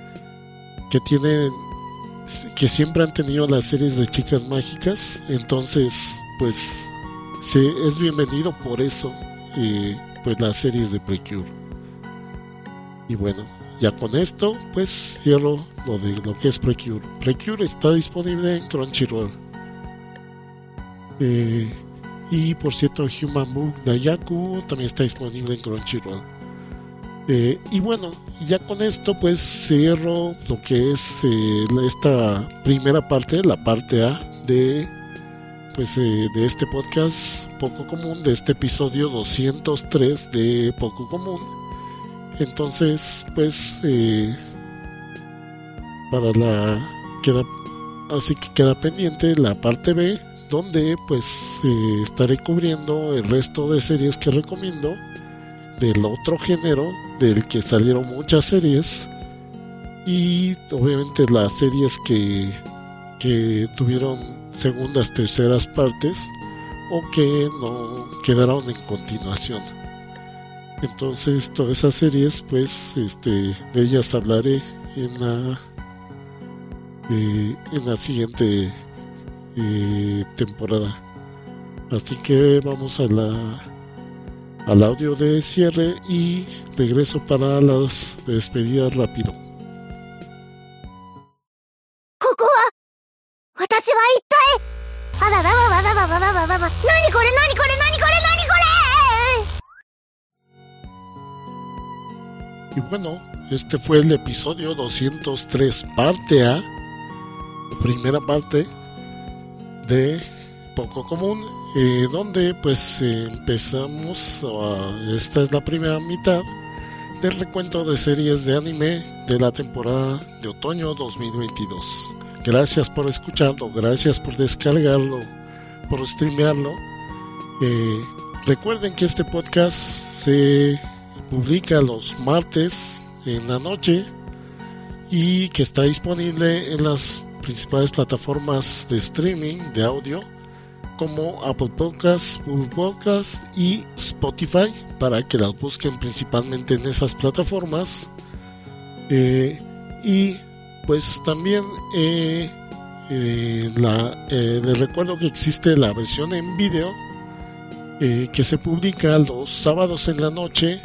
que siempre han tenido las series de chicas mágicas. Entonces pues es bienvenido por eso pues las series de Precure. Y bueno, ya con esto pues cierro lo que es Precure. Precure está disponible en Crunchyroll. Y por cierto, Human Book Dayaku también está disponible en Crunchyroll. Y bueno, ya con esto pues cierro lo que es esta primera parte, la parte A de este podcast Poco Común, de este episodio 203 de Poco Común. Entonces pues así que queda pendiente la parte B, donde pues estaré cubriendo el resto de series que recomiendo del otro género del que salieron muchas series, y obviamente las series que tuvieron segundas, terceras partes o que no quedaron en continuación. Entonces todas esas series pues de ellas hablaré en la siguiente temporada. Así que vamos al audio de cierre y regreso para las despedidas rápido. ここは私は一体あららわわわわわわわわわ、なにこれなにこれなにこれなにこれ。 Y bueno, este fue el episodio 203, parte A, primera parte de Poco Común, donde pues empezamos, esta es la primera mitad del recuento de series de anime de la temporada de otoño 2022. Gracias por escucharlo, gracias por descargarlo, por streamearlo. Recuerden que este podcast se publica los martes en la noche y que está disponible en las principales plataformas de streaming de audio como Apple Podcasts, Google Podcasts y Spotify, para que las busquen principalmente en esas plataformas. Y pues también les recuerdo que existe la versión en video que se publica los sábados en la noche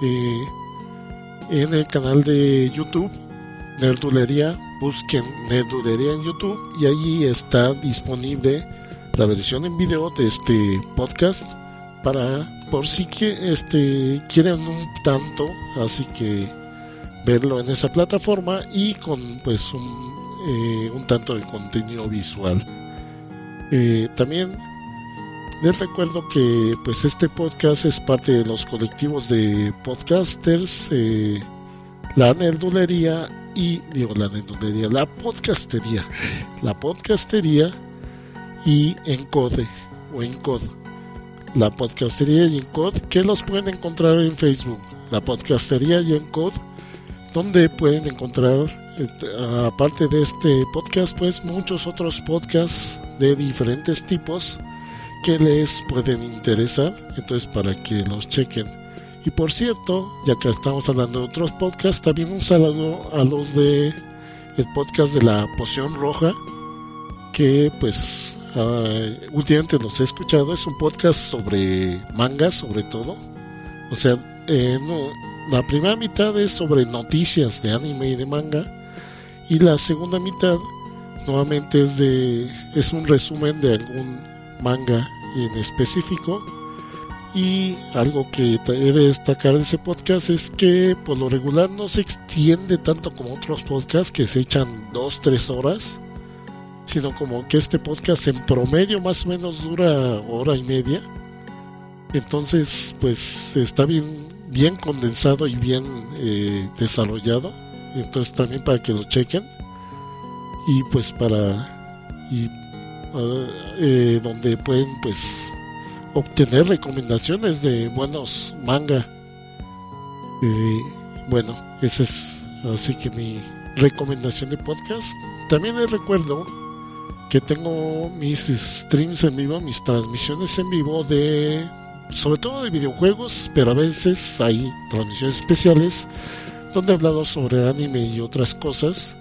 en el canal de YouTube Nerdulería. Busquen Nerdulería en YouTube y allí está disponible la versión en video de este podcast, por si quieren un tanto, así que verlo en esa plataforma y con pues un tanto de contenido visual. También les recuerdo que pues este podcast es parte de los colectivos de podcasters, la Nerdulería la podcastería y Encode o Encode. La podcastería y Encode, que los pueden encontrar en Facebook. La podcastería y Encode, donde pueden encontrar, aparte de este podcast, pues muchos otros podcasts de diferentes tipos que les pueden interesar. Entonces, para que los chequen. Y por cierto, ya que estamos hablando de otros podcasts, también un saludo a los de el podcast de la Poción Roja, que pues últimamente los he escuchado. Es un podcast sobre manga, sobre todo. O sea, la primera mitad es sobre noticias de anime y de manga, y la segunda mitad nuevamente es un resumen de algún manga en específico. Y algo que he de destacar de ese podcast es que por lo regular no se extiende tanto como otros podcasts que se echan 2-3 horas, sino como que este podcast en promedio más o menos dura hora y media. Entonces pues está bien condensado y bien desarrollado. Entonces también para que lo chequen, y pues donde pueden pues obtener recomendaciones de buenos manga. Bueno, esa es así que mi recomendación de podcast. También les recuerdo que tengo mis streams en vivo, mis transmisiones en vivo sobre todo de videojuegos, pero a veces hay transmisiones especiales donde he hablado sobre anime y otras cosas.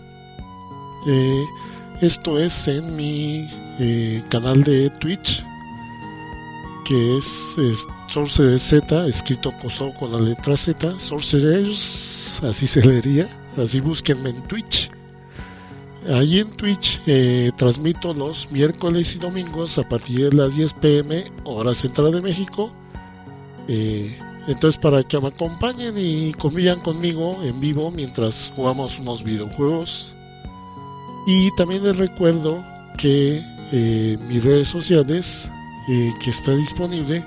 Esto es en mi canal de Twitch, que es Sorcerer Z, escrito con la letra Z, Sorcerers, así se leería, así búsquenme en Twitch. ahí en Twitch transmito los miércoles y domingos a partir de las 10 p.m. hora central de México. Entonces, para que me acompañen y convivan conmigo en vivo mientras jugamos unos videojuegos. Y también les recuerdo que mis redes sociales, que está disponible,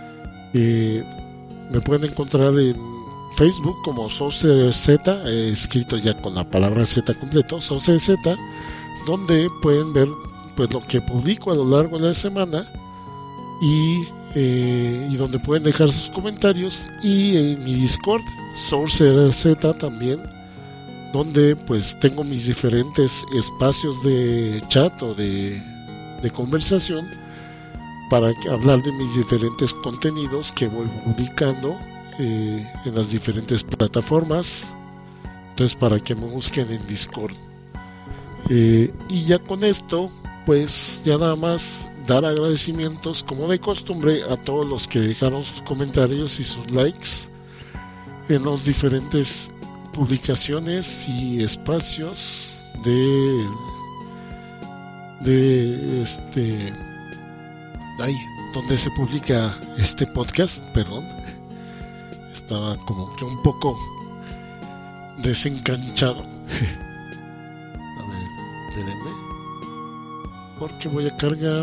me pueden encontrar en Facebook como SaucerZ, escrito ya con la palabra Z completo, SaucerZ, donde pueden ver pues lo que publico a lo largo de la semana y donde pueden dejar sus comentarios, y en mi Discord SaucerZ también, donde pues tengo mis diferentes espacios de chat o de conversación para hablar de mis diferentes contenidos que voy publicando en las diferentes plataformas. Entonces, para que me busquen en Discord. Y ya con esto, pues ya nada más dar agradecimientos como de costumbre a todos los que dejaron sus comentarios y sus likes en los diferentes publicaciones y espacios donde se publica este podcast. Perdón, estaba como que un poco desencanchado. A ver, espérenme, porque voy a cargar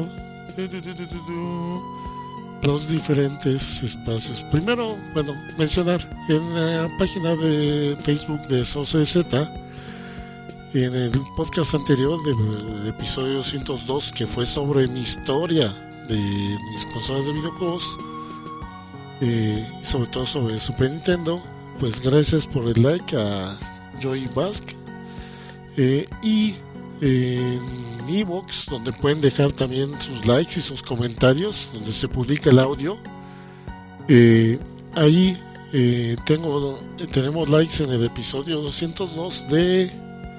los diferentes espacios. Primero, bueno, mencionar en la página de Facebook de SaucerZ, en el podcast anterior del episodio 202, que fue sobre mi historia de mis consolas de videojuegos, sobre todo sobre Super Nintendo, pues gracias por el like a Joy Basque, y en iVoox, donde pueden dejar también sus likes y sus comentarios, donde se publica el audio. Ahí tenemos likes en el episodio 202 de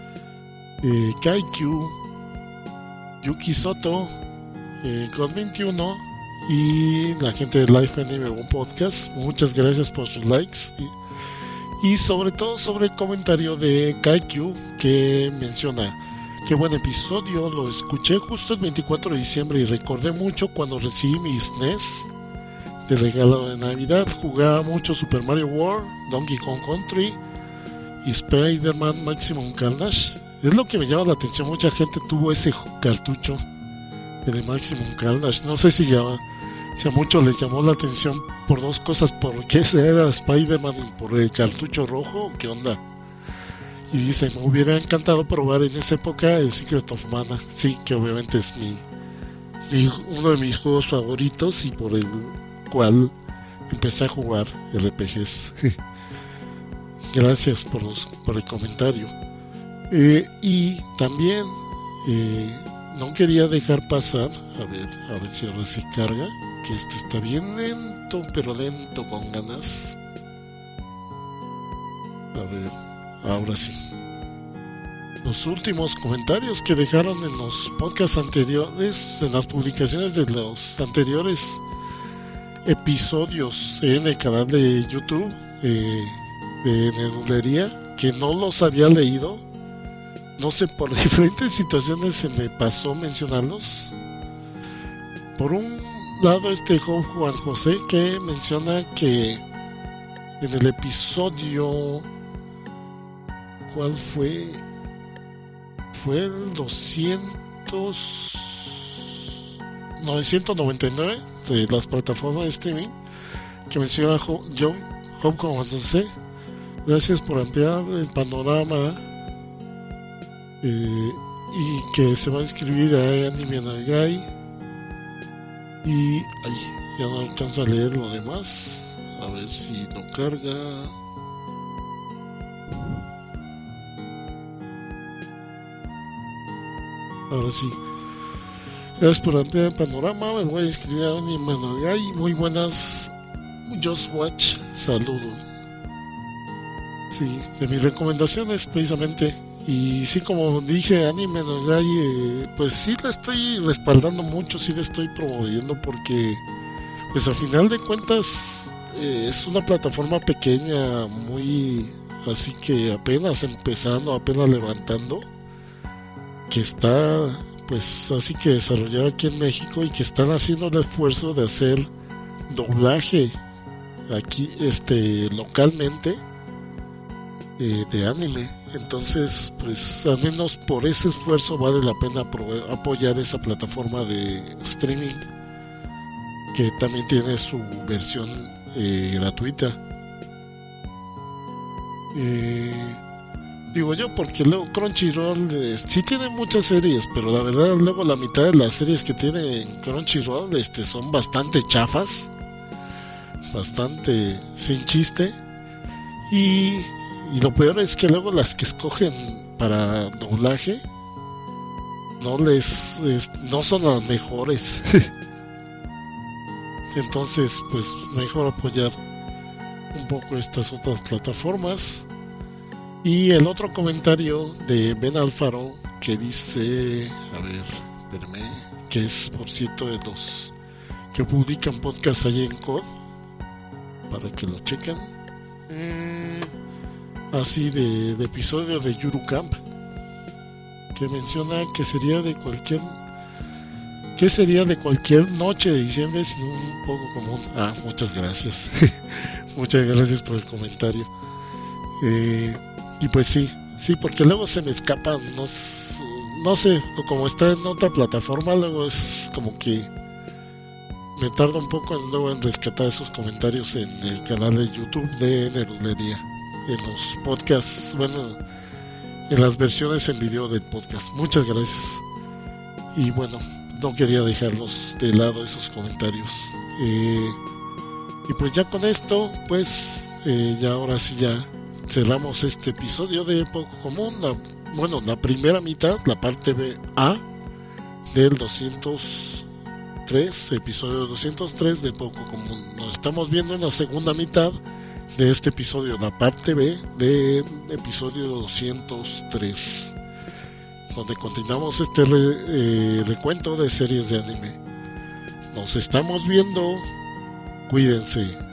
Kaikyu, Yuki Soto, God21 y la gente de Life Anime One Podcast. Muchas gracias por sus likes, y sobre todo sobre el comentario de Kaikyu, que menciona: qué buen episodio, lo escuché justo el 24 de diciembre y recordé mucho cuando recibí mi SNES de regalo de Navidad. Jugaba mucho Super Mario World, Donkey Kong Country y Spider-Man Maximum Carnage. Es lo que me llama la atención, mucha gente tuvo ese cartucho de Maximum Carnage. No sé si a muchos les llamó la atención por dos cosas: porque ese era Spider-Man y por el cartucho rojo. ¿Qué onda? Y dice: me hubiera encantado probar en esa época el Secret of Mana. Sí, que obviamente es uno de mis juegos favoritos y por el cual empecé a jugar RPGs. Gracias por el comentario. Y también no quería dejar pasar, a ver si ahora sí carga, que este está bien lento, pero lento con ganas. A ver, ahora sí. Los últimos comentarios que dejaron en los podcasts anteriores, en las publicaciones de los anteriores episodios en el canal de YouTube de Nedulería, que no los había leído. No sé, por diferentes situaciones se me pasó mencionarlos. Por un lado, Juan José, que menciona que en el episodio, ¿cuál fue? Fue el 999 de las plataformas de streaming, que menciona Job Juan José. Gracias por ampliar el panorama, y que se va a inscribir a Anime Nagai. Y ya no alcanzo a leer lo demás. A ver si no carga. Ahora sí. Gracias por ampliar el panorama. Me voy a inscribir a Anime Nagai. Muy buenas, Just Watch. Saludos. Sí, de mis recomendaciones precisamente. Y sí, como dije, Anime Nagai, pues sí la estoy respaldando mucho, sí la estoy promoviendo, porque pues al final de cuentas es una plataforma pequeña, muy así que apenas empezando, apenas levantando, que está pues así que desarrollada aquí en México y que están haciendo el esfuerzo de hacer doblaje aquí localmente de anime. Entonces pues al menos por ese esfuerzo vale la pena apoyar esa plataforma de streaming que también tiene su versión gratuita. Digo yo porque luego Crunchyroll sí tiene muchas series, pero la verdad luego la mitad de las series que tiene en Crunchyroll son bastante chafas, bastante sin chiste, y lo peor es que luego las que escogen para doblaje no son las mejores. Entonces pues mejor apoyar un poco estas otras plataformas. Y el otro comentario de Ben Alfaro que dice, a ver, espérame, que es por cierto de los que publican podcast allí en COD, para que lo chequen, así de episodio de Yuru Camp, que menciona que sería de cualquier noche de diciembre sin un poco común. Muchas gracias. Muchas gracias por el comentario. Y pues sí, porque luego se me escapan, no sé, como está en otra plataforma, luego es como que me tarda un poco luego en rescatar esos comentarios en el canal de YouTube de Nerulería, en los podcasts, bueno, en las versiones en video del podcast. Muchas gracias. Y bueno, no quería dejarlos de lado esos comentarios. Y pues ya con esto, pues ya ahora sí ya cerramos este episodio de Poco Común, la primera mitad, la parte A del 203, episodio 203 de Poco Común. Nos estamos viendo en la segunda mitad de este episodio, la parte B de episodio 203, donde continuamos este recuento de series de anime. Nos estamos viendo, cuídense.